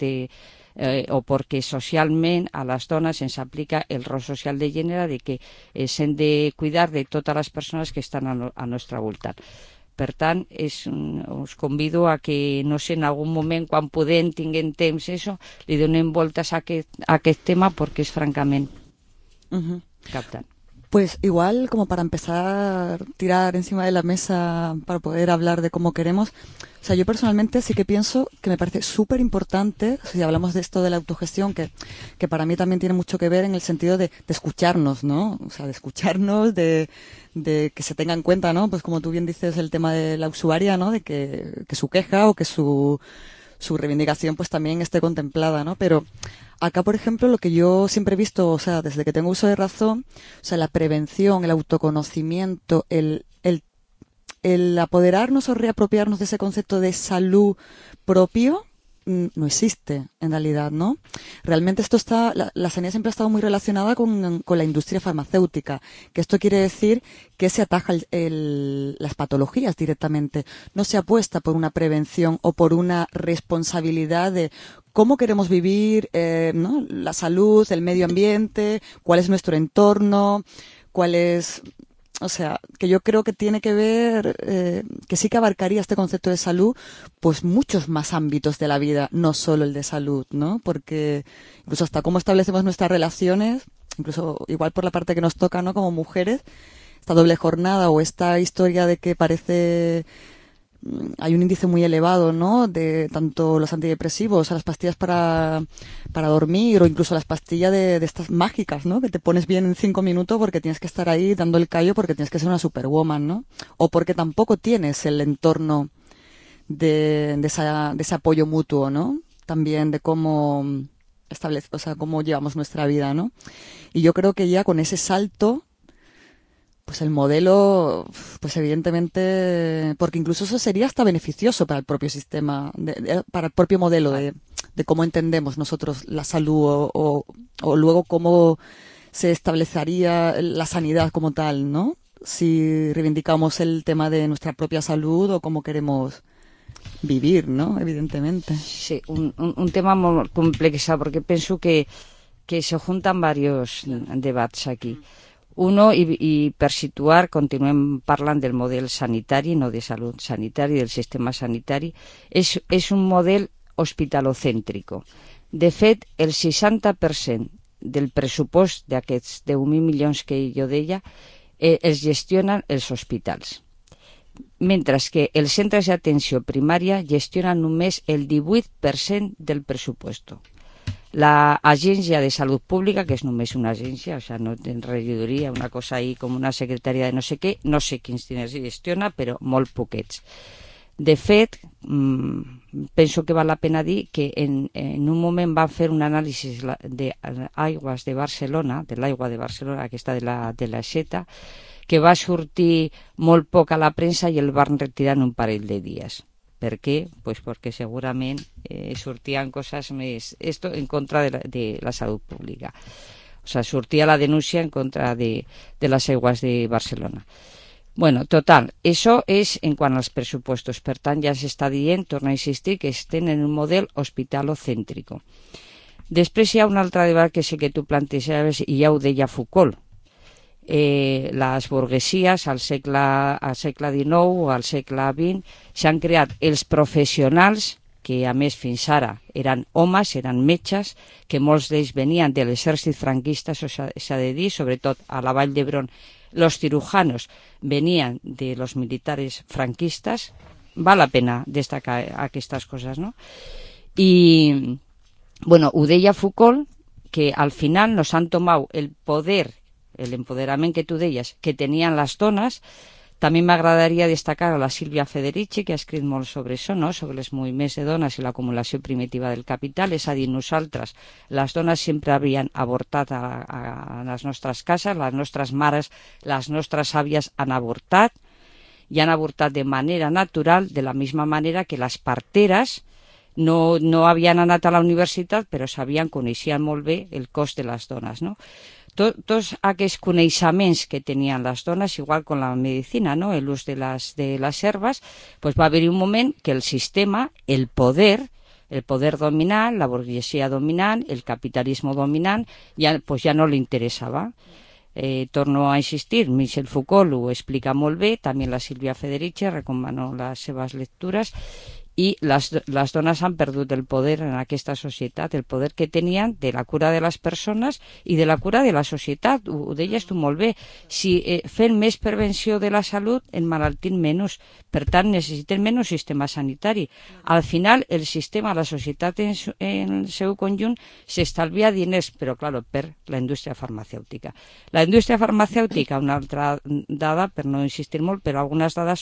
[SPEAKER 10] o perquè socialment a les dones ens aplica el rol social de gènere de que s'hem de cuidar de totes les persones que estan al nostre voltant. Per tant, us convido a que, no sé, en algun moment, quan podem, tinguem temps, li donem voltes a aquest tema perquè és francament captant.
[SPEAKER 2] Pues igual, como para empezar a tirar encima de la mesa para poder hablar de cómo queremos, o sea, yo personalmente sí que pienso que me parece súper importante, si hablamos de esto de la autogestión, que para mí también tiene mucho que ver en el sentido de escucharnos, ¿no? O sea, de escucharnos, de que se tenga en cuenta, ¿no? Pues como tú bien dices, el tema de la usuaria, ¿no? De que su queja o que su reivindicación pues también esté contemplada, ¿no? Pero acá, por ejemplo, lo que yo siempre he visto, o sea, desde que tengo uso de razón, o sea, la prevención, el autoconocimiento, el apoderarnos o reapropiarnos de ese concepto de salud propio, no existe en realidad, ¿no? Realmente la sanidad siempre ha estado muy relacionada con la industria farmacéutica, que esto quiere decir que se ataja las patologías directamente, no se apuesta por una prevención o por una responsabilidad de cómo queremos vivir, ¿no? La salud, el medio ambiente, cuál es nuestro entorno, cuál es... O sea, que yo creo que tiene que ver, que sí que abarcaría este concepto de salud, pues muchos más ámbitos de la vida, no solo el de salud, ¿no? Porque incluso hasta cómo establecemos nuestras relaciones, incluso igual por la parte que nos toca, ¿no? Como mujeres, esta doble jornada o esta historia de que parece... Hay un índice muy elevado, ¿no? De tanto los antidepresivos, a las pastillas para dormir o incluso las pastillas de estas mágicas, ¿no? Que te pones bien en 5 minutos porque tienes que estar ahí dando el callo porque tienes que ser una superwoman, ¿no? O porque tampoco tienes el entorno de ese apoyo mutuo, ¿no? También de cómo cómo llevamos nuestra vida, ¿no? Y yo creo que ya con ese salto, pues el modelo, pues evidentemente, porque incluso eso sería hasta beneficioso para el propio sistema, para el propio modelo de cómo entendemos nosotros la salud o luego cómo se establecería la sanidad como tal, ¿no? Si reivindicamos el tema de nuestra propia salud o cómo queremos vivir, ¿no? Evidentemente.
[SPEAKER 10] Sí, un tema molt complex perquè penso que se juntan varios debats aquí. Uno, i per situar, continuem parlant del model sanitari, no de salut sanitari, del sistema sanitari, és un model hospitalocèntrico. De fet, el 60% del pressupost d'aquests 10.000 milions que jo deia els gestionen els hospitals, mentre que els centres d'atenció primària gestionen només el 18% del pressupost. L'Agència de Salut Pública, que és només una agència, o sigui, no té regidoria, una cosa ahí com una secretaria de no sé què, no sé quins diners gestiona, però molt poquets. De fet, penso que val la pena dir que en un moment van fer un anàlisi d'aigües de Barcelona, de l'aigua de Barcelona, aquesta de la Xeta, que va sortir molt poc a la premsa i el van retirar en un parell de dies. Per què? Pues perquè segurament sortien coses més... Esto en contra de la salut pública. O sea, sortia la denúncia en contra de les aigües de Barcelona. Bueno, total, això és en quant als pressupostos. Per tant, ja s'està dient, torno a insistir, que estem en un model hospitalocèntric. Després hi ha un altre debat que sé que tu plantejaves, i ja ho deia Foucault. Les burguesies al segle XIX o al segle XX s'han creat els professionals que a més fins ara eren homes, eren metges, que molts d'ells venien de l'exèrcit franquista, s'ha de dir, sobretot a la Vall d'Hebron, los cirujanos venien de los militares franquistas. Val la pena destacar aquestes coses, no? I, bueno, ho deia Foucault, que al final nos han tomat el poder, el empoderament que tu deies, que tenien les dones. També m'agradaria destacar a la Sílvia Federici, que ha escrit molt sobre això, no? Sobre els moviments de dones i l'acumulació primitiva del capital. És a dir, nosaltres, les dones sempre havien avortat a les nostres cases, les nostres mares, les nostres àvies han avortat, i han avortat de manera natural, de la misma manera que les parteres no havien anat a la universitat, però coneixien molt bé el cos de les dones, no? Tots aquests coneixements que tenien les dones, igual com la medicina, no? L'ús de les herbes, pues va haver un moment que el sistema, el poder dominant, la burguesia dominant, el capitalisme dominant, ja no li interessava. Torno a insistir, Michel Foucault ho explica molt bé, també la Sílvia Federici, recomano les seves lectures, i les dones han perdut el poder en aquesta societat, el poder que tenien de la cura de les persones i de la cura de la societat. Ho deies tu molt bé. Si fem més prevenció de la salut, emmalaltim menys. Per tant, necessitem menys sistema sanitari. Al final, el sistema, la societat en el seu conjunt, s'estalvia diners, però, clar, per la indústria farmacèutica. La indústria farmacèutica, una altra dada, per no insistir molt, però algunes dades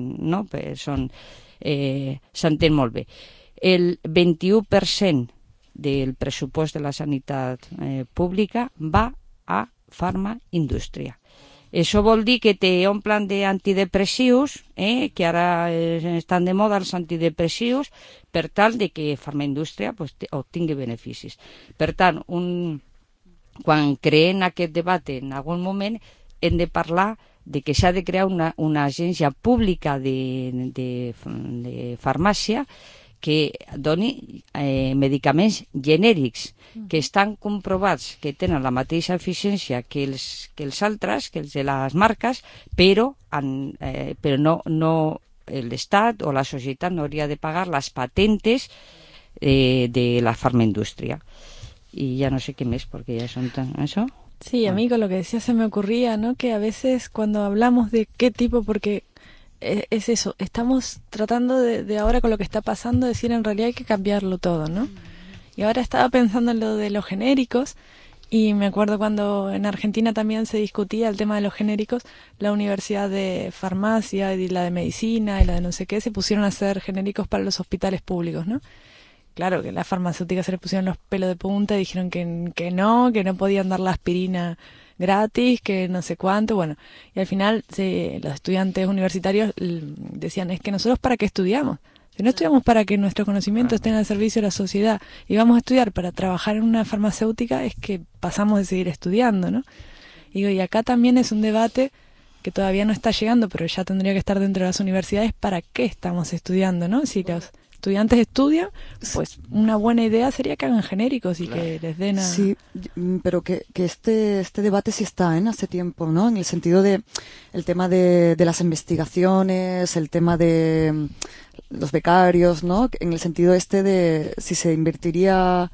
[SPEAKER 10] s'entén molt bé. El 21% del pressupost de la sanitat pública va a farmaindústria. Això vol dir que te omplen d'antidepressius, que ara estan de moda els antidepressius, per tal de que farmaindústria obtingui beneficis. Per tant, quan creem aquest debat en algun moment, hem de parlar de que s'ha de crear una agència pública de farmàcia que doni medicaments genèrics que estan comprovats que tenen la mateixa eficiència que els altres, que els de les marques, però no l'Estat o la societat no hauria de pagar les patentes de la farmaindústria. Y ya no sé qué més, porque ya son tan... ¿Eso?
[SPEAKER 6] Sí, a mí con lo que decía se me ocurría, ¿no? Que a veces cuando hablamos de qué tipo, porque es eso, estamos tratando de ahora con lo que está pasando, decir en realidad hay que cambiarlo todo, ¿no? Y ahora estaba pensando en lo de los genéricos, y me acuerdo cuando en Argentina también se discutía el tema de los genéricos, la Universidad de Farmacia y la de Medicina y la de no sé qué se pusieron a hacer genéricos para los hospitales públicos, ¿no? Claro, que las farmacéuticas se les pusieron los pelos de punta y dijeron que no podían dar la aspirina gratis, que no sé cuánto, bueno. Y al final los estudiantes universitarios decían, es que nosotros ¿para qué estudiamos? Si no estudiamos para que nuestros conocimientos estén al servicio de la sociedad y vamos a estudiar para trabajar en una farmacéutica, es que pasamos de seguir estudiando, ¿no? Y acá también es un debate que todavía no está llegando, pero ya tendría que estar dentro de las universidades, ¿para qué estamos estudiando, no? Si los estudiantes estudian, pues una buena idea sería que hagan genéricos y que les den a...
[SPEAKER 2] Sí, pero que este debate sí está hace tiempo, ¿no? En el sentido de el tema de las investigaciones, el tema de los becarios, ¿no? En el sentido de si se invertiría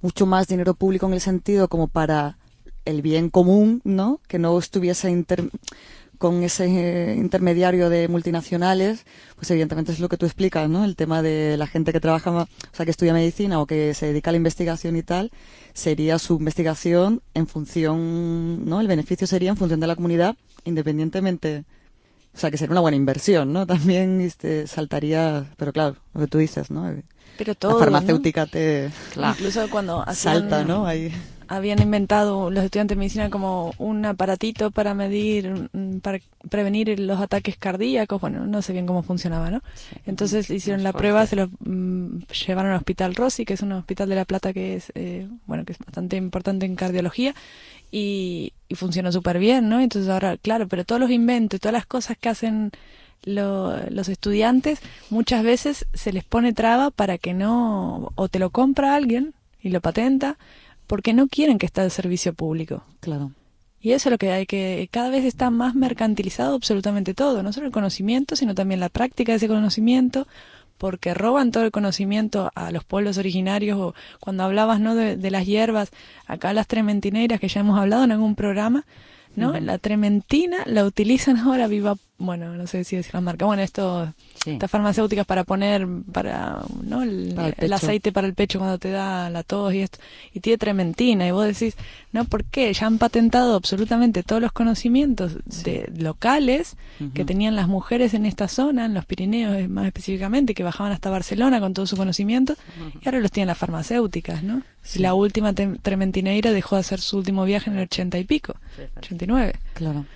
[SPEAKER 2] mucho más dinero público en el sentido como para el bien común, ¿no? Que no estuviese con ese intermediario de multinacionales, pues evidentemente es lo que tú explicas, ¿no? El tema de la gente que trabaja, o sea, que estudia medicina o que se dedica a la investigación y tal, sería su investigación en función, ¿no? El beneficio sería en función de la comunidad, independientemente, o sea, que sería una buena inversión, ¿no? También saltaría, pero claro, lo que tú dices, ¿no?
[SPEAKER 6] Pero todo,
[SPEAKER 2] la farmacéutica, ¿no?
[SPEAKER 6] Claro. Incluso cuando
[SPEAKER 2] salta, ¿no? Ahí.
[SPEAKER 6] Habían inventado los estudiantes de medicina como un aparatito para medir, para prevenir los ataques cardíacos. Bueno, no sé bien cómo funcionaba, ¿no? Sí, entonces hicieron la prueba, se lo llevaron al Hospital Rossi, que es un hospital de La Plata que es, que es bastante importante en cardiología, y funcionó súper bien, ¿no? Entonces ahora, claro, pero todos los inventos, todas las cosas que hacen los estudiantes, muchas veces se les pone traba para que no, o te lo compra alguien y lo patenta, porque no quieren que esté al servicio público.
[SPEAKER 2] Claro.
[SPEAKER 6] Y eso es lo que hay que... Cada vez está más mercantilizado absolutamente todo, no solo el conocimiento, sino también la práctica de ese conocimiento, porque roban todo el conocimiento a los pueblos originarios. O cuando hablabas, ¿no?, de las hierbas, acá las trementineiras, que ya hemos hablado en algún programa, ¿no? Uh-huh. La trementina la utilizan ahora viva, bueno, no sé si decir la marca, bueno, estas farmacéuticas para poner, ¿no? El aceite para el pecho cuando te da la tos y esto, y tiene trementina, y vos decís, ¿no? ¿Por qué? Ya han patentado absolutamente todos los conocimientos locales que tenían las mujeres en esta zona, en los Pirineos más específicamente, que bajaban hasta Barcelona con todo su conocimiento, y ahora los tienen las farmacéuticas, ¿no? Sí. La última trementineira dejó de hacer su último viaje en el 80 y pico, 89.
[SPEAKER 2] Claro.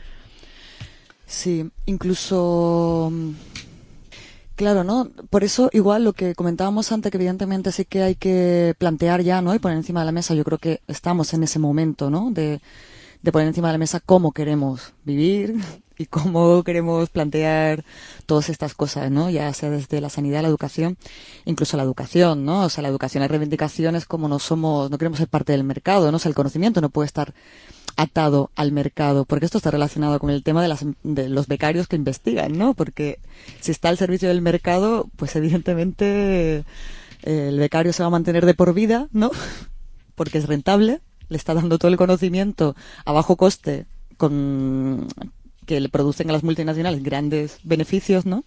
[SPEAKER 2] Sí, incluso, claro, ¿no? Por eso, igual lo que comentábamos antes, que evidentemente sí que hay que plantear ya, ¿no? Y poner encima de la mesa, yo creo que estamos en ese momento, ¿no? De poner encima de la mesa cómo queremos vivir y cómo queremos plantear todas estas cosas, ¿no? Ya sea desde la sanidad, la educación, incluso la educación, ¿no? O sea, la educación, hay reivindicaciones como no queremos ser parte del mercado, ¿no? O sea, el conocimiento no puede estar atado al mercado, porque esto está relacionado con el tema de los becarios que investigan, ¿no? Porque si está al servicio del mercado, pues evidentemente el becario se va a mantener de por vida, ¿no? Porque es rentable, le está dando todo el conocimiento a bajo coste que le producen a las multinacionales grandes beneficios, ¿no?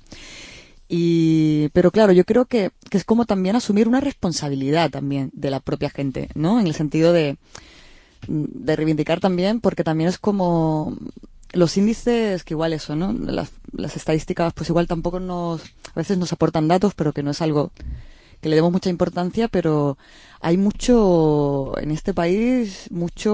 [SPEAKER 2] Pero claro, yo creo que es como también asumir una responsabilidad también de la propia gente, ¿no? En el sentido de reivindicar también, porque también es como los índices, que igual eso, ¿no? Las estadísticas pues igual tampoco a veces nos aportan datos, pero que no es algo que le demos mucha importancia, pero hay mucho, en este país,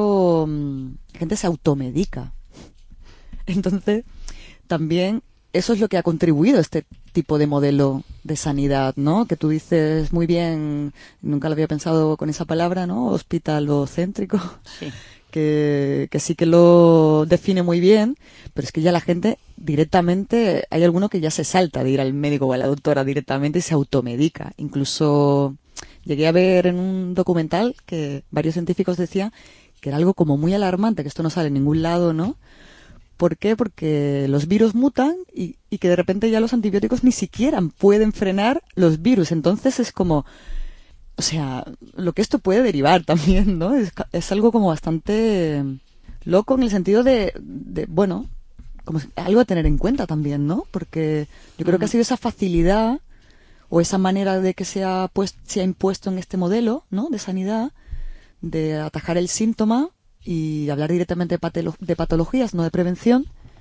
[SPEAKER 2] gente se automedica. Entonces, también eso es lo que ha contribuido a este tipo de modelo de sanidad, ¿no? Que tú dices muy bien, nunca lo había pensado con esa palabra, ¿no? Hospitalocéntrico. Sí. Que sí que lo define muy bien, pero es que ya la gente directamente, hay alguno que ya se salta de ir al médico o a la doctora directamente y se automedica. Incluso llegué a ver en un documental que varios científicos decían que era algo como muy alarmante, que esto no sale en ningún lado, ¿no? ¿Por qué? Porque los virus mutan y que de repente ya los antibióticos ni siquiera pueden frenar los virus. Entonces es como, o sea, lo que esto puede derivar también, ¿no? Es algo como bastante loco en el sentido de bueno, como algo a tener en cuenta también, ¿no? Porque yo creo que ha sido esa facilidad o esa manera de que se ha impuesto en este modelo, ¿no? De sanidad, de atajar el síntoma y hablar directamente de patologías, no de prevención,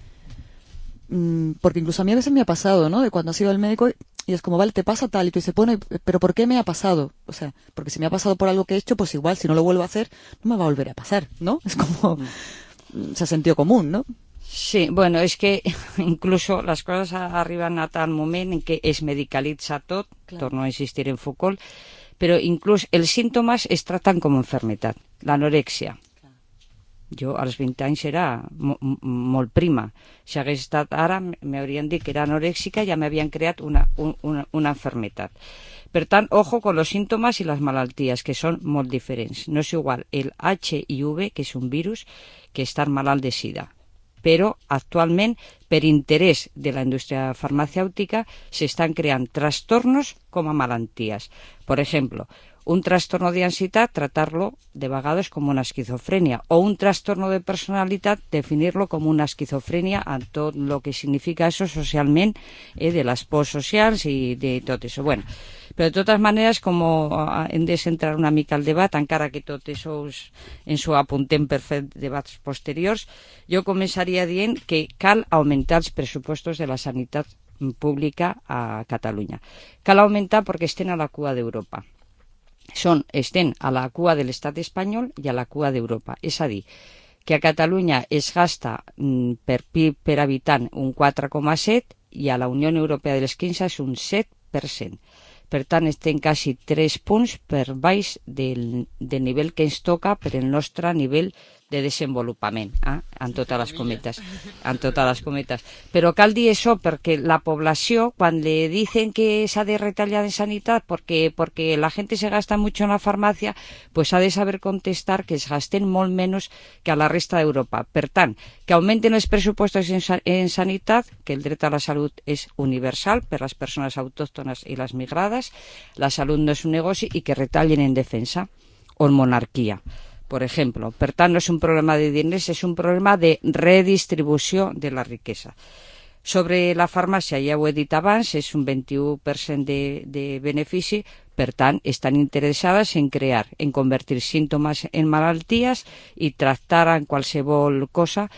[SPEAKER 2] porque incluso a mí a veces me ha pasado, ¿no? De cuando has ido al médico y es como, vale, te pasa tal, y tú dices, bueno, pero ¿por qué me ha pasado? O sea, porque si me ha pasado por algo que he hecho, pues igual, si no lo vuelvo a hacer, no me va a volver a pasar, ¿no? Es como, sentido común, ¿no?
[SPEAKER 10] Sí, bueno, és que incluso les coses arriben a tal moment en què es medicalitza tot, torno a insistir en Foucault, però inclús els símptomes es tracten com a enfermetat. L'anorèxia. Jo als 20 anys era molt prima. Si hagués estat ara, m'haurien dit que era anorèxica i ja m'havien creat una enfermetat. Per tant, ojo con los síntomas y las malalties, que són molt diferents. No és igual el HIV, que és un virus, que estar malalt de sida. però actualment, per interès de la indústria farmacèutica, s'estan creant trastornos com a malalties. Per exemple, un trastorno de ansiedad, tratarlo de vegades com una esquizofrenia, o un trastorno de personalitat, definir-lo com una esquizofrenia amb tot el que significa això socialment, de les pors socials i de tot això. Bueno, però de totes maneres, com hem de centrar una mica el debat, encara que tot això ens ho apuntem per fer debats posteriors, jo començaria dient que cal augmentar els pressupostos de la sanitat pública a Catalunya. Cal augmentar perquè estem a la cua d'Europa. Estem a la cua de l'estat espanyol i a la cua d'Europa. És a dir, que a Catalunya es gasta per PIB per habitant un 4,7 i a la Unió Europea de les 15 és un 7%. Per tant, estem quasi 3 punts per baix del nivell que ens toca per el nostre nivell de desenvolupament, en totes les cometes. Però cal dir això perquè la població, quan le dicen que s'ha de retallar en sanitat porque la gente se gasta mucho en la farmacia, pues ha de saber contestar que es gasten molt menys que a la resta d'Europa. Per tant, que augmenten els pressupostos en sanitat, que el dret a la salut és universal per a les persones autòctones i les migrades, la salut no és un negoci i que retallen en defensa o en monarquia. Per exemple, per tant, no és un problema de diners, és un problema de redistribució de la riquesa. Sobre la farmàcia, ja ho he dit abans, és un 21% de benefici, per tant, estan interessades en crear, en convertir símptomes en malalties i tractar en qualsevol cosa.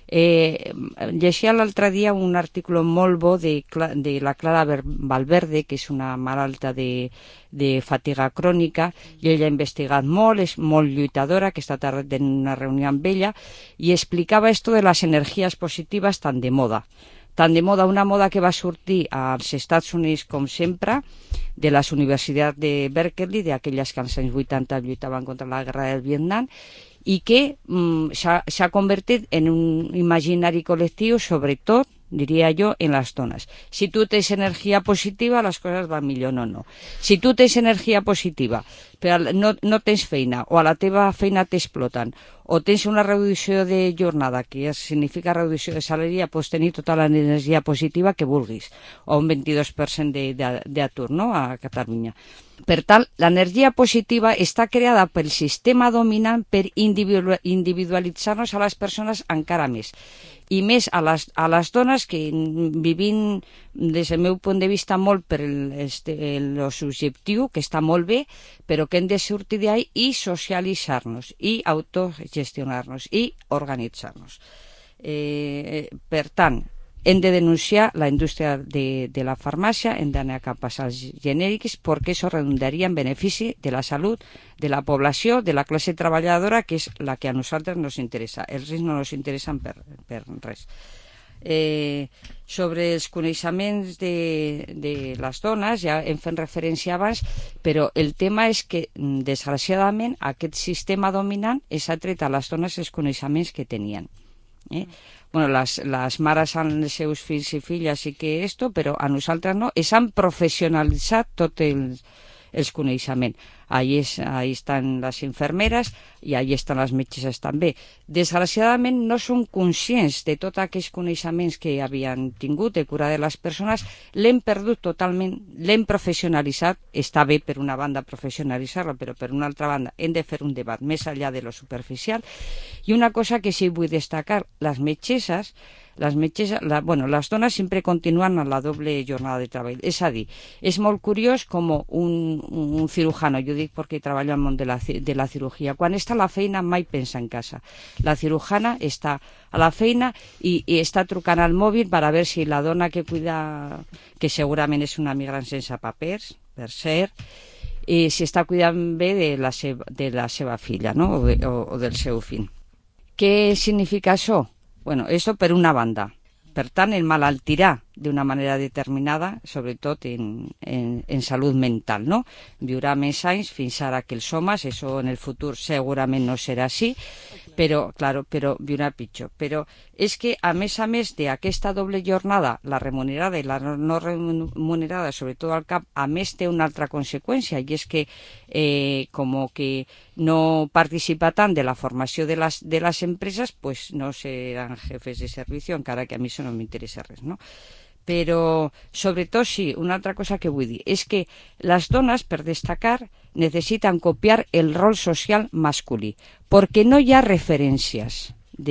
[SPEAKER 10] Llegia l'altre dia un article molt bo de la Clara Valverde, que és una malalta de fatiga crònica, i ella ha investigat molt, és molt lluitadora, que està en una reunió amb ella, i explicava esto de les energies positives tan de moda, una moda que va sortir als Estats Units, com sempre, de les universitats de Berkeley, d'aquelles que als anys 80 lluitaven contra la guerra del Vietnam, i que s'ha convertit en un imaginari col·lectiu, sobretot, diria jo, en les dones. Si tu tens energia positiva, les coses van millor, no. Si tu tens energia positiva, però no tens feina, o a la teva feina t'exploten, o tens una reducció de jornada, que significa reducció de salari, pots tenir tota l'energia positiva que vulguis, o un 22% d'atur, no?, a Catalunya. Per tant, l'energia positiva està creada pel sistema dominant per individualitzar-nos a les persones encara més. I més a les dones que vivim, des del meu punt de vista, molt per el subjectiu, que està molt bé, però que hem de sortir d'ahí i socialitzar-nos, i autogestionar-nos, i organitzar-nos. Per tant, hem de denunciar la indústria de la farmàcia, hem d'anar cap als genèrics, perquè això redundaria en benefici de la salut de la població, de la classe treballadora, que és la que a nosaltres ens interessa. Els riscs no ens interessen per res. Sobre els coneixements de les dones, ja hem fet referència abans, però el tema és que, desgraciadament, aquest sistema dominant ha tret a les dones els coneixements que tenien. Bueno, les mares amb els seus fills i filles i que esto, però a nosaltres no, s'han professionalitzat tots els coneixements. Ahí estan les infermeres i ahí estan les metgesses també. Desgraciadament no són conscients de tots aquells coneixements que havien tingut de cura de les persones, l'hem perdut totalment, l'hem professionalitzat. Està bé per una banda professionalitzar-la, però per una altra banda hem de fer un debat més enllà de lo superficial. I una cosa que sí vull destacar, les metgesses, les dones sempre continuen amb la doble jornada de treball. És a dir, és molt curiós com un cirujano, jo dic perquè treballo al món de la cirurgia, quan està a la feina mai pensa en casa. La cirujana està a la feina i està trucant al mòbil per a veure si la dona que cuida, que segurament és una migrant sense papers, per cert, i si està cuidant bé de la seva filla, no?, o del seu fill. Què significa això? Bueno, això per una banda. Per tant, el malaltirà d'una manera determinada, sobretot en salut mental, no? Viurà més anys fins ara que els homes, això en el futur segurament no serà així, Pero, claro, pero viure pitjor. Però és que, a més d'aquesta doble jornada, la remunerada i la no remunerada, sobretot al CAP, a més té una altra conseqüència, i és que com que no participa tant de la formació de les empreses, pues no seran jefes de servicio, encara que a mi això no m'interessa res, no? Però, sobretot, sí, una altra cosa que vull dir és que les dones, per destacar, necessiten copiar el rol social masculí, perquè no hi ha referències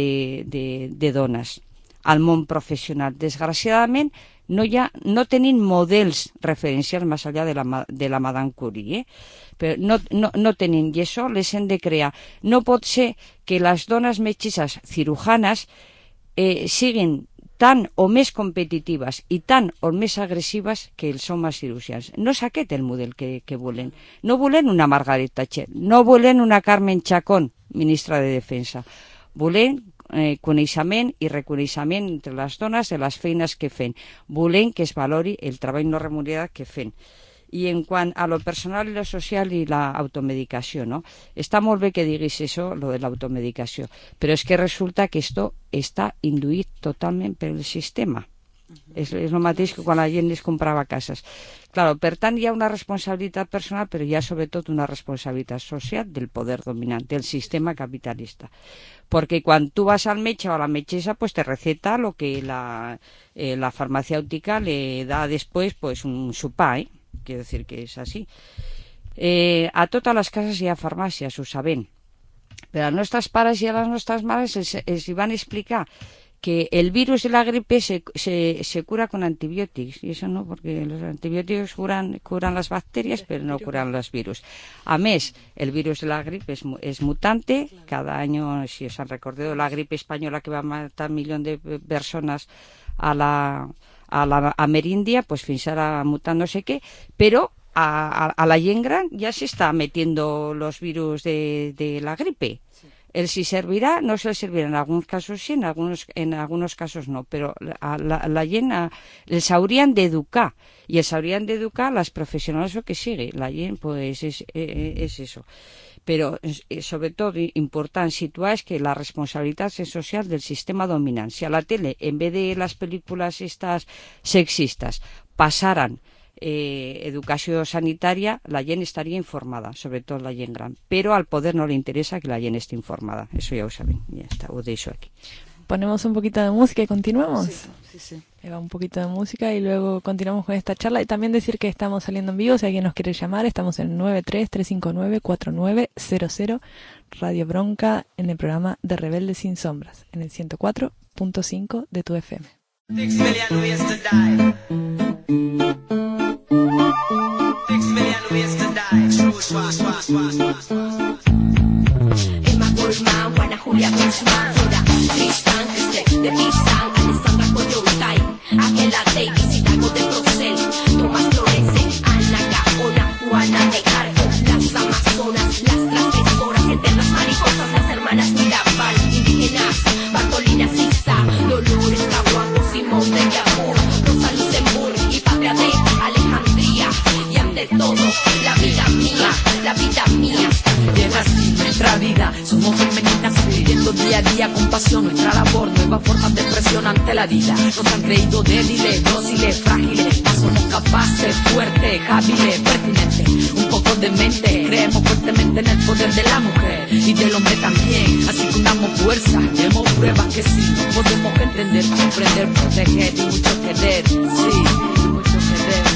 [SPEAKER 10] de dones al món professional. Desgraciadament, no tenim models referencials més enllà de la Madame Curie, però no tenim, i això les hem de crear. No pot ser que les dones metgesses cirujanes siguin tan o més competitives i tan o més agressives que els homes cirurgians. No és aquest el model que volen. No volen una Margaret Thatcher, no volen una Carmen Chacón, ministra de Defensa. Volen coneixement i reconeixement entre les dones de les feines que fem. Volen que es valori el treball no remunerat que fem. I en quant a lo personal i lo social i la automedicació, no? Està molt bé que diguis això, lo de l'automedicació, però és que resulta que esto està induït totalment per el sistema. És el mateix que quan la gent es comprava cases. Claro, per tant, hi ha una responsabilitat personal, però hi ha sobretot una responsabilitat social del poder dominant, del sistema capitalista. Perquè quan tu vas al metge o a la metgessa, pues te receta lo que la farmacéutica le da después, pues un sopar, Quiero decir que es así. A totes les cases hi ha farmàcies, ho sabem. Però als nostres pares i a les nostres mares els van explicar que el virus de la gripe se cura con antibióticos. Y eso no, porque los antibióticos curan las bacterias, pero no curan los virus. A més, el virus de la gripe es mutante. Cada año, si os han recordado, la gripe española que va a matar 1 millón de personas a la Amerindia, pues fins ara mutant no sé què, però a la gent gran ja s'està metiendo los virus de la gripe. Els hi servirà, no se les servirà, en alguns casos sí, en alguns casos no, però la gent els haurien d'educar, i els haurien d'educar les professionals o que sigui. La gent, pues, és eso. Però, sobretot, important situar és que la responsabilitat és social del sistema dominant. Si a la tele, en vez de les pel·lícules estas sexistes, passaran educació sanitària, la gent estaria informada, sobretot la gent gran. Però al poder no le interesa que la gent esté informada. Eso ya lo saben. Ya está, os dejo aquí.
[SPEAKER 6] Ponemos un poquito de música y continuamos.
[SPEAKER 2] Sí.
[SPEAKER 6] Va un poquito de música y luego continuamos con esta charla. Y también decir que estamos saliendo en vivo. Si alguien nos quiere llamar, estamos en 933594900, Radio Bronca, en el programa de Rebeldes Sin Sombras, en el 104.5 de tu FM.
[SPEAKER 8] Emma Goldman, Juana Julia Guzmán, Tristan, de Pizan, Alessandra Coyontay, Ángela Davis, Hidalgo de Procel, Tomás Florence, Ana Gaona, Juana de Arco, las Amazonas, las transgresoras, eternas mariposas, las hermanas Mirabal, indígenas, Bartolina Sisa, Dolores Caguapo, Simón de Yamur, Rosa Luxemburg y Patria de Alejandría, y ante todo, la vida mía, la vida mía.
[SPEAKER 11] Lleva así nuestra vida, somos femeninas viviendo día a día con pasión nuestra labor, nuevas formas de expresión ante la vida. Nos han creído débiles, dóciles, frágiles, mas somos capaces, fuertes, hábiles, pertinentes, un poco de mente. Creemos fuertemente en el poder de la mujer y del hombre también, así que unamos fuerza, demos pruebas que sí, podemos entender, comprender, proteger y mucho querer, sí, mucho querer,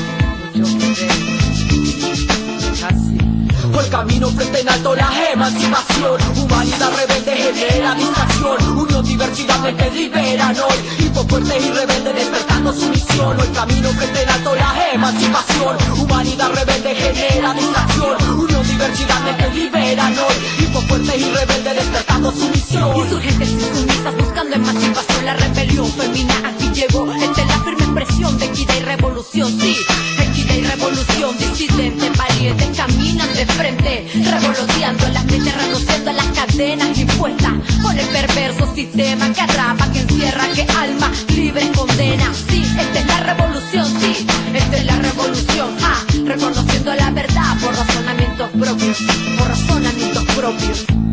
[SPEAKER 11] es así.
[SPEAKER 12] Por el camino frente en alto la emancipación, humanidad rebelde genera distracción, unión, diversidad de que liberan hoy, hijos fuertes y rebeldes despertando su misión. Por el camino frente en alto la emancipación, humanidad rebelde genera distracción, unión, diversidad de que liberan hoy, hijos fuertes y rebeldes despertando su misión.
[SPEAKER 8] Insurgentes y sumisas buscando emancipación, la rebelión femina aquí llegó, esta es la firme expresión de equidad y revolución, sí, equidad y revolución, disidentes, valientes, caminan de frente, revoloteando las mentes, reduciendo las cadenas impuestas por el perverso sistema que atrapa, que encierra, que alma libre condena. Sí, esta es la revolución, sí, esta es la revolución, reconociendo la verdad por razonamientos propios, por razonamientos propios.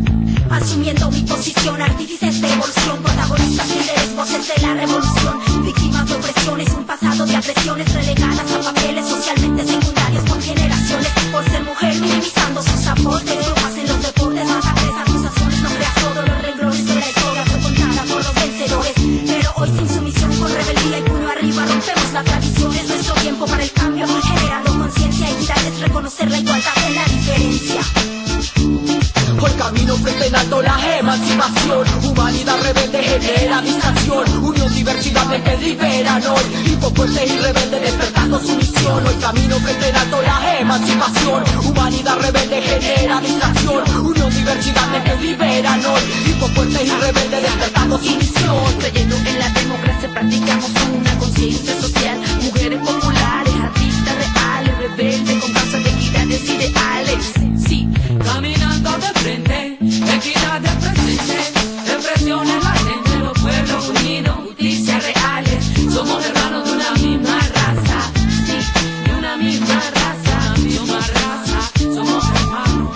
[SPEAKER 8] asumiendo mi posición, artífices de evolución, protagonistas, líderes, voces de la revolución, víctimas de opresiones, un pasado de agresiones relegadas a papeles socialmente secundarios por generaciones, por ser mujer minimizando sus aportes, brujas en los deportes, masacres, acusaciones, no creas todos los renglones de la historia fue contada por los vencedores, pero hoy sin sumisión, con rebeldía y puño arriba rompemos la tradición, es nuestro tiempo para el cambio, generando conciencia, equidad es reconocer la igualdad en la diferencia.
[SPEAKER 12] Por camino frente en alto la emancipación, humanidad rebelde genera distracción, unión, diversidad de que liberan hoy, hipofuertes y rebelde despertando su misión. Hoy camino frente en alto la emancipación, humanidad rebelde genera distracción, unión, diversidad de que liberan hoy, hipofuertes y rebelde despertando su misión.
[SPEAKER 11] Creyendo en la democracia practicamos una conciencia social, mujeres populares, artistas reales, rebeldes con causas de equidades ideales. Sí, caminando de frente, equidad de presente, represión en la gente, los pueblos unidos, justicia reales, somos hermanos de una misma raza, sí, de una misma raza, somos hermanos,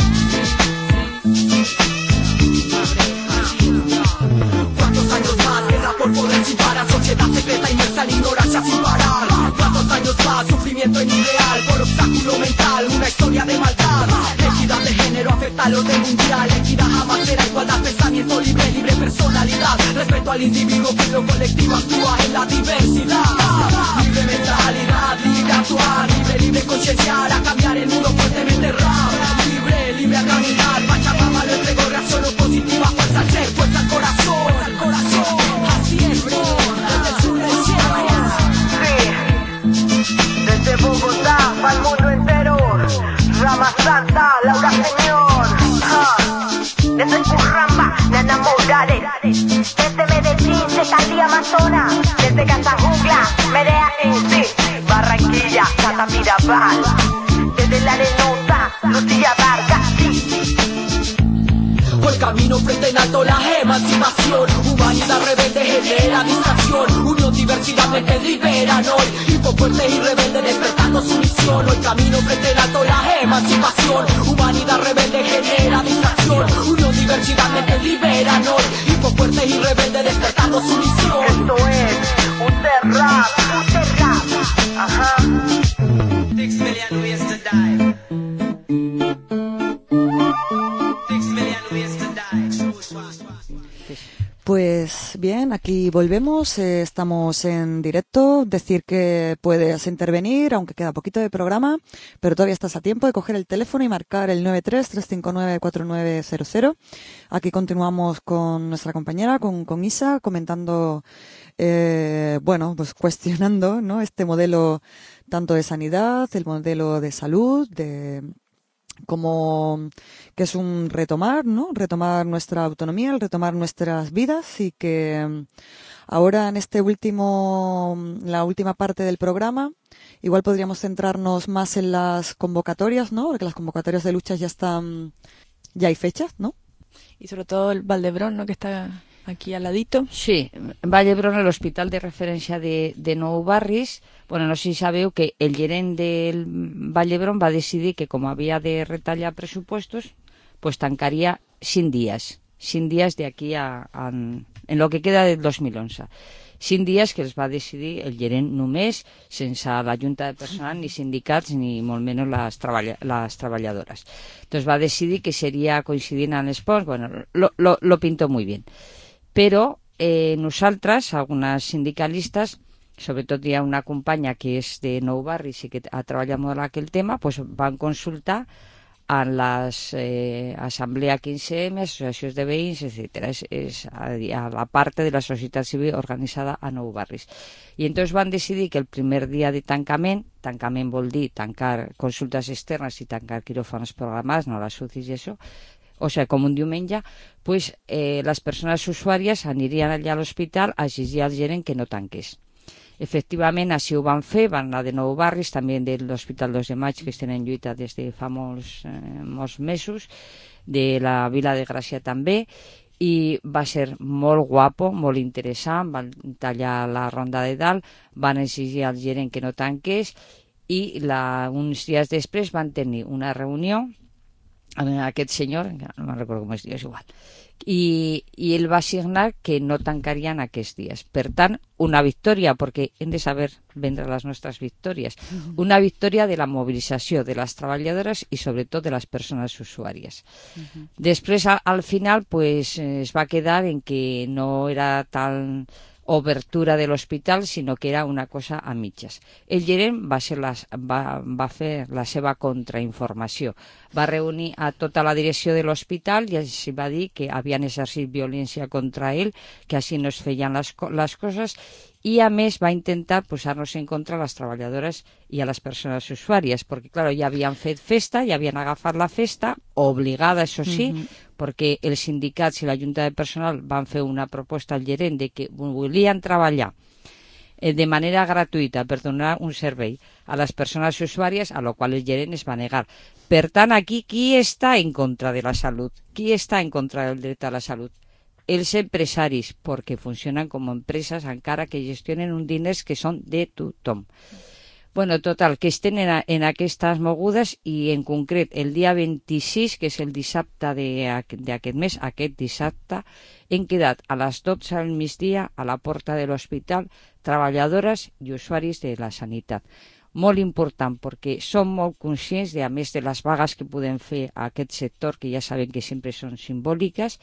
[SPEAKER 12] ¿Cuántos años más? Guerra por poder sin parar, sociedad secreta inmersa en ignorancia sin parar. ¿Cuántos años más? Sufrimiento en ideal, por obstáculo mental, una historia de maldad. Equidad de género afecta al orden mundial, equidad jamás será igualdad, pensamiento libre, libre personalidad, respeto al individuo que en lo colectivo actúa en la diversidad. Libre mentalidad, libre actuar, libre, libre concienciar, a cambiar el mundo fuertemente rap. Libre, libre a caminar, Pachamama lo entregó, reacción positiva, fuerza al ser, fuerza al corazón, así es, bro, desde el sur del cielo.
[SPEAKER 13] Sí, desde Bogotá, para el mundo entero, Rama Santa, Laura Señor, desde Curramba, Nana Morales, desde Medellín, de Cali, Amazonas, desde Casa Jungla, Merea Inti, Barranquilla, Santa Mirabal, desde La Arenosa, Lucía Vargas,
[SPEAKER 12] Por camino frente en alto la emancipación, humanidad rebelde genera distracción, unión, diversidad de que liberan hoy, hipofuertes y rebelde despertando su misión. Hoy camino frente en alto la emancipación, humanidad rebelde genera distracción, unión, diversidad de que liberan hoy, hipofuertes y rebelde despertando su misión.
[SPEAKER 13] Esto es Uterrap, ajá.
[SPEAKER 12] 6 million ways to die. 6 million ways to die.
[SPEAKER 2] Pues bien, aquí volvemos, estamos en directo, decir que puedes intervenir, aunque queda poquito de programa, pero todavía estás a tiempo de coger el teléfono y marcar el 93-359-4900. Aquí continuamos con nuestra compañera, con Isa, comentando, bueno, pues cuestionando, ¿no?, este modelo tanto de sanidad, el modelo de salud, como que es un retomar, ¿no? Retomar nuestra autonomía, el retomar nuestras vidas, y que ahora en la última parte del programa igual podríamos centrarnos más en las convocatorias, ¿no? Porque las convocatorias de luchas ya hay fechas, ¿no?
[SPEAKER 6] Y sobre todo el Valdebrón, ¿no?, que está aquí al ladito.
[SPEAKER 10] Sí, Valdebrón, el hospital de referència de Nou Barris. Bueno, no sé si sabeu que el gerent del Valdebrón va decidir que, com havia de retallar pressupostos, pues tancaria 5 dies. 5 dies d'aquí en lo que queda del 2011. 5 dies que els va decidir el gerent només, sense la junta de personal, ni sindicats, ni molt menys les treballadores. Entonces va decidir que seria coincidint amb els ponts. Bueno, lo pintó muy bien. Però nosaltres, algunes sindicalistes, sobretot hi ha una companya que és de Nou Barris i que ha treballat molt aquell tema, pues van consultar en les assemblea 15M, associacions de veïns, etc. És a la part de la societat civil organitzada a Nou Barris. I entonces van decidir que el primer dia de tancament vol dir tancar consultes externes i tancar quiròfans programats, no les UCIs i això, o sigui, com un diumenge, pues les persones usuàries anirien allà a l'hospital a exigir al gerent que no tanqués. Efectivament, així ho van fer, van anar de Nou Barris, també de l'Hospital 2 de Maig, que estan en lluita des de fa molts mesos, de la Vila de Gràcia també, i va ser molt guapo, molt interessant, van tallar la ronda de dalt, van exigir al gerent que no tanqués, i uns dies després van tenir una reunió aquest senyor, no me'n recordo com es diu, és igual, i ell va signar que no tancarien aquests dies. Per tant, una victòria, perquè hem de saber vendre les nostres victòries, una victòria de la mobilització de les treballadores i sobretot de les persones usuàries. Després, al final, pues, es va quedar en que no era tan obertura de l'hospital, sinó que era una cosa a mitges. El gerent va fer la seva contrainformació. Va reunir a tota la direcció de l'hospital i els va dir que havien exercit violència contra ell, que així no es feien les coses, i a més va intentar posar-nos en contra a les treballadores i a les persones usuàries, perquè clar, ja havien fet festa, ja havien agafat la festa, obligada, això sí, perquè els sindicats i la Junta de Personal van fer una proposta al gerent de que volien treballar de manera gratuïta per donar un servei a les persones usuàries, a lo qual el gerent es va negar. Per tant, aquí, qui està en contra de la salut? Qui està en contra del dret a la salut? Els empresaris, perquè funcionen com a empreses encara que gestionen uns diners que són de tothom. Bueno, total, que estem en aquestes mogudes i en concret el dia 26, que és el dissabte d'aquest mes, aquest dissabte, hem quedat a les 12 del migdia a la porta de l'hospital treballadores i usuaris de la sanitat. Molt important, perquè som molt conscients de, a més de les vagues que podem fer a aquest sector, que ja sabem que sempre són simbòliques,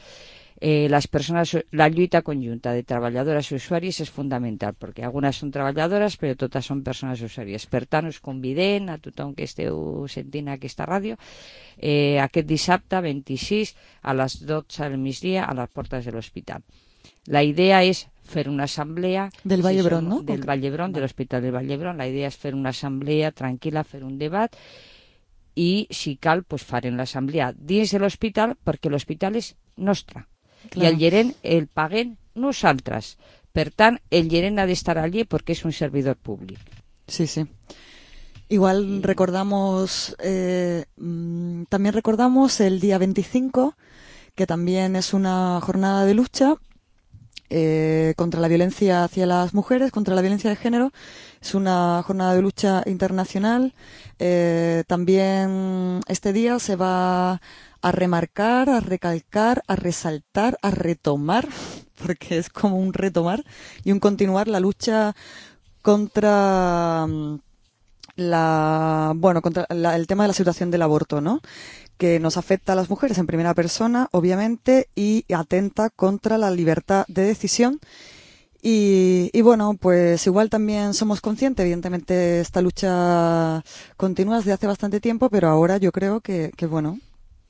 [SPEAKER 10] la lluita conjunta de treballadores i usuaris és fundamental, perquè algunes són treballadores però totes són persones usuàries. Per tant, us convidem a tothom que esteu sentint aquesta ràdio aquest dissabte 26 a les 12 del migdia a les portes de l'hospital. La idea és fer una assemblea
[SPEAKER 2] del Vall d'Hebron, ¿no?
[SPEAKER 10] Del Vall d'Hebron, de l'Hospital del Vall d'Hebron. La idea és fer una assemblea tranquil·la, fer un debat i, si cal, pues, farem l'assemblea dins de l'hospital, perquè l'hospital és nostre. Clar. I el gerent el paguem nosaltres. Per tant, el gerent ha d'estar allí perquè és un servidor públic.
[SPEAKER 2] Sí, sí. Igual recordamos, también recordamos el día 25, que también es una jornada de lucha contra la violencia hacia las mujeres, contra la violencia de género. Es una jornada de lucha internacional. También este día se va a remarcar, a recalcar, a resaltar, a retomar, porque es como un retomar y un continuar la lucha contra el tema de la situación del aborto, ¿no? Que nos afecta a las mujeres en primera persona, obviamente, y atenta contra la libertad de decisión. Y bueno, pues igual también somos conscientes, evidentemente esta lucha continúa desde hace bastante tiempo, pero ahora yo creo que bueno.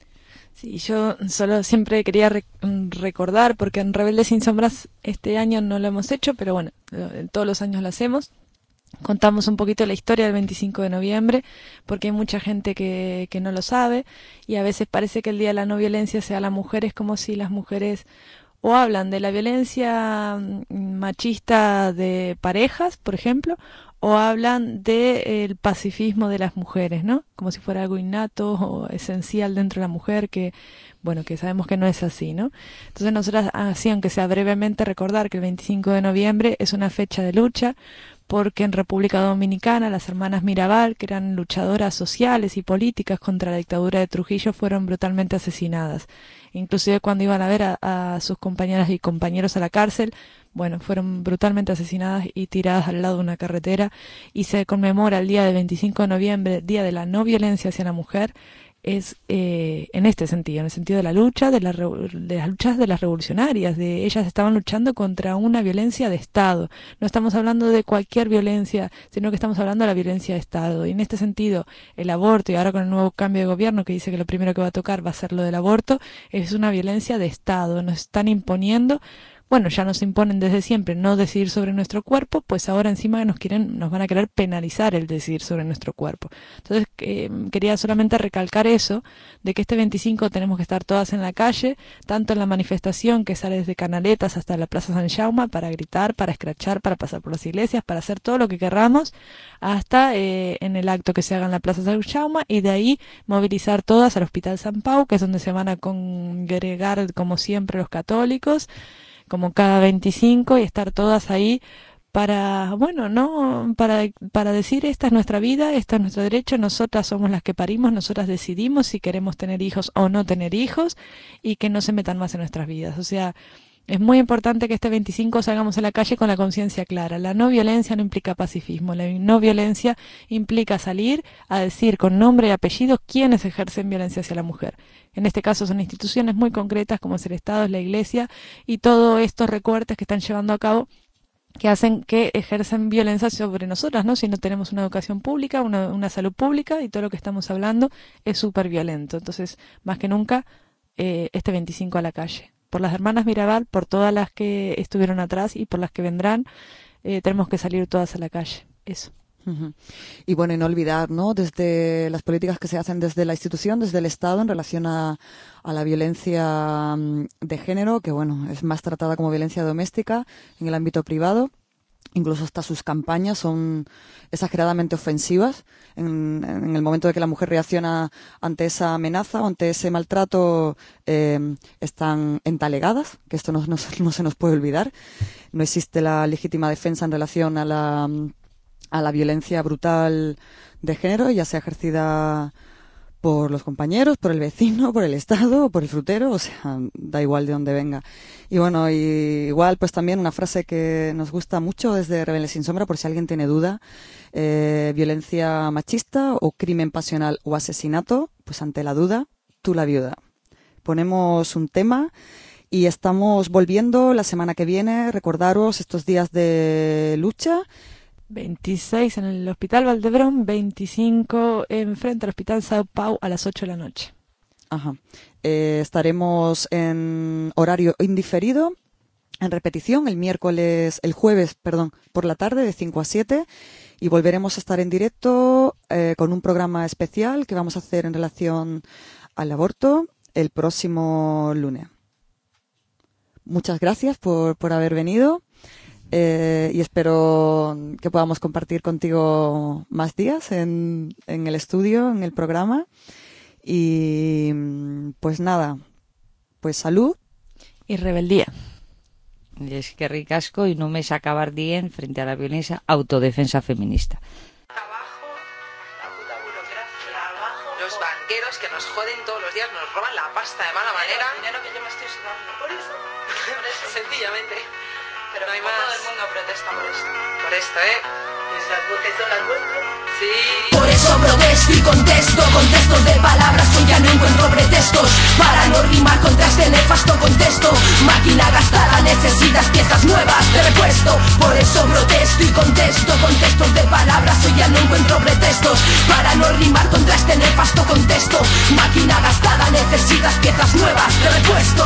[SPEAKER 6] Sí, yo solo siempre quería recordar, porque en Rebeldes Sin Sombras este año no lo hemos hecho, pero bueno, todos los años lo hacemos. Contamos un poquito la historia del 25 de noviembre, porque hay mucha gente que no lo sabe, y a veces parece que el Día de la No Violencia sea la mujer, es como si las mujeres o hablan de la violencia machista de parejas, por ejemplo, o hablan del pacifismo de las mujeres, ¿no? Como si fuera algo innato o esencial dentro de la mujer, que bueno, que sabemos que no es así, ¿no? Entonces nosotras, así aunque sea brevemente, recordar que el 25 de noviembre es una fecha de lucha, porque en República Dominicana las hermanas Mirabal, que eran luchadoras sociales y políticas contra la dictadura de Trujillo, fueron brutalmente asesinadas. Inclusive cuando iban a ver a sus compañeras y compañeros a la cárcel, bueno, fueron brutalmente asesinadas y tiradas al lado de una carretera, y se conmemora el día del 25 de noviembre, Día de la No Violencia hacia la Mujer, es en este sentido, en el sentido de la lucha, de las luchas de las revolucionarias, de ellas estaban luchando contra una violencia de Estado. No estamos hablando de cualquier violencia, sino que estamos hablando de la violencia de Estado. Y en este sentido, el aborto, y ahora con el nuevo cambio de gobierno que dice que lo primero que va a tocar va a ser lo del aborto, es una violencia de Estado. Nos están imponiendo, bueno, ya nos imponen desde siempre no decidir sobre nuestro cuerpo, pues ahora encima nos van a querer penalizar el decidir sobre nuestro cuerpo. Entonces, quería solamente recalcar eso, de que este 25 tenemos que estar todas en la calle, tanto en la manifestación que sale desde Canaletas hasta la Plaza San Jaume, para gritar, para escrachar, para pasar por las iglesias, para hacer todo lo que querramos, hasta en el acto que se haga en la Plaza San Jaume, y de ahí movilizar todas al Hospital San Pau, que es donde se van a congregar, como siempre, los católicos, como cada 25, y estar todas ahí bueno, no, para decir esta es nuestra vida, este es nuestro derecho, nosotras somos las que parimos, nosotras decidimos si queremos tener hijos o no tener hijos, y que no se metan más en nuestras vidas. O sea, es muy importante que este 25 salgamos a la calle con la conciencia clara. La no violencia no implica pacifismo, la no violencia implica salir a decir con nombre y apellido quiénes ejercen violencia hacia la mujer. En este caso son instituciones muy concretas como es el Estado, es la Iglesia, y todos estos recortes que están llevando a cabo que hacen que ejercen violencia sobre nosotras, ¿no? Si no tenemos una educación pública, una salud pública, y todo lo que estamos hablando es súper violento. Entonces, más que nunca, este 25 a la calle. Por las hermanas Mirabal, por todas las que estuvieron atrás y por las que vendrán, tenemos que salir todas a la calle. Eso.
[SPEAKER 2] Y bueno, y no olvidar, ¿no?, desde las políticas que se hacen desde la institución, desde el Estado, en relación a la violencia de género, que bueno, es más tratada como violencia doméstica en el ámbito privado. Incluso hasta sus campañas son exageradamente ofensivas. En el momento de que la mujer reacciona ante esa amenaza o ante ese maltrato, están entalegadas, que esto no se nos puede olvidar. No existe la legítima defensa en relación a la violencia brutal de género, ya sea ejercida por los compañeros, por el vecino, por el Estado o por el frutero, o sea, da igual de dónde venga. Y bueno, igual pues también una frase que nos gusta mucho desde Rebeldes sin Sombra, por si alguien tiene duda, violencia machista o crimen pasional o asesinato, pues ante la duda, tú la viuda. Ponemos un tema y estamos volviendo la semana que viene. Recordaros estos días de lucha.
[SPEAKER 6] 26 en el Hospital Valdebrón, 25 enfrente al Hospital Sao Paulo a las 8 de la noche.
[SPEAKER 2] Ajá. Estaremos en horario indiferido, en repetición, el jueves, por la tarde de 5 a 7, y volveremos a estar en directo con un programa especial que vamos a hacer en relación al aborto el próximo lunes. Muchas gracias por haber venido. Y espero que podamos compartir contigo más días en el estudio, en el programa. Y pues nada, pues salud
[SPEAKER 6] y rebeldía.
[SPEAKER 10] Y es que ricasco y no me acabar bien frente a la violencia, autodefensa feminista.
[SPEAKER 14] Los banqueros que nos joden todos los días, nos roban la pasta de mala manera. El dinero que yo me estoy sudando. Por eso. Sencillamente. Pero no hay más. Todo el mundo protesta por esto. Por esto, Nuestras voces son las vuestras. Sí.
[SPEAKER 12] Por eso protesto y contesto con textos de palabras, hoy ya no encuentro pretextos para no rimar contra este nefasto contexto. Máquina gastada, necesitas piezas nuevas de repuesto. Por eso protesto y contesto con textos de palabras, hoy ya no encuentro pretextos para no rimar contra este nefasto contexto. Máquina gastada, necesitas piezas nuevas de repuesto.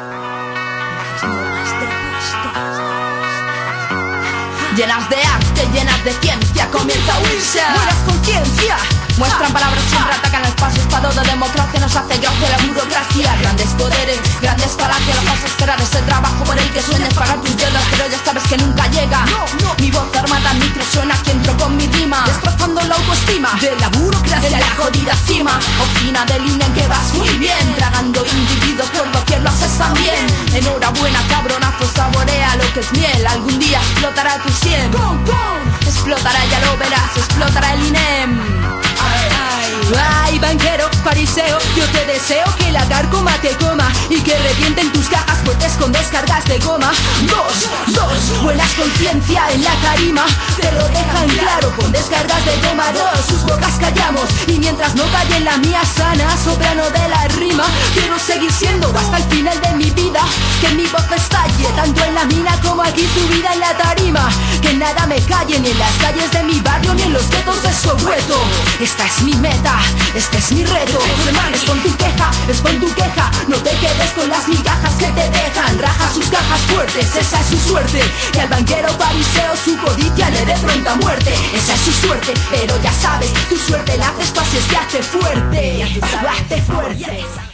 [SPEAKER 12] Llenas de arte, llenas de ciencia, comienza a huirse. Buenas conciencia. Muestran palabras, siempre atacan el paso estado de democracia, nos hace gracia la burocracia. Grandes poderes, grandes falacias, lo vas a esperar ese trabajo por el que sueñas pagar tus deudas, pero ya sabes que nunca llega. Mi voz armada micro suena que entro con mi rima, destrozando la autoestima de la burocracia en la jodida cima. Oficina de línea en que vas muy bien, tragando individuos por doquier lo haces también. Enhorabuena cabronazo, saborea lo que es miel, algún día explotará tu sien. Explotará, ya lo verás, explotará el INEM. Ay, banquero, fariseo, yo te deseo que la carcoma te coma y que revienten tus cajas fuertes con descargas de goma. Dos, buenas conciencia en la tarima, te lo dejan claro con descargas de goma. Dos, sus bocas callamos y mientras no calle la mía sana, sobrano de la rima, quiero seguir siendo hasta el final de mi vida, que mi voz estalle tanto en la mina como aquí subida en la tarima, que nada me calle ni en las calles de mi barrio ni en los guetos de Soweto. Esta es mi meta, este es mi reto. Expon tu queja, no te quedes con las migajas que te dejan. Raja sus cajas fuertes, esa es su suerte. Y al banquero fariseo su codicia le dé pronta muerte. Esa es su suerte, pero ya sabes, tu suerte la haces tú, así es que hace fuerte. Hazte fuerte.